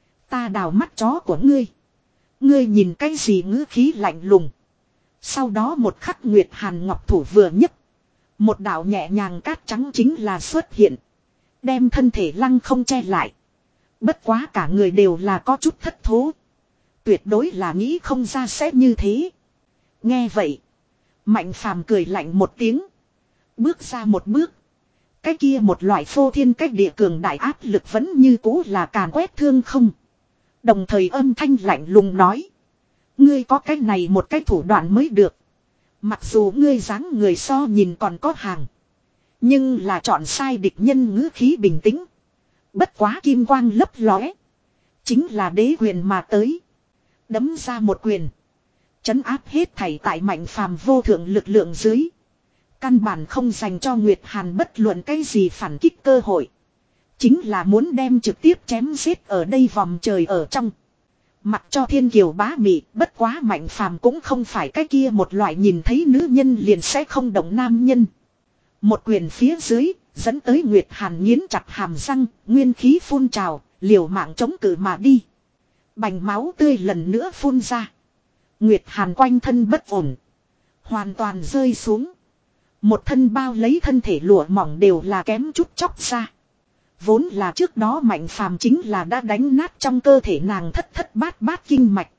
ta đào mắt chó của ngươi. Ngươi nhìn cái gì? Ngữ khí lạnh lùng. Sau đó một khắc Nguyệt Hàn ngọc thủ vừa nhấc, một đạo nhẹ nhàng cát trắng chính là xuất hiện, đem thân thể lăng không che lại. Bất quá cả người đều là có chút thất thố. Tuyệt đối là nghĩ không ra sẽ như thế. Nghe vậy, Mạnh Phàm cười lạnh một tiếng, bước ra một bước. Cái kia một loại phô thiên cách địa cường đại áp lực vẫn như cũ là càn quét thương không. Đồng thời âm thanh lạnh lùng nói, ngươi có cái này một cái thủ đoạn mới được. Mặc dù ngươi dáng người so nhìn còn có hàng, nhưng là chọn sai địch nhân. Ngữ khí bình tĩnh, bất quá kim quang lấp lóe, chính là đế quyền mà tới. Đấm ra một quyền, trấn áp hết thảy tại Mạnh Phàm vô thượng lực lượng dưới. Căn bản không dành cho Nguyệt Hàn bất luận cái gì phản kích cơ hội. Chính là muốn đem trực tiếp chém giết ở đây vòng trời ở trong. Mặc cho thiên kiều bá mị, bất quá Mạnh Phàm cũng không phải cái kia một loại nhìn thấy nữ nhân liền sẽ không động nam nhân. Một quyền phía dưới, dẫn tới Nguyệt Hàn nghiến chặt hàm răng, nguyên khí phun trào, liều mạng chống cự mà đi. Bành máu tươi lần nữa phun ra. Nguyệt Hàn quanh thân bất ổn, hoàn toàn rơi xuống. Một thân bao lấy thân thể lụa mỏng đều là kém chút chóc ra. Vốn là trước đó Mạnh Phàm chính là đã đánh nát trong cơ thể nàng thất thất bát bát kinh mạch.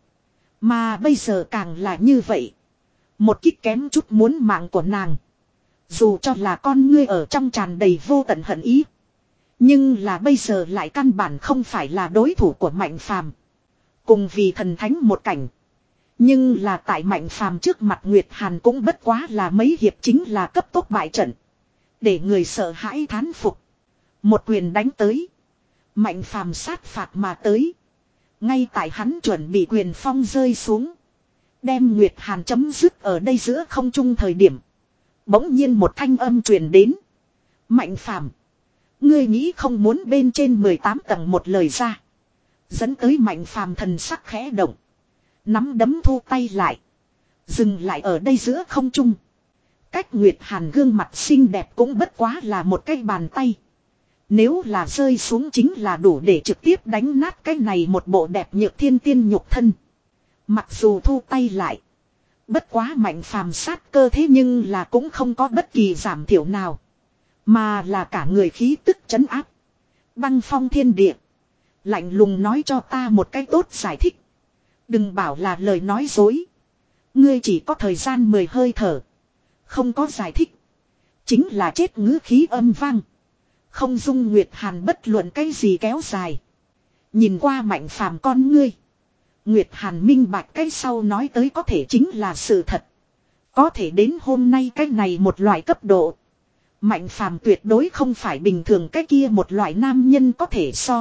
Mà bây giờ càng là như vậy. Một kích kém chút muốn mạng của nàng. Dù cho là con ngươi ở trong tràn đầy vô tận hận ý. Nhưng là bây giờ lại căn bản không phải là đối thủ của Mạnh Phàm. Cùng vì thần thánh một cảnh. Nhưng là tại Mạnh Phàm trước mặt Nguyệt Hàn cũng bất quá là mấy hiệp chính là cấp tốc bại trận. Để người sợ hãi thán phục. Một quyền đánh tới. Mạnh Phàm sát phạt mà tới. Ngay tại hắn chuẩn bị quyền phong rơi xuống. Đem Nguyệt Hàn chấm dứt ở đây giữa không trung thời điểm. Bỗng nhiên một thanh âm truyền đến. Mạnh Phàm, ngươi nghĩ không muốn bên trên mười tám tầng một lời ra. Dẫn tới Mạnh Phàm thần sắc khẽ động. Nắm đấm thu tay lại. Dừng lại ở đây giữa không trung. Cách Nguyệt Hàn gương mặt xinh đẹp cũng bất quá là một cái bàn tay. Nếu là rơi xuống chính là đủ để trực tiếp đánh nát cái này một bộ đẹp nhược thiên tiên nhục thân. Mặc dù thu tay lại. Bất quá Mạnh Phàm sát cơ thế nhưng là cũng không có bất kỳ giảm thiểu nào. Mà là cả người khí tức trấn áp. Băng phong thiên địa. Lạnh lùng nói cho ta một cái tốt giải thích. Đừng bảo là lời nói dối. Ngươi chỉ có thời gian mười hơi thở. Không có giải thích. Chính là chết ngữ khí âm vang. Không dung Nguyệt Hàn bất luận cái gì kéo dài. Nhìn qua Mạnh Phàm con ngươi. Nguyệt Hàn minh bạch cái sau nói tới có thể chính là sự thật. Có thể đến hôm nay cái này một loại cấp độ. Mạnh Phàm tuyệt đối không phải bình thường cái kia một loại nam nhân có thể so.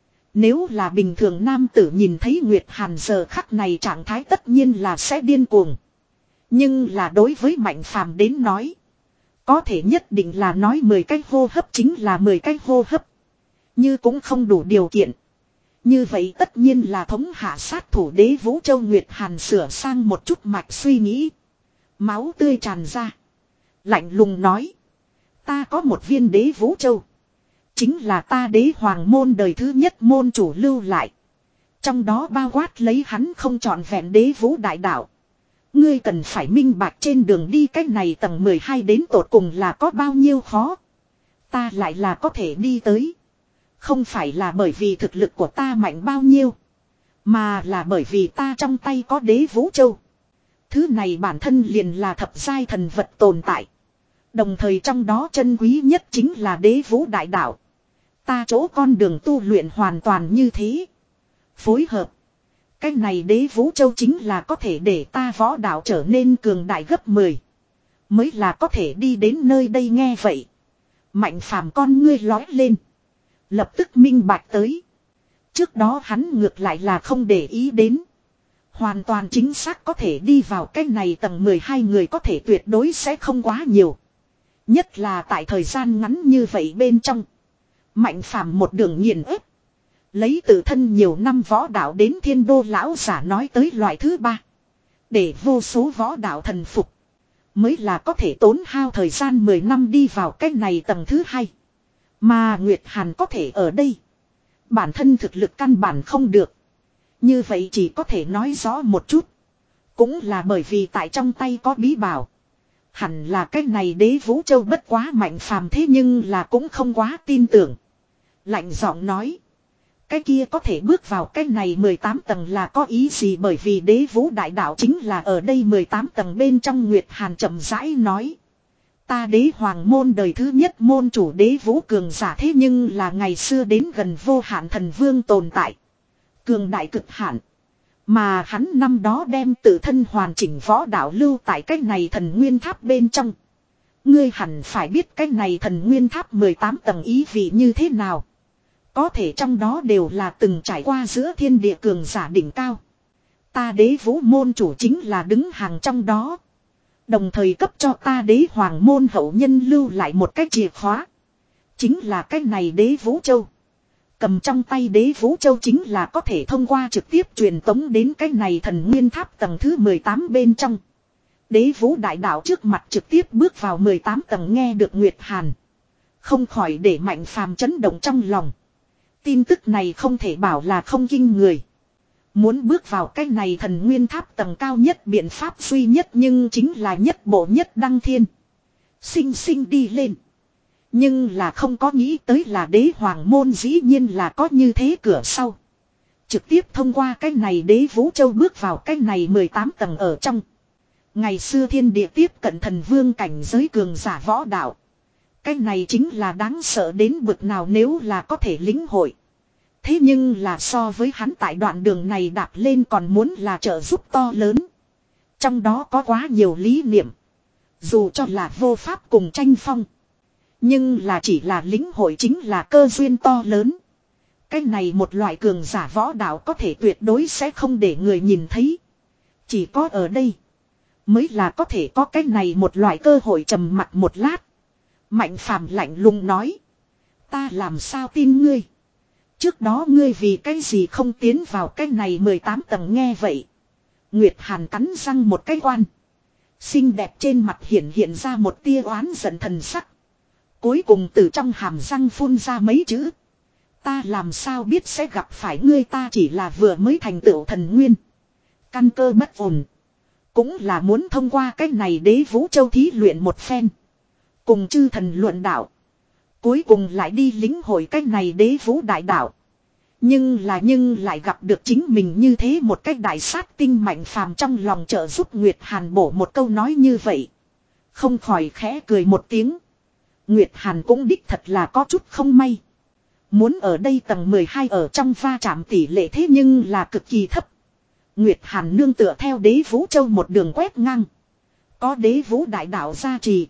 Nếu là bình thường nam tử nhìn thấy Nguyệt Hàn giờ khắc này trạng thái tất nhiên là sẽ điên cuồng. Nhưng là đối với Mạnh Phàm đến nói. Có thể nhất định là nói mười cái hô hấp chính là mười cái hô hấp. Như cũng không đủ điều kiện. Như vậy tất nhiên là thống hạ sát thủ đế Vũ Châu. Nguyệt Hàn sửa sang một chút mạch suy nghĩ. Máu tươi tràn ra. Lạnh lùng nói. Ta có một viên đế Vũ Châu. Chính là ta đế hoàng môn đời thứ nhất môn chủ lưu lại. Trong đó bao quát lấy hắn không trọn vẹn đế vũ đại đạo. Ngươi cần phải minh bạch trên đường đi cách này tầng mười hai đến tột cùng là có bao nhiêu khó. Ta lại là có thể đi tới. Không phải là bởi vì thực lực của ta mạnh bao nhiêu. Mà là bởi vì ta trong tay có đế Vũ Châu. Thứ này bản thân liền là thập giai thần vật tồn tại. Đồng thời trong đó chân quý nhất chính là đế vũ đại đạo. Ta chỗ con đường tu luyện hoàn toàn như thế. Phối hợp. Cái này đế Vũ Châu chính là có thể để ta võ đạo trở nên cường đại gấp mười. Mới là có thể đi đến nơi đây. Nghe vậy. Mạnh Phàm con ngươi lói lên. Lập tức minh bạch tới. Trước đó hắn ngược lại là không để ý đến. Hoàn toàn chính xác có thể đi vào cái này tầng mười hai người có thể tuyệt đối sẽ không quá nhiều. Nhất là tại thời gian ngắn như vậy bên trong. Mạnh Phàm một đường nghiền ép. Lấy tự thân nhiều năm võ đạo đến thiên đô lão giả nói tới loại thứ ba. Để vô số võ đạo thần phục. Mới là có thể tốn hao thời gian mười năm đi vào cái này tầng thứ hai. Mà Nguyệt Hàn có thể ở đây. Bản thân thực lực căn bản không được. Như vậy chỉ có thể nói rõ một chút. Cũng là bởi vì tại trong tay có bí bảo. Hẳn là cái này đế Vũ Châu bất quá Mạnh Phàm thế nhưng là cũng không quá tin tưởng. Lạnh giọng nói. Cái kia có thể bước vào cái này mười tám tầng là có ý gì, bởi vì đế vũ đại đạo chính là ở đây mười tám tầng bên trong. Nguyệt Hàn chậm rãi nói. Ta đế hoàng môn đời thứ nhất môn chủ đế vũ cường giả thế nhưng là ngày xưa đến gần vô hạn thần vương tồn tại. Cường đại cực hạn. Mà hắn năm đó đem tự thân hoàn chỉnh võ đạo lưu tại cái này thần nguyên tháp bên trong. Ngươi hẳn phải biết cái này thần nguyên tháp mười tám tầng ý vị như thế nào. Có thể trong đó đều là từng trải qua giữa thiên địa cường giả đỉnh cao. Ta đế vũ môn chủ chính là đứng hàng trong đó. Đồng thời cấp cho ta đế hoàng môn hậu nhân lưu lại một cái chìa khóa. Chính là cái này đế Vũ Châu. Cầm trong tay đế vũ châu chính là có thể thông qua trực tiếp truyền tống đến cái này thần nguyên tháp tầng thứ mười tám bên trong. Đế vũ đại đạo trước mặt trực tiếp bước vào mười tám tầng nghe được Nguyệt Hàn. Không khỏi để Mạnh Phàm chấn động trong lòng. Tin tức này không thể bảo là không kinh người. Muốn bước vào cái này thần nguyên tháp tầng cao nhất biện pháp duy nhất nhưng chính là nhất bộ nhất đăng thiên. Sinh sinh đi lên. Nhưng là không có nghĩ tới là đế hoàng môn dĩ nhiên là có như thế cửa sau. Trực tiếp thông qua cái này đế vũ châu bước vào cái này mười tám tầng ở trong. Ngày xưa thiên địa tiếp cận thần vương cảnh giới cường giả võ đạo. Cái này chính là đáng sợ đến bực nào nếu là có thể lĩnh hội. Thế nhưng là so với hắn tại đoạn đường này đạp lên còn muốn là trợ giúp to lớn. Trong đó có quá nhiều lý niệm. Dù cho là vô pháp cùng tranh phong. Nhưng là chỉ là lĩnh hội chính là cơ duyên to lớn. Cái này một loại cường giả võ đạo có thể tuyệt đối sẽ không để người nhìn thấy. Chỉ có ở đây. Mới là có thể có cái này một loại cơ hội trầm mặc một lát. Mạnh Phàm lạnh lùng nói. Ta làm sao tin ngươi. Trước đó ngươi vì cái gì không tiến vào cái này mười tám tầng nghe vậy. Nguyệt Hàn cắn răng một cái quan. Xinh đẹp trên mặt hiện hiện ra một tia oán giận thần sắc. Cuối cùng từ trong hàm răng phun ra mấy chữ. Ta làm sao biết sẽ gặp phải ngươi ta chỉ là vừa mới thành tựu thần nguyên. Căn cơ bất ổn. Cũng là muốn thông qua cái này đế vũ châu thí luyện một phen. Cùng chư thần luận đạo. Cuối cùng lại đi lính hội cái này đế vũ đại đạo. Nhưng là nhưng lại gặp được chính mình như thế một cách đại sát tinh Mạnh Phàm trong lòng trợ giúp Nguyệt Hàn bổ một câu nói như vậy. Không khỏi khẽ cười một tiếng. Nguyệt Hàn cũng đích thật là có chút không may. Muốn ở đây tầng mười hai ở trong va chạm tỷ lệ thế nhưng là cực kỳ thấp. Nguyệt Hàn nương tựa theo đế vũ châu một đường quét ngang. Có đế vũ đại đạo gia trì.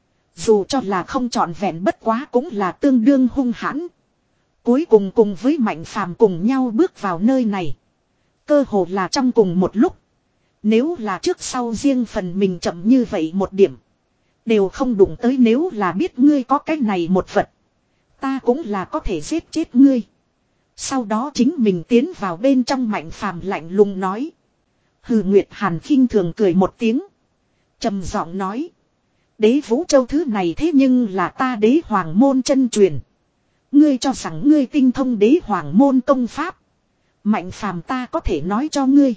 Dù cho là không trọn vẹn bất quá cũng là tương đương hung hãn. Cuối cùng cùng với Mạnh Phàm cùng nhau bước vào nơi này. Cơ hồ là trong cùng một lúc. Nếu là trước sau riêng phần mình chậm như vậy một điểm. Đều không đụng tới nếu là biết ngươi có cái này một vật. Ta cũng là có thể giết chết ngươi. Sau đó chính mình tiến vào bên trong Mạnh Phàm lạnh lùng nói. Hừ Nguyệt Hàn khinh thường cười một tiếng. Trầm giọng nói. Đế vũ châu thứ này thế nhưng là ta đế hoàng môn chân truyền. Ngươi cho rằng ngươi tinh thông đế hoàng môn công pháp. Mạnh Phàm ta có thể nói cho ngươi.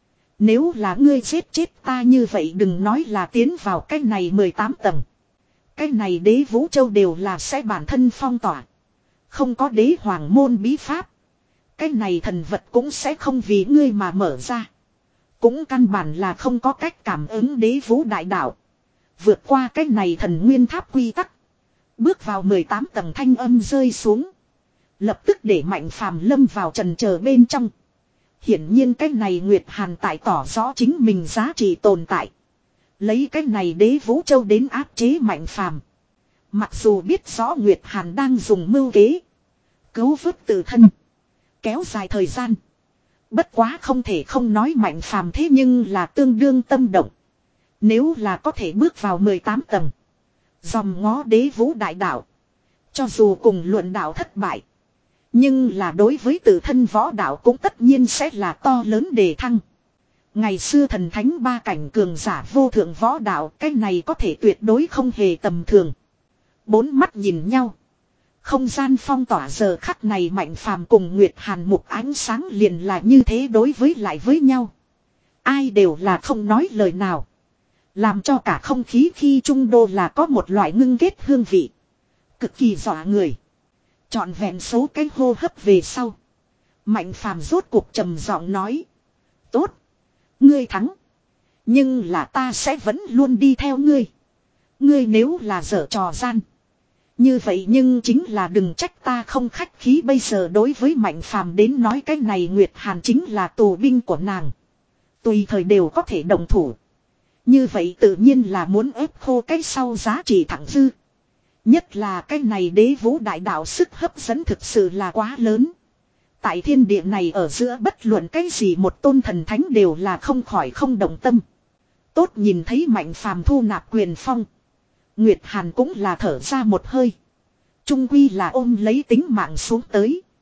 Nếu là ngươi giết chết ta như vậy đừng nói là tiến vào cái này mười tám tầng. Cái này đế vũ châu đều là sẽ bản thân phong tỏa. Không có đế hoàng môn bí pháp. Cái này thần vật cũng sẽ không vì ngươi mà mở ra. Cũng căn bản là không có cách cảm ứng đế vũ đại đạo. Vượt qua cái này thần nguyên tháp quy tắc. Bước vào mười tám tầng thanh âm rơi xuống. Lập tức để Mạnh Phàm lâm vào trần chờ bên trong. Hiển nhiên cái này Nguyệt Hàn tại tỏ rõ chính mình giá trị tồn tại. Lấy cái này đế vũ châu đến áp chế Mạnh Phàm. Mặc dù biết rõ Nguyệt Hàn đang dùng mưu kế. Cứu vớt tự thân. Kéo dài thời gian. Bất quá không thể không nói Mạnh Phàm thế nhưng là tương đương tâm động. Nếu là có thể bước vào mười tám tầng. Dòm ngó đế vũ đại đạo. Cho dù cùng luận đạo thất bại. Nhưng là đối với tự thân võ đạo cũng tất nhiên sẽ là to lớn đề thăng. Ngày xưa thần thánh ba cảnh cường giả vô thượng võ đạo. Cái này có thể tuyệt đối không hề tầm thường. Bốn mắt nhìn nhau. Không gian phong tỏa giờ khắc này Mạnh Phàm cùng Nguyệt Hàn mục ánh sáng liền là như thế đối với lại với nhau. Ai đều là không nói lời nào. Làm cho cả không khí khi trung đô là có một loại ngưng kết hương vị. Cực kỳ dọa người. Chọn vẹn số cái hô hấp về sau. Mạnh Phàm rốt cuộc trầm giọng nói. Tốt. Ngươi thắng. Nhưng là ta sẽ vẫn luôn đi theo ngươi. Ngươi nếu là dở trò gian. Như vậy nhưng chính là đừng trách ta không khách khí bây giờ đối với Mạnh Phàm đến nói cái này Nguyệt Hàn chính là tù binh của nàng. Tùy thời đều có thể động thủ. Như vậy tự nhiên là muốn ép khô cái sau giá trị thẳng dư. Nhất là cái này đế vũ đại đạo sức hấp dẫn thực sự là quá lớn. Tại thiên địa này ở giữa bất luận cái gì một tôn thần thánh đều là không khỏi không động tâm. Tốt nhìn thấy Mạnh Phàm thu nạp quyền phong. Nguyệt Hàn cũng là thở ra một hơi. Trung quy là ôm lấy tính mạng xuống tới.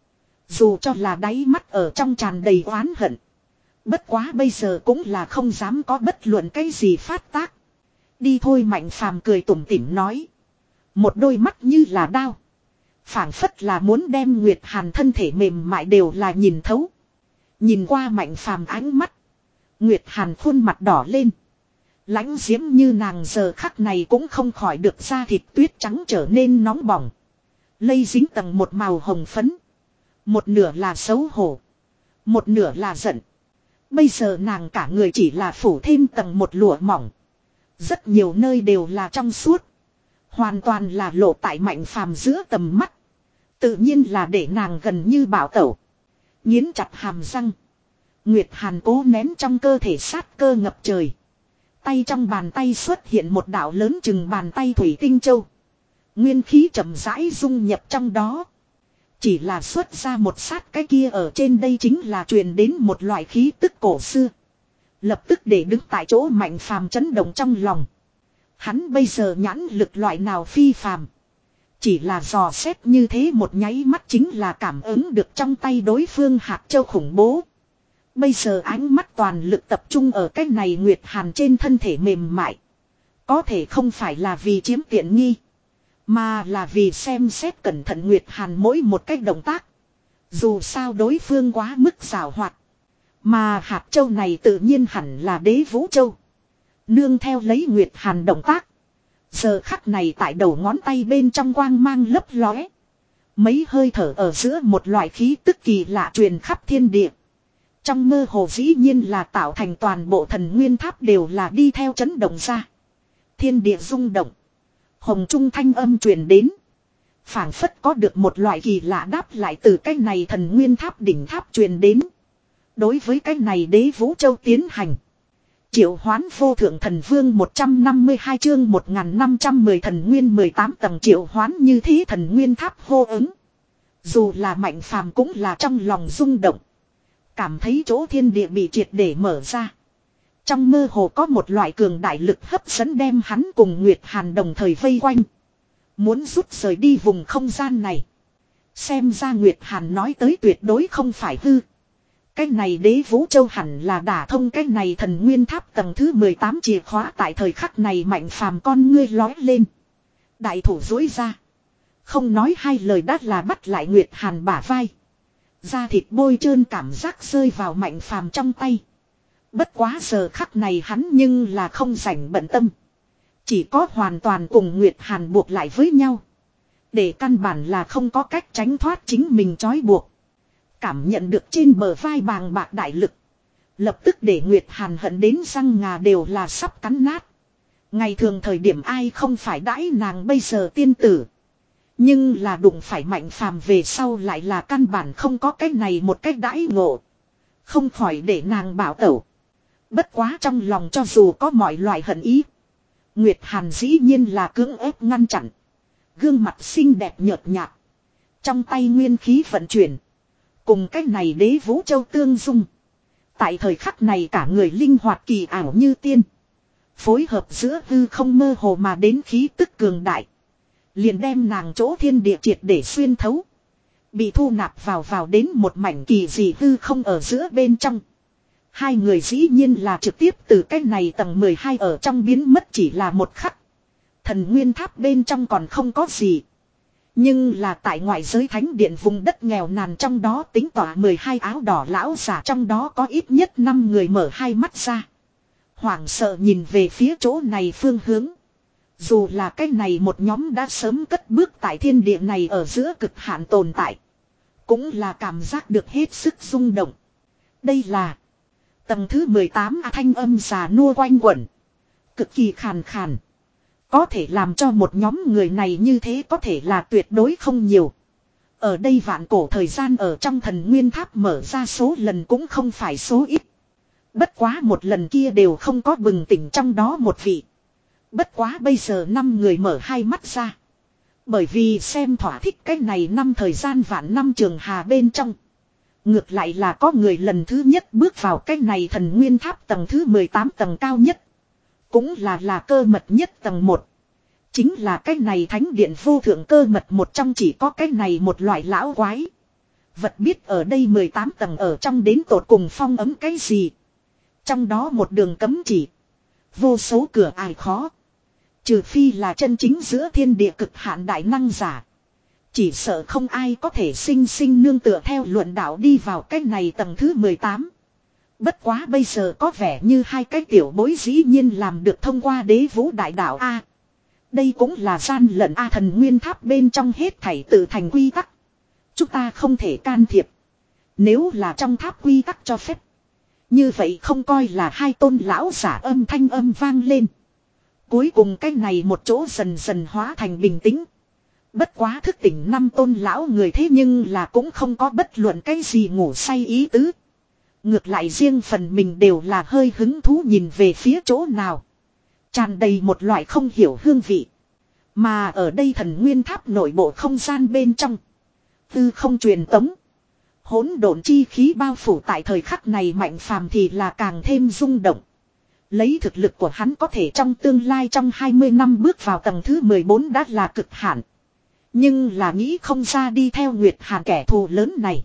Dù cho là đáy mắt ở trong tràn đầy oán hận. Bất quá bây giờ cũng là không dám có bất luận cái gì phát tác. Đi thôi, Mạnh Phàm cười tủm tỉm nói. Một đôi mắt như là đao. Phảng phất là muốn đem Nguyệt Hàn thân thể mềm mại đều là nhìn thấu. Nhìn qua Mạnh Phàm ánh mắt. Nguyệt Hàn khuôn mặt đỏ lên. Lãnh diễm như nàng giờ khắc này cũng không khỏi được da thịt tuyết trắng trở nên nóng bỏng. Lây dính tầng một màu hồng phấn. Một nửa là xấu hổ. Một nửa là giận. Bây giờ nàng cả người chỉ là phủ thêm tầng một lụa mỏng. Rất nhiều nơi đều là trong suốt. Hoàn toàn là lộ tại Mạnh Phàm giữa tầm mắt. Tự nhiên là để nàng gần như bảo tẩu. Nghiến chặt hàm răng. Nguyệt Hàn cố nén trong cơ thể sát cơ ngập trời. Tay trong bàn tay xuất hiện một đạo lớn chừng bàn tay thủy tinh châu. Nguyên khí chậm rãi dung nhập trong đó. Chỉ là xuất ra một sát cái kia ở trên đây chính là truyền đến một loại khí tức cổ xưa. Lập tức để đứng tại chỗ Mạnh Phàm chấn động trong lòng. Hắn bây giờ nhãn lực loại nào phi phàm. Chỉ là dò xét như thế một nháy mắt chính là cảm ứng được trong tay đối phương hạt châu khủng bố. Bây giờ ánh mắt toàn lực tập trung ở cái này Nguyệt Hàn trên thân thể mềm mại. Có thể không phải là vì chiếm tiện nghi. Mà là vì xem xét cẩn thận Nguyệt Hàn mỗi một cách động tác. Dù sao đối phương quá mức xảo hoạt. Mà hạt châu này tự nhiên hẳn là Đế Vũ Châu. Nương theo lấy Nguyệt Hàn động tác. Giờ khắc này tại đầu ngón tay bên trong quang mang lấp lóe. Mấy hơi thở ở giữa một loại khí tức kỳ lạ truyền khắp thiên địa. Trong mơ hồ dĩ nhiên là tạo thành toàn bộ thần nguyên tháp đều là đi theo chấn động ra. Thiên địa rung động. Hồng trung thanh âm truyền đến. Phảng phất có được một loại kỳ lạ đáp lại từ cái này thần nguyên tháp đỉnh tháp truyền đến. Đối với cái này Đế Vũ Châu tiến hành. Triệu hoán vô thượng thần vương một trăm năm mươi hai chương một nghìn năm trăm mười thần nguyên mười tám tầng triệu hoán như thế thần nguyên tháp hô ứng. Dù là Mạnh Phàm cũng là trong lòng rung động. Cảm thấy chỗ thiên địa bị triệt để mở ra. Trong mơ hồ có một loại cường đại lực hấp dẫn đem hắn cùng Nguyệt Hàn đồng thời vây quanh. Muốn rút rời đi vùng không gian này. Xem ra Nguyệt Hàn nói tới tuyệt đối không phải hư. Cái này Đế Vũ Châu hẳn là đả thông cái này thần nguyên tháp tầng thứ mười tám chìa khóa tại thời khắc này Mạnh Phàm con ngươi lói lên. Đại thủ duỗi ra. Không nói hai lời đắt là bắt lại Nguyệt Hàn bả vai. Da thịt bôi trơn cảm giác rơi vào Mạnh Phàm trong tay. Bất quá giờ khắc này hắn nhưng là không rảnh bận tâm. Chỉ có hoàn toàn cùng Nguyệt Hàn buộc lại với nhau. Để căn bản là không có cách tránh thoát chính mình trói buộc. Cảm nhận được trên bờ vai bàng bạc đại lực. Lập tức để Nguyệt Hàn hận đến răng ngà đều là sắp cắn nát. Ngày thường thời điểm ai không phải đãi nàng bây giờ tiên tử. Nhưng là đụng phải Mạnh Phàm về sau lại là căn bản không có cái này một cách đãi ngộ. Không khỏi để nàng bảo tẩu. Bất quá trong lòng cho dù có mọi loại hận ý. Nguyệt Hàn dĩ nhiên là cưỡng ép ngăn chặn. Gương mặt xinh đẹp nhợt nhạt. Trong tay nguyên khí vận chuyển. Cùng cái này Đế Vũ Châu tương dung. Tại thời khắc này cả người linh hoạt kỳ ảo như tiên. Phối hợp giữa hư không mơ hồ mà đến khí tức cường đại. Liền đem nàng chỗ thiên địa triệt để xuyên thấu. Bị thu nạp vào vào đến một mảnh kỳ dị hư không ở giữa bên trong. Hai người dĩ nhiên là trực tiếp từ cái này tầng mười hai ở trong biến mất chỉ là một khắc. Thần nguyên tháp bên trong còn không có gì. Nhưng là tại ngoại giới thánh điện vùng đất nghèo nàn trong đó tính tỏa mười hai áo đỏ lão giả trong đó có ít nhất năm người mở hai mắt ra. Hoảng sợ nhìn về phía chỗ này phương hướng. Dù là cái này một nhóm đã sớm cất bước tại thiên địa này ở giữa cực hạn tồn tại. Cũng là cảm giác được hết sức rung động. Đây là tầng thứ mười tám A thanh âm già nua quanh quẩn. Cực kỳ khàn khàn. Có thể làm cho một nhóm người này như thế có thể là tuyệt đối không nhiều. Ở đây vạn cổ thời gian ở trong thần nguyên tháp mở ra số lần cũng không phải số ít. Bất quá một lần kia đều không có bừng tỉnh trong đó một vị. Bất quá bây giờ năm người mở hai mắt ra. Bởi vì xem thỏa thích cái này năm thời gian vạn năm trường hà bên trong. Ngược lại là có người lần thứ nhất bước vào cái này thần nguyên tháp tầng thứ mười tám tầng cao nhất. Cũng là là cơ mật nhất tầng một. Chính là cái này thánh điện vô thượng cơ mật một trong chỉ có cái này một loại lão quái. Vật biết ở đây mười tám tầng ở trong đến tột cùng phong ấm cái gì. Trong đó một đường cấm chỉ. Vô số cửa ải khó. Trừ phi là chân chính giữa thiên địa cực hạn đại năng giả. Chỉ sợ không ai có thể sinh sinh nương tựa theo luận đạo đi vào cái này tầng thứ mười tám. Bất quá bây giờ có vẻ như hai cái tiểu bối dĩ nhiên làm được thông qua đế vũ đại đạo A. Đây cũng là gian lận A, thần nguyên tháp bên trong hết thảy tự thành quy tắc. Chúng ta không thể can thiệp. Nếu là trong tháp quy tắc cho phép. Như vậy không coi là hai tôn lão giả âm thanh âm vang lên. Cuối cùng cái này một chỗ dần dần hóa thành bình tĩnh. Bất quá thức tỉnh năm tôn lão người thế nhưng là cũng không có bất luận cái gì ngủ say ý tứ. Ngược lại riêng phần mình đều là hơi hứng thú nhìn về phía chỗ nào. Tràn đầy một loại không hiểu hương vị. Mà ở đây thần nguyên tháp nội bộ không gian bên trong. Tư không truyền tống. Hỗn độn chi khí bao phủ tại thời khắc này Mạnh Phàm thì là càng thêm rung động. Lấy thực lực của hắn có thể trong tương lai trong hai mươi năm bước vào tầng thứ mười bốn đã là cực hạn. Nhưng là nghĩ không ra đi theo Nguyệt Hàn kẻ thù lớn này.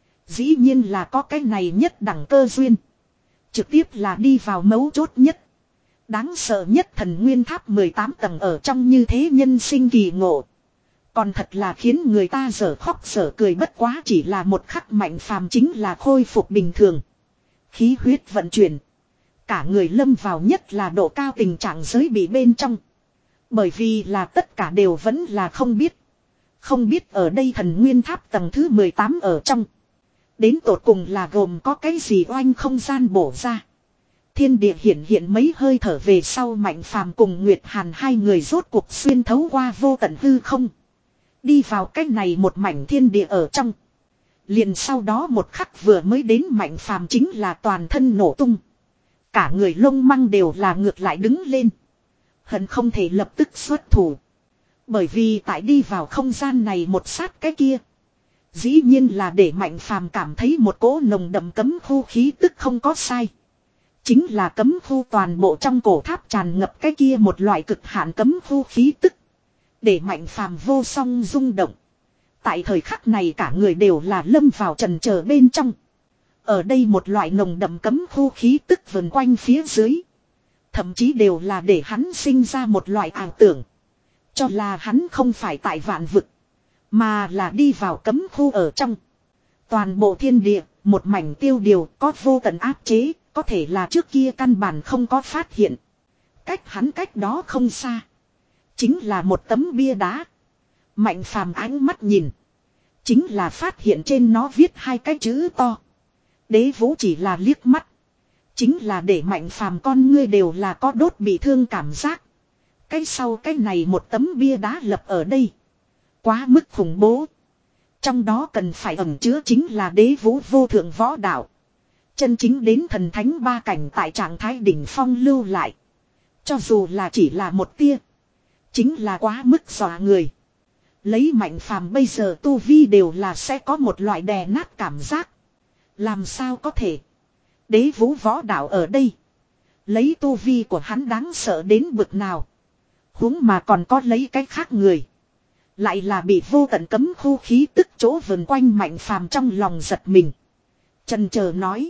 Dĩ nhiên là có cái này nhất đẳng cơ duyên. Trực tiếp là đi vào mấu chốt nhất. Đáng sợ nhất thần nguyên tháp mười tám tầng ở trong như thế nhân sinh kỳ ngộ. Còn thật là khiến người ta dở khóc dở cười, bất quá chỉ là một khắc Mạnh Phàm chính là khôi phục bình thường. Khí huyết vận chuyển. Cả người lâm vào nhất là độ cao tình trạng giới bị bên trong. Bởi vì là tất cả đều vẫn là không biết. Không biết ở đây thần nguyên tháp tầng thứ mười tám ở trong. Đến tột cùng là gồm có cái gì oanh không gian bổ ra. Thiên địa hiện hiện mấy hơi thở về sau Mạnh Phàm cùng Nguyệt Hàn hai người rốt cuộc xuyên thấu qua vô tận hư không. Đi vào cái này một mảnh thiên địa ở trong. Liền sau đó một khắc vừa mới đến Mạnh Phàm chính là toàn thân nổ tung. Cả người lông măng đều là ngược lại đứng lên. Hận không thể lập tức xuất thủ. Bởi vì tại đi vào không gian này một sát cái kia. Dĩ nhiên là để Mạnh Phàm cảm thấy một cỗ nồng đậm cấm khu khí tức không có sai. Chính là cấm khu toàn bộ trong cổ tháp tràn ngập cái kia một loại cực hạn cấm khu khí tức. Để Mạnh Phàm vô song rung động. Tại thời khắc này cả người đều là lâm vào trần chờ bên trong. Ở đây một loại nồng đậm cấm khu khí tức vần quanh phía dưới. Thậm chí đều là để hắn sinh ra một loại ảo tưởng. Cho là hắn không phải tại vạn vực. Mà là đi vào cấm khu ở trong. Toàn bộ thiên địa, một mảnh tiêu điều có vô tận áp chế, có thể là trước kia căn bản không có phát hiện. Cách hắn cách đó không xa. Chính là một tấm bia đá. Mạnh Phàm ánh mắt nhìn. Chính là phát hiện trên nó viết hai cái chữ to. Đế vũ chỉ là liếc mắt. Chính là để Mạnh Phàm con ngươi đều là có đốt bị thương cảm giác. Cái sau cái này một tấm bia đá lập ở đây. Quá mức khủng bố. Trong đó cần phải ẩn chứa chính là đế vũ vô thượng võ đạo. Chân chính đến thần thánh ba cảnh tại trạng thái đỉnh phong lưu lại. Cho dù là chỉ là một tia. Chính là quá mức dọa người. Lấy Mạnh Phàm bây giờ tu vi đều là sẽ có một loại đè nát cảm giác. Làm sao có thể. Đế vũ võ đạo ở đây. Lấy tu vi của hắn đáng sợ đến bực nào. Huống mà còn có lấy cái khác người. Lại là bị vô tận cấm khu khí tức chỗ vần quanh Mạnh Phàm trong lòng giật mình. Chần chờ nói.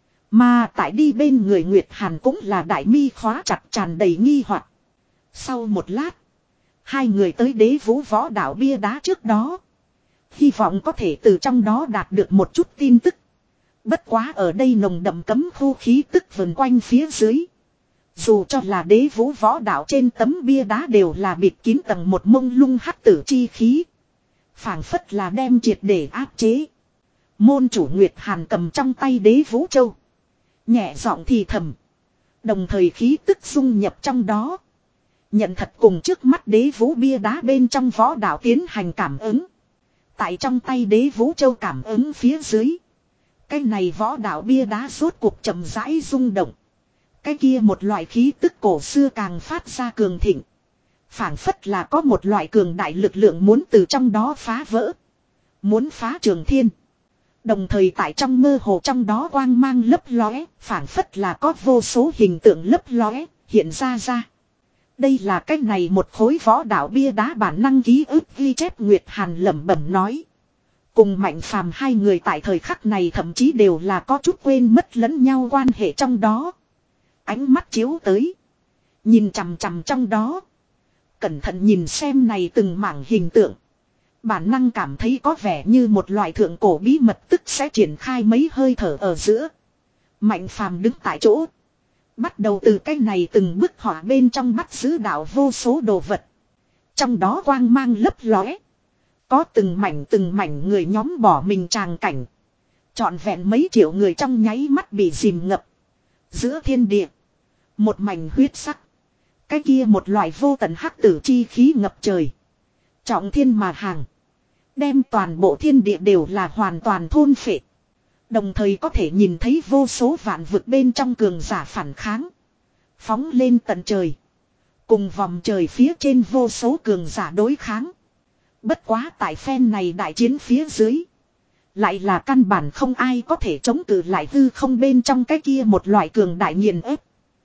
Mà tại đi bên người Nguyệt Hàn cũng là đại mi khóa chặt tràn đầy nghi hoặc. Sau một lát. Hai người tới đế vũ võ đạo bia đá trước đó. Hy vọng có thể từ trong đó đạt được một chút tin tức. Bất quá ở đây nồng đậm cấm khu khí tức vần quanh phía dưới. Dù cho là đế vũ võ đạo trên tấm bia đá đều là bịt kín tầng một mông lung hắc tử chi khí. Phảng phất là đem triệt để áp chế. Môn chủ Nguyệt Hàn cầm trong tay đế vũ châu. Nhẹ giọng thì thầm. Đồng thời khí tức dung nhập trong đó. Nhận thật cùng trước mắt đế vũ bia đá bên trong võ đạo tiến hành cảm ứng. Tại trong tay đế vũ châu cảm ứng phía dưới. Cái này võ đạo bia đá rốt cuộc chậm rãi rung động. Cái kia một loại khí tức cổ xưa càng phát ra cường thịnh. Phảng phất là có một loại cường đại lực lượng muốn từ trong đó phá vỡ. Muốn phá trường thiên. Đồng thời tại trong mơ hồ trong đó quang mang lấp lóe, phảng phất là có vô số hình tượng lấp lóe, hiện ra ra. Đây là cái này một khối võ đạo bia đá bản năng ký ức ghi chép Nguyệt Hàn lẩm bẩm nói. Cùng Mạnh Phàm hai người tại thời khắc này thậm chí đều là có chút quên mất lẫn nhau quan hệ trong đó. Ánh mắt chiếu tới. Nhìn chằm chằm trong đó. Cẩn thận nhìn xem này từng mảng hình tượng. Bản năng cảm thấy có vẻ như một loại thượng cổ bí mật tức sẽ triển khai mấy hơi thở ở giữa. Mạnh Phàm đứng tại chỗ. Bắt đầu từ cái này từng bức họa bên trong bắt giữ đạo vô số đồ vật. Trong đó quang mang lấp lóe. Có từng mảnh từng mảnh người nhóm bỏ mình tràng cảnh. Trọn vẹn mấy triệu người trong nháy mắt bị dìm ngập. Giữa thiên địa. Một mảnh huyết sắc. Cái kia một loại vô tận hắc tử chi khí ngập trời. Trọng thiên mà hàng. Đem toàn bộ thiên địa đều là hoàn toàn thôn phệ. Đồng thời có thể nhìn thấy vô số vạn vực bên trong cường giả phản kháng. Phóng lên tận trời. Cùng vòng trời phía trên vô số cường giả đối kháng. Bất quá tại phen này đại chiến phía dưới. Lại là căn bản không ai có thể chống cự lại hư không bên trong cái kia một loại cường đại nghiền ép.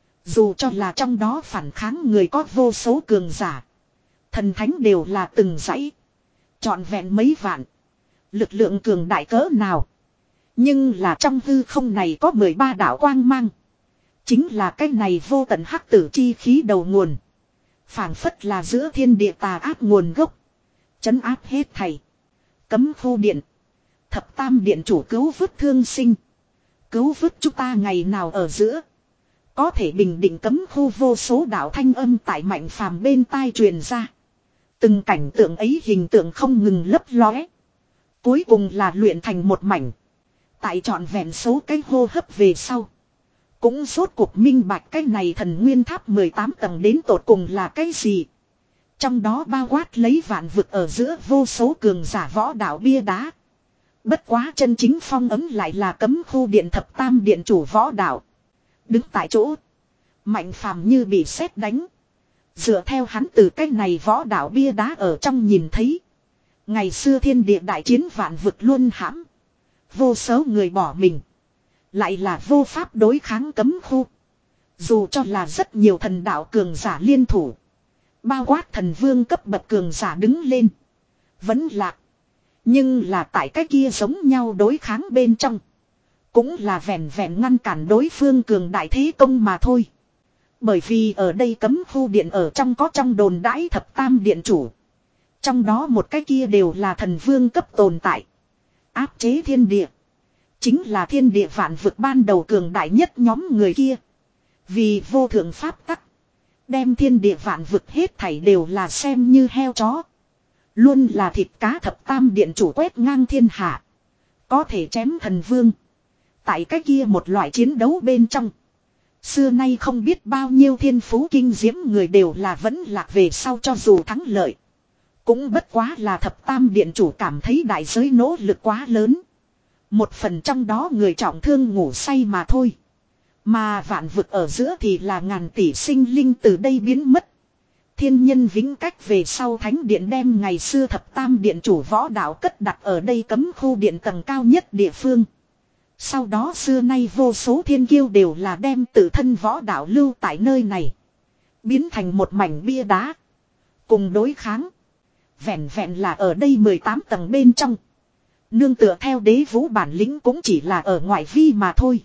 Dù cho là trong đó phản kháng người có vô số cường giả. Thần thánh đều là từng dãy. Trọn vẹn mấy vạn. Lực lượng cường đại cỡ nào. Nhưng là trong hư không này có mười ba đạo quang mang. Chính là cái này vô tận hắc tử chi khí đầu nguồn. Phảng phất là giữa thiên địa tà ác nguồn gốc. Chấn áp hết thảy. Cấm khu điện. Thập tam điện chủ cứu vớt thương sinh. Cứu vớt chúng ta ngày nào ở giữa. Có thể bình định cấm khu vô số đạo thanh âm tại Mạnh Phàm bên tai truyền ra. Từng cảnh tượng ấy hình tượng không ngừng lấp lóe. Cuối cùng là luyện thành một mảnh. Tại trọn vẹn số cái hô hấp về sau. Cũng rốt cuộc minh bạch cái này thần nguyên tháp mười tám tầng đến tột cùng là cái gì. Trong đó bao quát lấy vạn vực ở giữa vô số cường giả võ đạo bia đá. Bất quá chân chính phong ấm lại là cấm khu điện thập tam điện chủ võ đạo. Đứng tại chỗ. Mạnh Phàm như bị sét đánh. Dựa theo hắn từ cái này võ đạo bia đá ở trong nhìn thấy. Ngày xưa thiên địa đại chiến vạn vực luôn hãm. Vô số người bỏ mình. Lại là vô pháp đối kháng cấm khu. Dù cho là rất nhiều thần đạo cường giả liên thủ. Bao quát thần vương cấp bậc cường giả đứng lên. Vẫn lạc. Nhưng là tại cái kia giống nhau đối kháng bên trong. Cũng là vẹn vẹn ngăn cản đối phương cường đại thế công mà thôi. Bởi vì ở đây cấm khu điện ở trong có trong đồn đãi thập tam điện chủ. Trong đó một cái kia đều là thần vương cấp tồn tại. Áp chế thiên địa. Chính là thiên địa vạn vực ban đầu cường đại nhất nhóm người kia. Vì vô thượng pháp tắc. Đem thiên địa vạn vực hết thảy đều là xem như heo chó. Luôn là thịt cá thập tam điện chủ quét ngang thiên hạ. Có thể chém thần vương. Tại cái kia một loại chiến đấu bên trong. Xưa nay không biết bao nhiêu thiên phú kinh diễm người đều là vẫn lạc về sau cho dù thắng lợi. Cũng bất quá là thập tam điện chủ cảm thấy đại giới nỗ lực quá lớn. Một phần trong đó người trọng thương ngủ say mà thôi. Mà vạn vực ở giữa thì là ngàn tỷ sinh linh từ đây biến mất. Thiên nhân vĩnh cách về sau thánh điện đem ngày xưa thập tam điện chủ võ đạo cất đặt ở đây cấm khu điện tầng cao nhất địa phương. Sau đó xưa nay vô số thiên kiêu đều là đem tự thân võ đạo lưu tại nơi này. Biến thành một mảnh bia đá. Cùng đối kháng. Vẹn vẹn là ở đây mười tám tầng bên trong. Nương tựa theo đế vũ bản lĩnh cũng chỉ là ở ngoại vi mà thôi.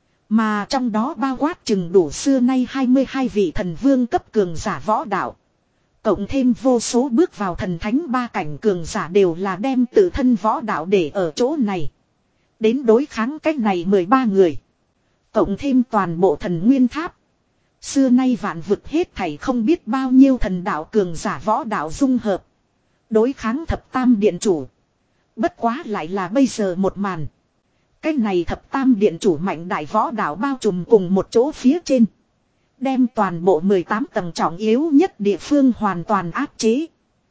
Mà trong đó bao quát chừng đủ xưa nay hai mươi hai vị thần vương cấp cường giả võ đạo. Cộng thêm vô số bước vào thần thánh ba cảnh cường giả đều là đem tự thân võ đạo để ở chỗ này. Đến đối kháng cách này mười ba người. Cộng thêm toàn bộ thần nguyên tháp. Xưa nay vạn vực hết thảy không biết bao nhiêu thần đạo cường giả võ đạo dung hợp. Đối kháng thập tam điện chủ. Bất quá lại là bây giờ một màn. Cái này thập tam điện chủ mạnh đại võ đạo bao trùm cùng một chỗ phía trên. Đem toàn bộ mười tám tầng trọng yếu nhất địa phương hoàn toàn áp chế.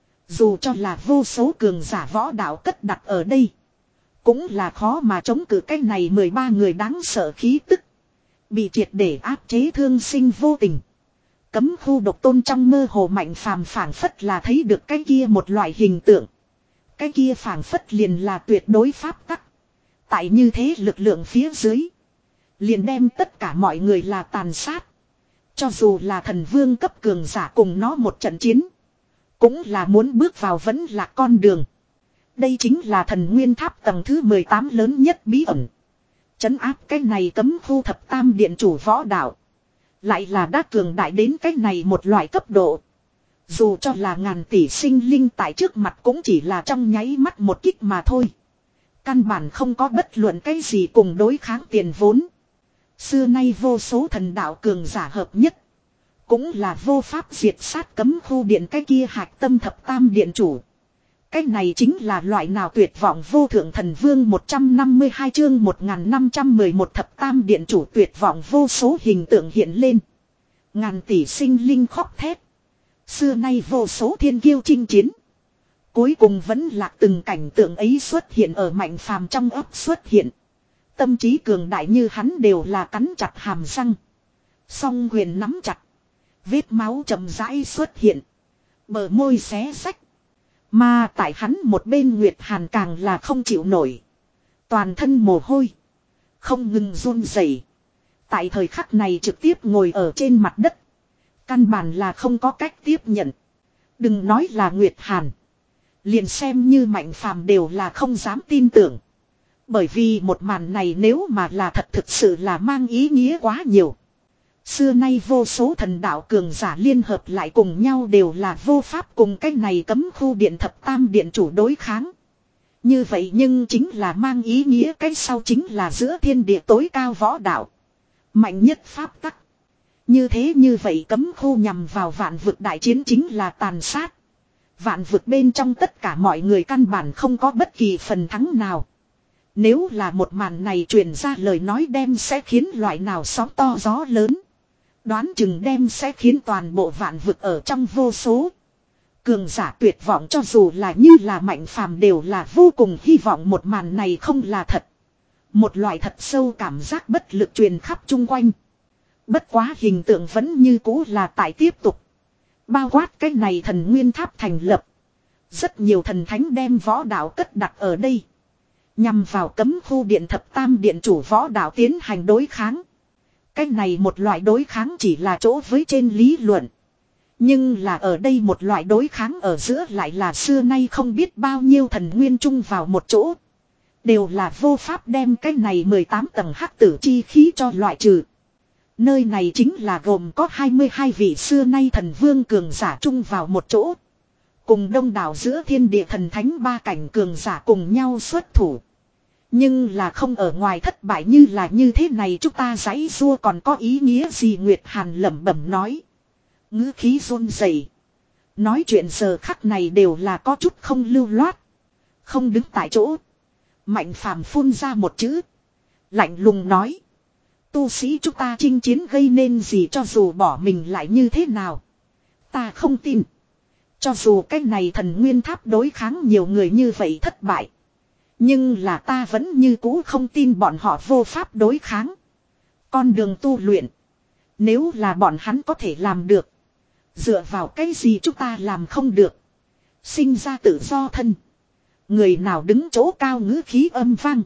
Dù cho là vô số cường giả võ đạo cất đặt ở đây. Cũng là khó mà chống cự cái này mười ba người đáng sợ khí tức. Bị triệt để áp chế thương sinh vô tình. Cấm khu độc tôn trong mơ hồ Mạnh Phàm phảng phất là thấy được cái kia một loại hình tượng. Cái kia phảng phất liền là tuyệt đối pháp tắc. Tại như thế lực lượng phía dưới. Liền đem tất cả mọi người là tàn sát. Cho dù là thần vương cấp cường giả cùng nó một trận chiến. Cũng là muốn bước vào vẫn là con đường. Đây chính là thần nguyên tháp tầng thứ mười tám lớn nhất bí ẩn. Trấn áp cái này cấm khu thập tam điện chủ võ đạo. Lại là đã cường đại đến cái này một loại cấp độ. Dù cho là ngàn tỷ sinh linh tại trước mặt cũng chỉ là trong nháy mắt một kích mà thôi. Căn bản không có bất luận cái gì cùng đối kháng tiền vốn. Xưa nay vô số thần đạo cường giả hợp nhất. Cũng là vô pháp diệt sát cấm khu điện cái kia hạch tâm thập tam điện chủ. Cái này chính là loại nào tuyệt vọng vô thượng thần vương một trăm năm mươi hai chương một nghìn năm trăm mười một thập tam điện chủ tuyệt vọng vô số hình tượng hiện lên. Ngàn tỷ sinh linh khóc thét. Xưa nay vô số thiên kiêu chinh chiến. Cuối cùng vẫn là từng cảnh tượng ấy xuất hiện ở Mạnh Phàm trong ấp xuất hiện. Tâm trí cường đại như hắn đều là cắn chặt hàm răng. Song quyền nắm chặt. Vết máu chậm rãi xuất hiện. Bờ môi xé xách. Mà tại hắn một bên Nguyệt Hàn càng là không chịu nổi. Toàn thân mồ hôi. Không ngừng run rẩy. Tại thời khắc này trực tiếp ngồi ở trên mặt đất. Căn bản là không có cách tiếp nhận. Đừng nói là Nguyệt Hàn. Liền xem như Mạnh Phàm đều là không dám tin tưởng. Bởi vì một màn này nếu mà là thật thực sự là mang ý nghĩa quá nhiều. Xưa nay vô số thần đạo cường giả liên hợp lại cùng nhau đều là vô pháp cùng cái này cấm khu điện thập tam điện chủ đối kháng. Như vậy nhưng chính là mang ý nghĩa cái sau chính là giữa thiên địa tối cao võ đạo. Mạnh nhất pháp tắc. Như thế như vậy cấm khu nhằm vào vạn vực đại chiến chính là tàn sát. Vạn vực bên trong tất cả mọi người căn bản không có bất kỳ phần thắng nào. Nếu là một màn này truyền ra lời nói đem sẽ khiến loại nào sóng to gió lớn. Đoán chừng đem sẽ khiến toàn bộ vạn vực ở trong vô số. Cường giả tuyệt vọng cho dù là như là Mạnh Phàm đều là vô cùng hy vọng một màn này không là thật. Một loại thật sâu cảm giác bất lực truyền khắp chung quanh. Bất quá hình tượng vẫn như cũ là tại tiếp tục. Bao quát cái này thần nguyên tháp thành lập. Rất nhiều thần thánh đem võ đạo cất đặt ở đây. Nhằm vào cấm khu điện thập tam điện chủ võ đạo tiến hành đối kháng. Cái này một loại đối kháng chỉ là chỗ với trên lý luận. Nhưng là ở đây một loại đối kháng ở giữa lại là xưa nay không biết bao nhiêu thần nguyên chung vào một chỗ. Đều là vô pháp đem cái này mười tám tầng hắc tử chi khí cho loại trừ. Nơi này chính là gồm có hai mươi hai vị xưa nay thần vương cường giả chung vào một chỗ. Cùng đông đảo giữa thiên địa thần thánh ba cảnh cường giả cùng nhau xuất thủ. Nhưng là không ở ngoài thất bại như là như thế này chúng ta giãy giụa còn có ý nghĩa gì Nguyệt Hàn lẩm bẩm nói. Ngữ khí run rẩy. Nói chuyện giờ khắc này đều là có chút không lưu loát. Không đứng tại chỗ. Mạnh Phàm phun ra một chữ. Lạnh lùng nói. Tu sĩ chúng ta chinh chiến gây nên gì cho dù bỏ mình lại như thế nào. Ta không tin. Cho dù cái này thần nguyên tháp đối kháng nhiều người như vậy thất bại. Nhưng là ta vẫn như cũ không tin bọn họ vô pháp đối kháng. Con đường tu luyện. Nếu là bọn hắn có thể làm được. Dựa vào cái gì chúng ta làm không được. Sinh ra tự do thân. Người nào đứng chỗ cao ngữ khí âm vang.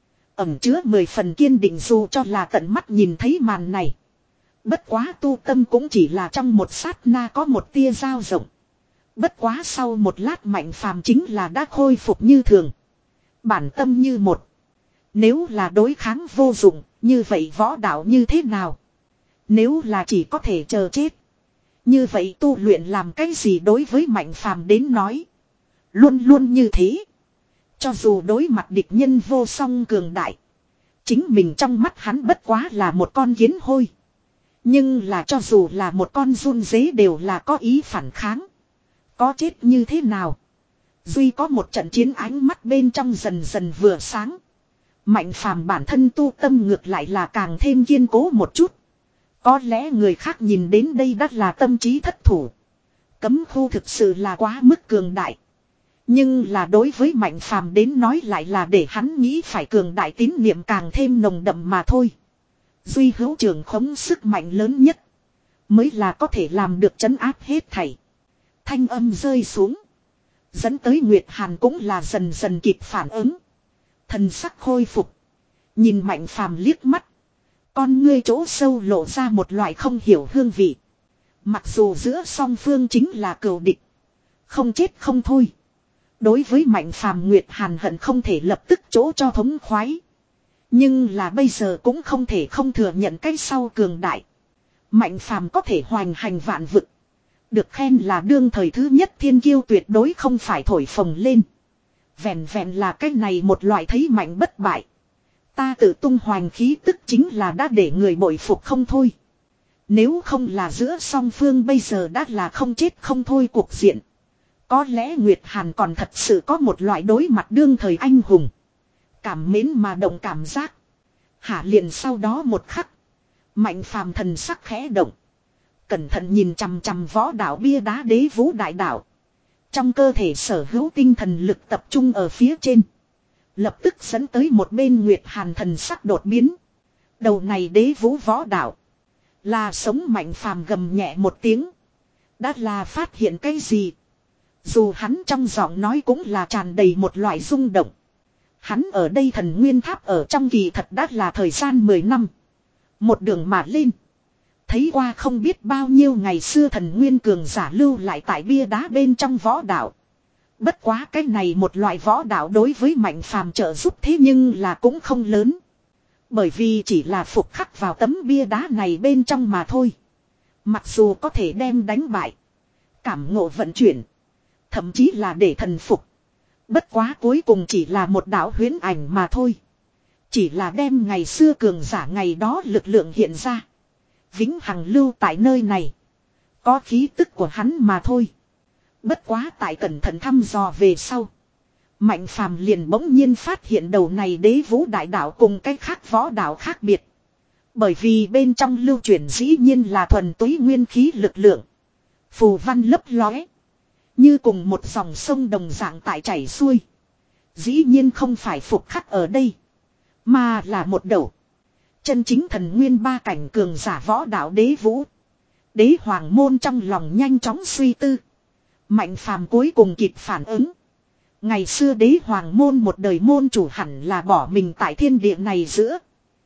Ẩm chứa mười phần kiên định dù cho là tận mắt nhìn thấy màn này. Bất quá tu tâm cũng chỉ là trong một sát na có một tia dao rộng. Bất quá sau một lát Mạnh Phàm chính là đã khôi phục như thường. Bản tâm như một. Nếu là đối kháng vô dụng, như vậy võ đạo như thế nào? Nếu là chỉ có thể chờ chết. Như vậy tu luyện làm cái gì đối với Mạnh Phàm đến nói? Luôn luôn như thế. Cho dù đối mặt địch nhân vô song cường đại. Chính mình trong mắt hắn bất quá là một con kiến hôi. Nhưng là cho dù là một con run dế đều là có ý phản kháng. Có chết như thế nào? Duy có một trận chiến ánh mắt bên trong dần dần vừa sáng. Mạnh Phàm bản thân tu tâm ngược lại là càng thêm kiên cố một chút. Có lẽ người khác nhìn đến đây đắt là tâm trí thất thủ. Cấm khu thực sự là quá mức cường đại. Nhưng là đối với Mạnh Phàm đến nói lại là để hắn nghĩ phải cường đại tín niệm càng thêm nồng đậm mà thôi. Duy hữu trường khống sức mạnh lớn nhất. Mới là có thể làm được trấn áp hết thảy. Thanh âm rơi xuống. Dẫn tới Nguyệt Hàn cũng là dần dần kịp phản ứng. Thần sắc khôi phục. Nhìn Mạnh Phàm liếc mắt. Con ngươi chỗ sâu lộ ra một loại không hiểu hương vị. Mặc dù giữa song phương chính là cừu địch. Không chết không thôi. Đối với Mạnh Phàm, Nguyệt Hàn hận không thể lập tức chỗ cho thống khoái. Nhưng là bây giờ cũng không thể không thừa nhận cái sau cường đại. Mạnh Phàm có thể hoành hành vạn vực. Được khen là đương thời thứ nhất thiên kiêu tuyệt đối không phải thổi phồng lên. Vẹn vẹn là cái này một loại thấy mạnh bất bại. Ta tự tung hoành khí tức chính là đã để người bội phục không thôi. Nếu không là giữa song phương bây giờ đã là không chết không thôi cuộc diện. Có lẽ Nguyệt Hàn còn thật sự có một loại đối mặt đương thời anh hùng. Cảm mến mà động cảm giác. Hạ liền sau đó một khắc. Mạnh Phàm thần sắc khẽ động. Cẩn thận nhìn chằm chằm võ đạo bia đá Đế Vũ đại đạo. Trong cơ thể sở hữu tinh thần lực tập trung ở phía trên. Lập tức dẫn tới một bên Nguyệt Hàn thần sắc đột biến. Đầu này Đế Vũ võ đạo. Là sống Mạnh Phàm gầm nhẹ một tiếng. Đã là phát hiện cái gì? Dù hắn trong giọng nói cũng là tràn đầy một loại rung động. Hắn ở đây Thần Nguyên Tháp ở trong kỳ thật đã là thời gian mười năm. Một đường mà lên. Thấy qua không biết bao nhiêu ngày xưa Thần Nguyên cường giả lưu lại tại bia đá bên trong võ đạo. Bất quá cái này một loại võ đạo đối với Mạnh Phàm trợ giúp thế nhưng là cũng không lớn. Bởi vì chỉ là phục khắc vào tấm bia đá này bên trong mà thôi. Mặc dù có thể đem đánh bại. Cảm ngộ vận chuyển. Thậm chí là để thần phục. Bất quá cuối cùng chỉ là một đạo huyễn ảnh mà thôi. Chỉ là đem ngày xưa cường giả ngày đó lực lượng hiện ra. Vĩnh hằng lưu tại nơi này. Có khí tức của hắn mà thôi. Bất quá tại cẩn thận thăm dò về sau. Mạnh Phàm liền bỗng nhiên phát hiện đầu này Đế Vũ đại đạo cùng cái khác võ đạo khác biệt. Bởi vì bên trong lưu chuyển dĩ nhiên là thuần túy nguyên khí lực lượng. Phù văn lấp lóe. Như cùng một dòng sông đồng dạng tại chảy xuôi. Dĩ nhiên không phải phục khắc ở đây. Mà là một đầu. Chân chính thần nguyên ba cảnh cường giả võ đạo Đế Vũ. Đế Hoàng môn trong lòng nhanh chóng suy tư. Mạnh Phàm cuối cùng kịp phản ứng. Ngày xưa Đế Hoàng môn một đời môn chủ hẳn là bỏ mình tại thiên địa này giữa.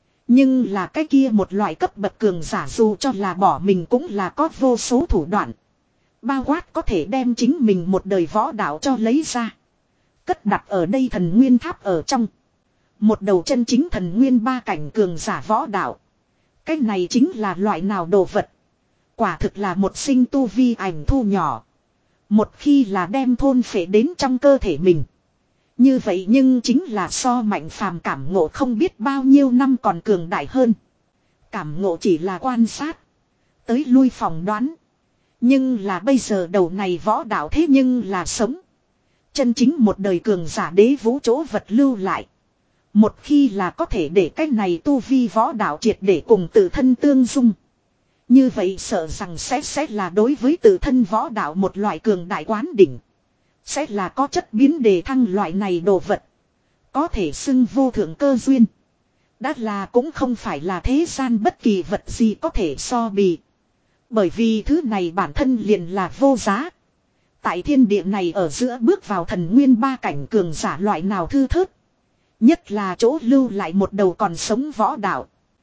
Nhưng là cái kia một loại cấp bậc cường giả dù cho là bỏ mình cũng là có vô số thủ đoạn. Bao quát có thể đem chính mình một đời võ đạo cho lấy ra. Cất đặt ở đây Thần Nguyên Tháp ở trong. Một đầu chân chính thần nguyên ba cảnh cường giả võ đạo. Cái này chính là loại nào đồ vật. Quả thực là một sinh tu vi ảnh thu nhỏ. Một khi là đem thôn phệ đến trong cơ thể mình. Như vậy nhưng chính là so Mạnh Phàm cảm ngộ không biết bao nhiêu năm còn cường đại hơn. Cảm ngộ chỉ là quan sát. Tới lui phỏng đoán. Nhưng là bây giờ đầu này võ đạo thế nhưng là sống. Chân chính một đời cường giả Đế Vũ chỗ vật lưu lại. Một khi là có thể để cái này tu vi võ đạo triệt để cùng tự thân tương dung. Như vậy sợ rằng sẽ sẽ là đối với tự thân võ đạo một loại cường đại quán đỉnh. Sẽ là có chất biến đề thăng loại này đồ vật. Có thể xưng vô thượng cơ duyên. Đã là cũng không phải là thế gian bất kỳ vật gì có thể so bì. Bởi vì thứ này bản thân liền là vô giá. Tại thiên địa này ở giữa bước vào thần nguyên ba cảnh cường giả loại nào thư thớt. Nhất là chỗ lưu lại một đầu còn sống võ đạo.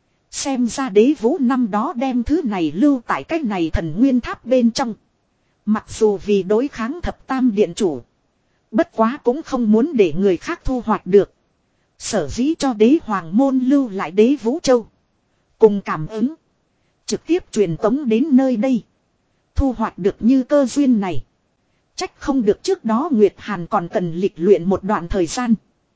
Xem ra Đế Vũ năm đó đem thứ này lưu tại cách này thần nguyên tháp bên trong. Mặc dù vì đối kháng thập tam điện chủ. Bất quá cũng không muốn để người khác thu hoạch được. Sở dĩ cho Đế Hoàng môn lưu lại Đế Vũ Châu. Cùng cảm ứng. Trực tiếp truyền tống đến nơi đây. Thu hoạch được như cơ duyên này. Trách không được trước đó Nguyệt Hàn còn cần lịch luyện một đoạn thời gian.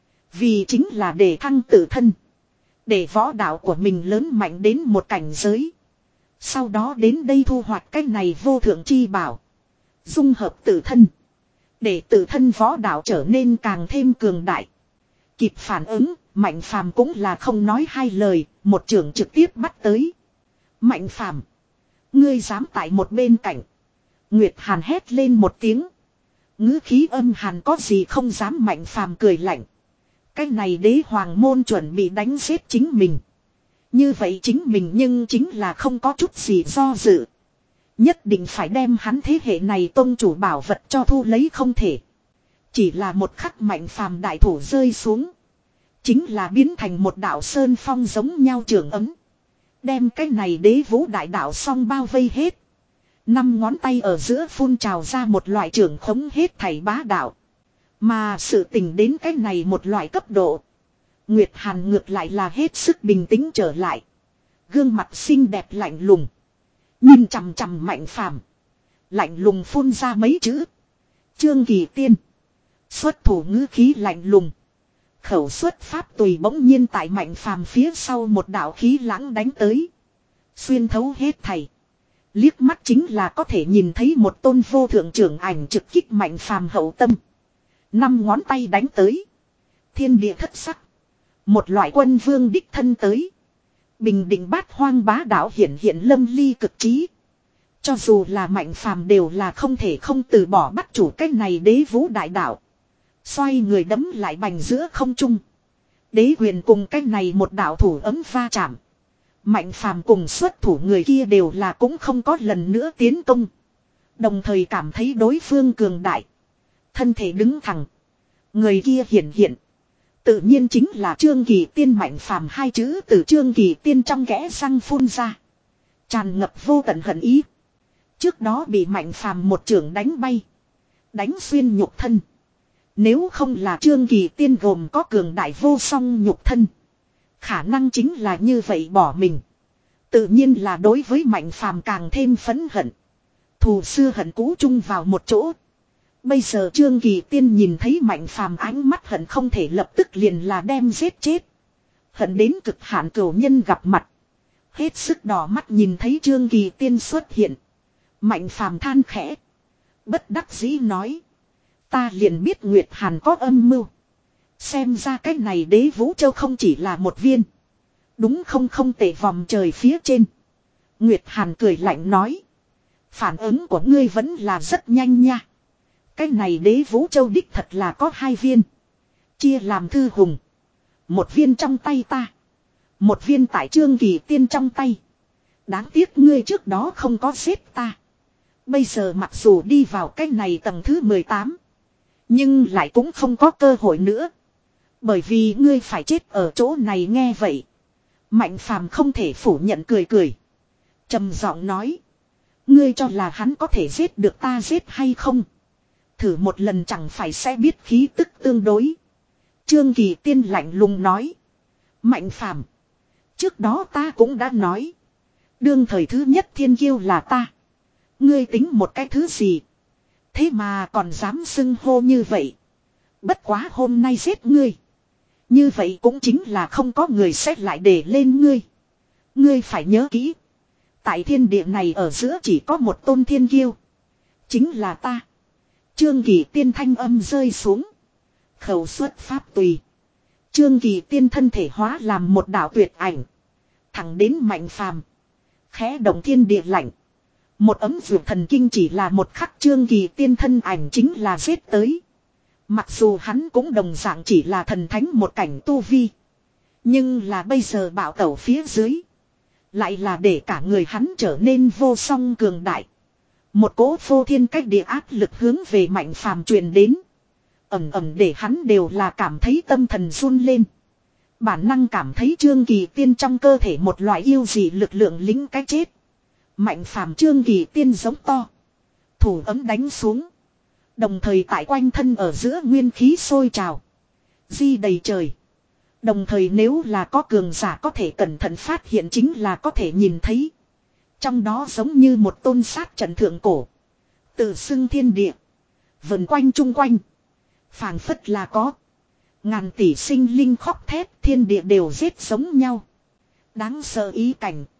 Vì chính là để thăng tự thân. Để võ đạo của mình lớn mạnh đến một cảnh giới. Sau đó đến đây thu hoạch cái này vô thượng chi bảo. Dung hợp tự thân. Để tự thân võ đạo trở nên càng thêm cường đại. Kịp phản ứng, Mạnh Phàm cũng là không nói hai lời, một trường trực tiếp bắt tới. Mạnh Phàm, ngươi dám tại một bên cạnh. Nguyệt Hàn hét lên một tiếng. Ngữ khí âm hàn có gì không dám. Mạnh Phàm cười lạnh. Cái này Đế Hoàng môn chuẩn bị đánh giết chính mình. Như vậy chính mình nhưng chính là không có chút gì do dự. Nhất định phải đem hắn thế hệ này tông chủ bảo vật cho thu lấy không thể. Chỉ là một khắc Mạnh Phàm đại thủ rơi xuống. Chính là biến thành một đạo sơn phong giống nhau trường ấm. Đem cái này Đế Vũ đại đạo song bao vây hết. Năm ngón tay ở giữa phun trào ra một loại trường khống hết thảy bá đạo. Mà sự tình đến cái này một loại cấp độ. Nguyệt Hàn ngược lại là hết sức bình tĩnh trở lại. Gương mặt xinh đẹp lạnh lùng. Nhìn chằm chằm Mạnh Phàm, lạnh lùng phun ra mấy chữ. Trương Kỳ Tiên. Xuất thủ ngữ khí lạnh lùng. Khẩu xuất pháp tùy bỗng nhiên tại Mạnh Phàm phía sau một đạo khí lãng đánh tới. Xuyên thấu hết thảy. Liếc mắt chính là có thể nhìn thấy một tôn vô thượng trưởng ảnh trực kích Mạnh Phàm hậu tâm. Năm ngón tay đánh tới. Thiên địa thất sắc. Một loại quân vương đích thân tới. Bình định bát hoang bá đạo hiển hiện lâm ly cực trí. Cho dù là Mạnh Phàm đều là không thể không từ bỏ bắt chủ cái này đế vũ đại đạo. Xoay người đấm lại bành giữa không trung. Đế huyền cùng cái này một đạo thủ ấm va chạm. Mạnh Phàm cùng xuất thủ người kia đều là cũng không có lần nữa tiến công. Đồng thời cảm thấy đối phương cường đại. Thân thể đứng thẳng. Người kia hiển hiện. Tự nhiên chính là Trương Kỳ Tiên. Mạnh Phàm hai chữ từ Trương Kỳ Tiên trong kẽ răng phun ra. Tràn ngập vô tận hận ý. Trước đó bị Mạnh Phàm một chưởng đánh bay. Đánh xuyên nhục thân. Nếu không là Trương Kỳ Tiên gồm có cường đại vô song nhục thân. Khả năng chính là như vậy bỏ mình. Tự nhiên là đối với Mạnh Phàm càng thêm phẫn hận. Thù xưa hận cũ chung vào một chỗ. Bây giờ Trương Kỳ Tiên nhìn thấy Mạnh Phàm ánh mắt hận không thể lập tức liền là đem giết chết. Hận đến cực hạn cửu nhân gặp mặt. Hết sức đỏ mắt nhìn thấy Trương Kỳ Tiên xuất hiện. Mạnh Phàm than khẽ. Bất đắc dĩ nói. Ta liền biết Nguyệt Hàn có âm mưu. Xem ra cái này đế vũ châu không chỉ là một viên. Đúng không không tệ vòng trời phía trên. Nguyệt Hàn cười lạnh nói. Phản ứng của ngươi vẫn là rất nhanh nha. Cái này đế vũ châu đích thật là có hai viên. Chia làm thư hùng. Một viên trong tay ta. Một viên tại Trương Kỳ Tiên trong tay. Đáng tiếc ngươi trước đó không có giết ta. Bây giờ mặc dù đi vào cái này tầng thứ mười tám. Nhưng lại cũng không có cơ hội nữa. Bởi vì ngươi phải chết ở chỗ này nghe vậy. Mạnh Phàm không thể phủ nhận cười cười. Trầm giọng nói. Ngươi cho là hắn có thể giết được ta giết hay không? Thử một lần chẳng phải sẽ biết khí tức tương đối. Trương Kỳ Tiên lạnh lùng nói. Mạnh Phàm, trước đó ta cũng đã nói. Đương thời thứ nhất thiên kiêu là ta. Ngươi tính một cái thứ gì? Thế mà còn dám xưng hô như vậy. Bất quá hôm nay giết ngươi. Như vậy cũng chính là không có người xét lại để lên ngươi. Ngươi phải nhớ kỹ. Tại thiên địa này ở giữa chỉ có một tôn thiên kiêu. Chính là ta. Trương Kỳ Tiên thanh âm rơi xuống. Khẩu xuất pháp tùy. Trương Kỳ Tiên thân thể hóa làm một đạo tuyệt ảnh. Thẳng đến Mạnh Phàm. Khẽ động thiên địa lạnh. Một ấm dược thần kinh chỉ là một khắc Trương Kỳ Tiên thân ảnh chính là giết tới. Mặc dù hắn cũng đồng dạng chỉ là thần thánh một cảnh tu vi. Nhưng là bây giờ bạo tẩu phía dưới. Lại là để cả người hắn trở nên vô song cường đại. Một cỗ phô thiên cách địa áp lực hướng về Mạnh Phàm truyền đến. Ẩm ẩm để hắn đều là cảm thấy tâm thần run lên. Bản năng cảm thấy Trương Kỳ Tiên trong cơ thể một loại yêu dị lực lượng lính cái chết. Mạnh Phàm Trương Kỳ Tiên giống to. Thủ ấm đánh xuống. Đồng thời tại quanh thân ở giữa nguyên khí sôi trào. Di đầy trời. Đồng thời nếu là có cường giả có thể cẩn thận phát hiện chính là có thể nhìn thấy. Trong đó giống như một tôn sát trận thượng cổ. Tự xưng thiên địa. Vần quanh chung quanh. Phảng phất là có. Ngàn tỷ sinh linh khóc thét thiên địa đều giết giống nhau. Đáng sợ ý cảnh.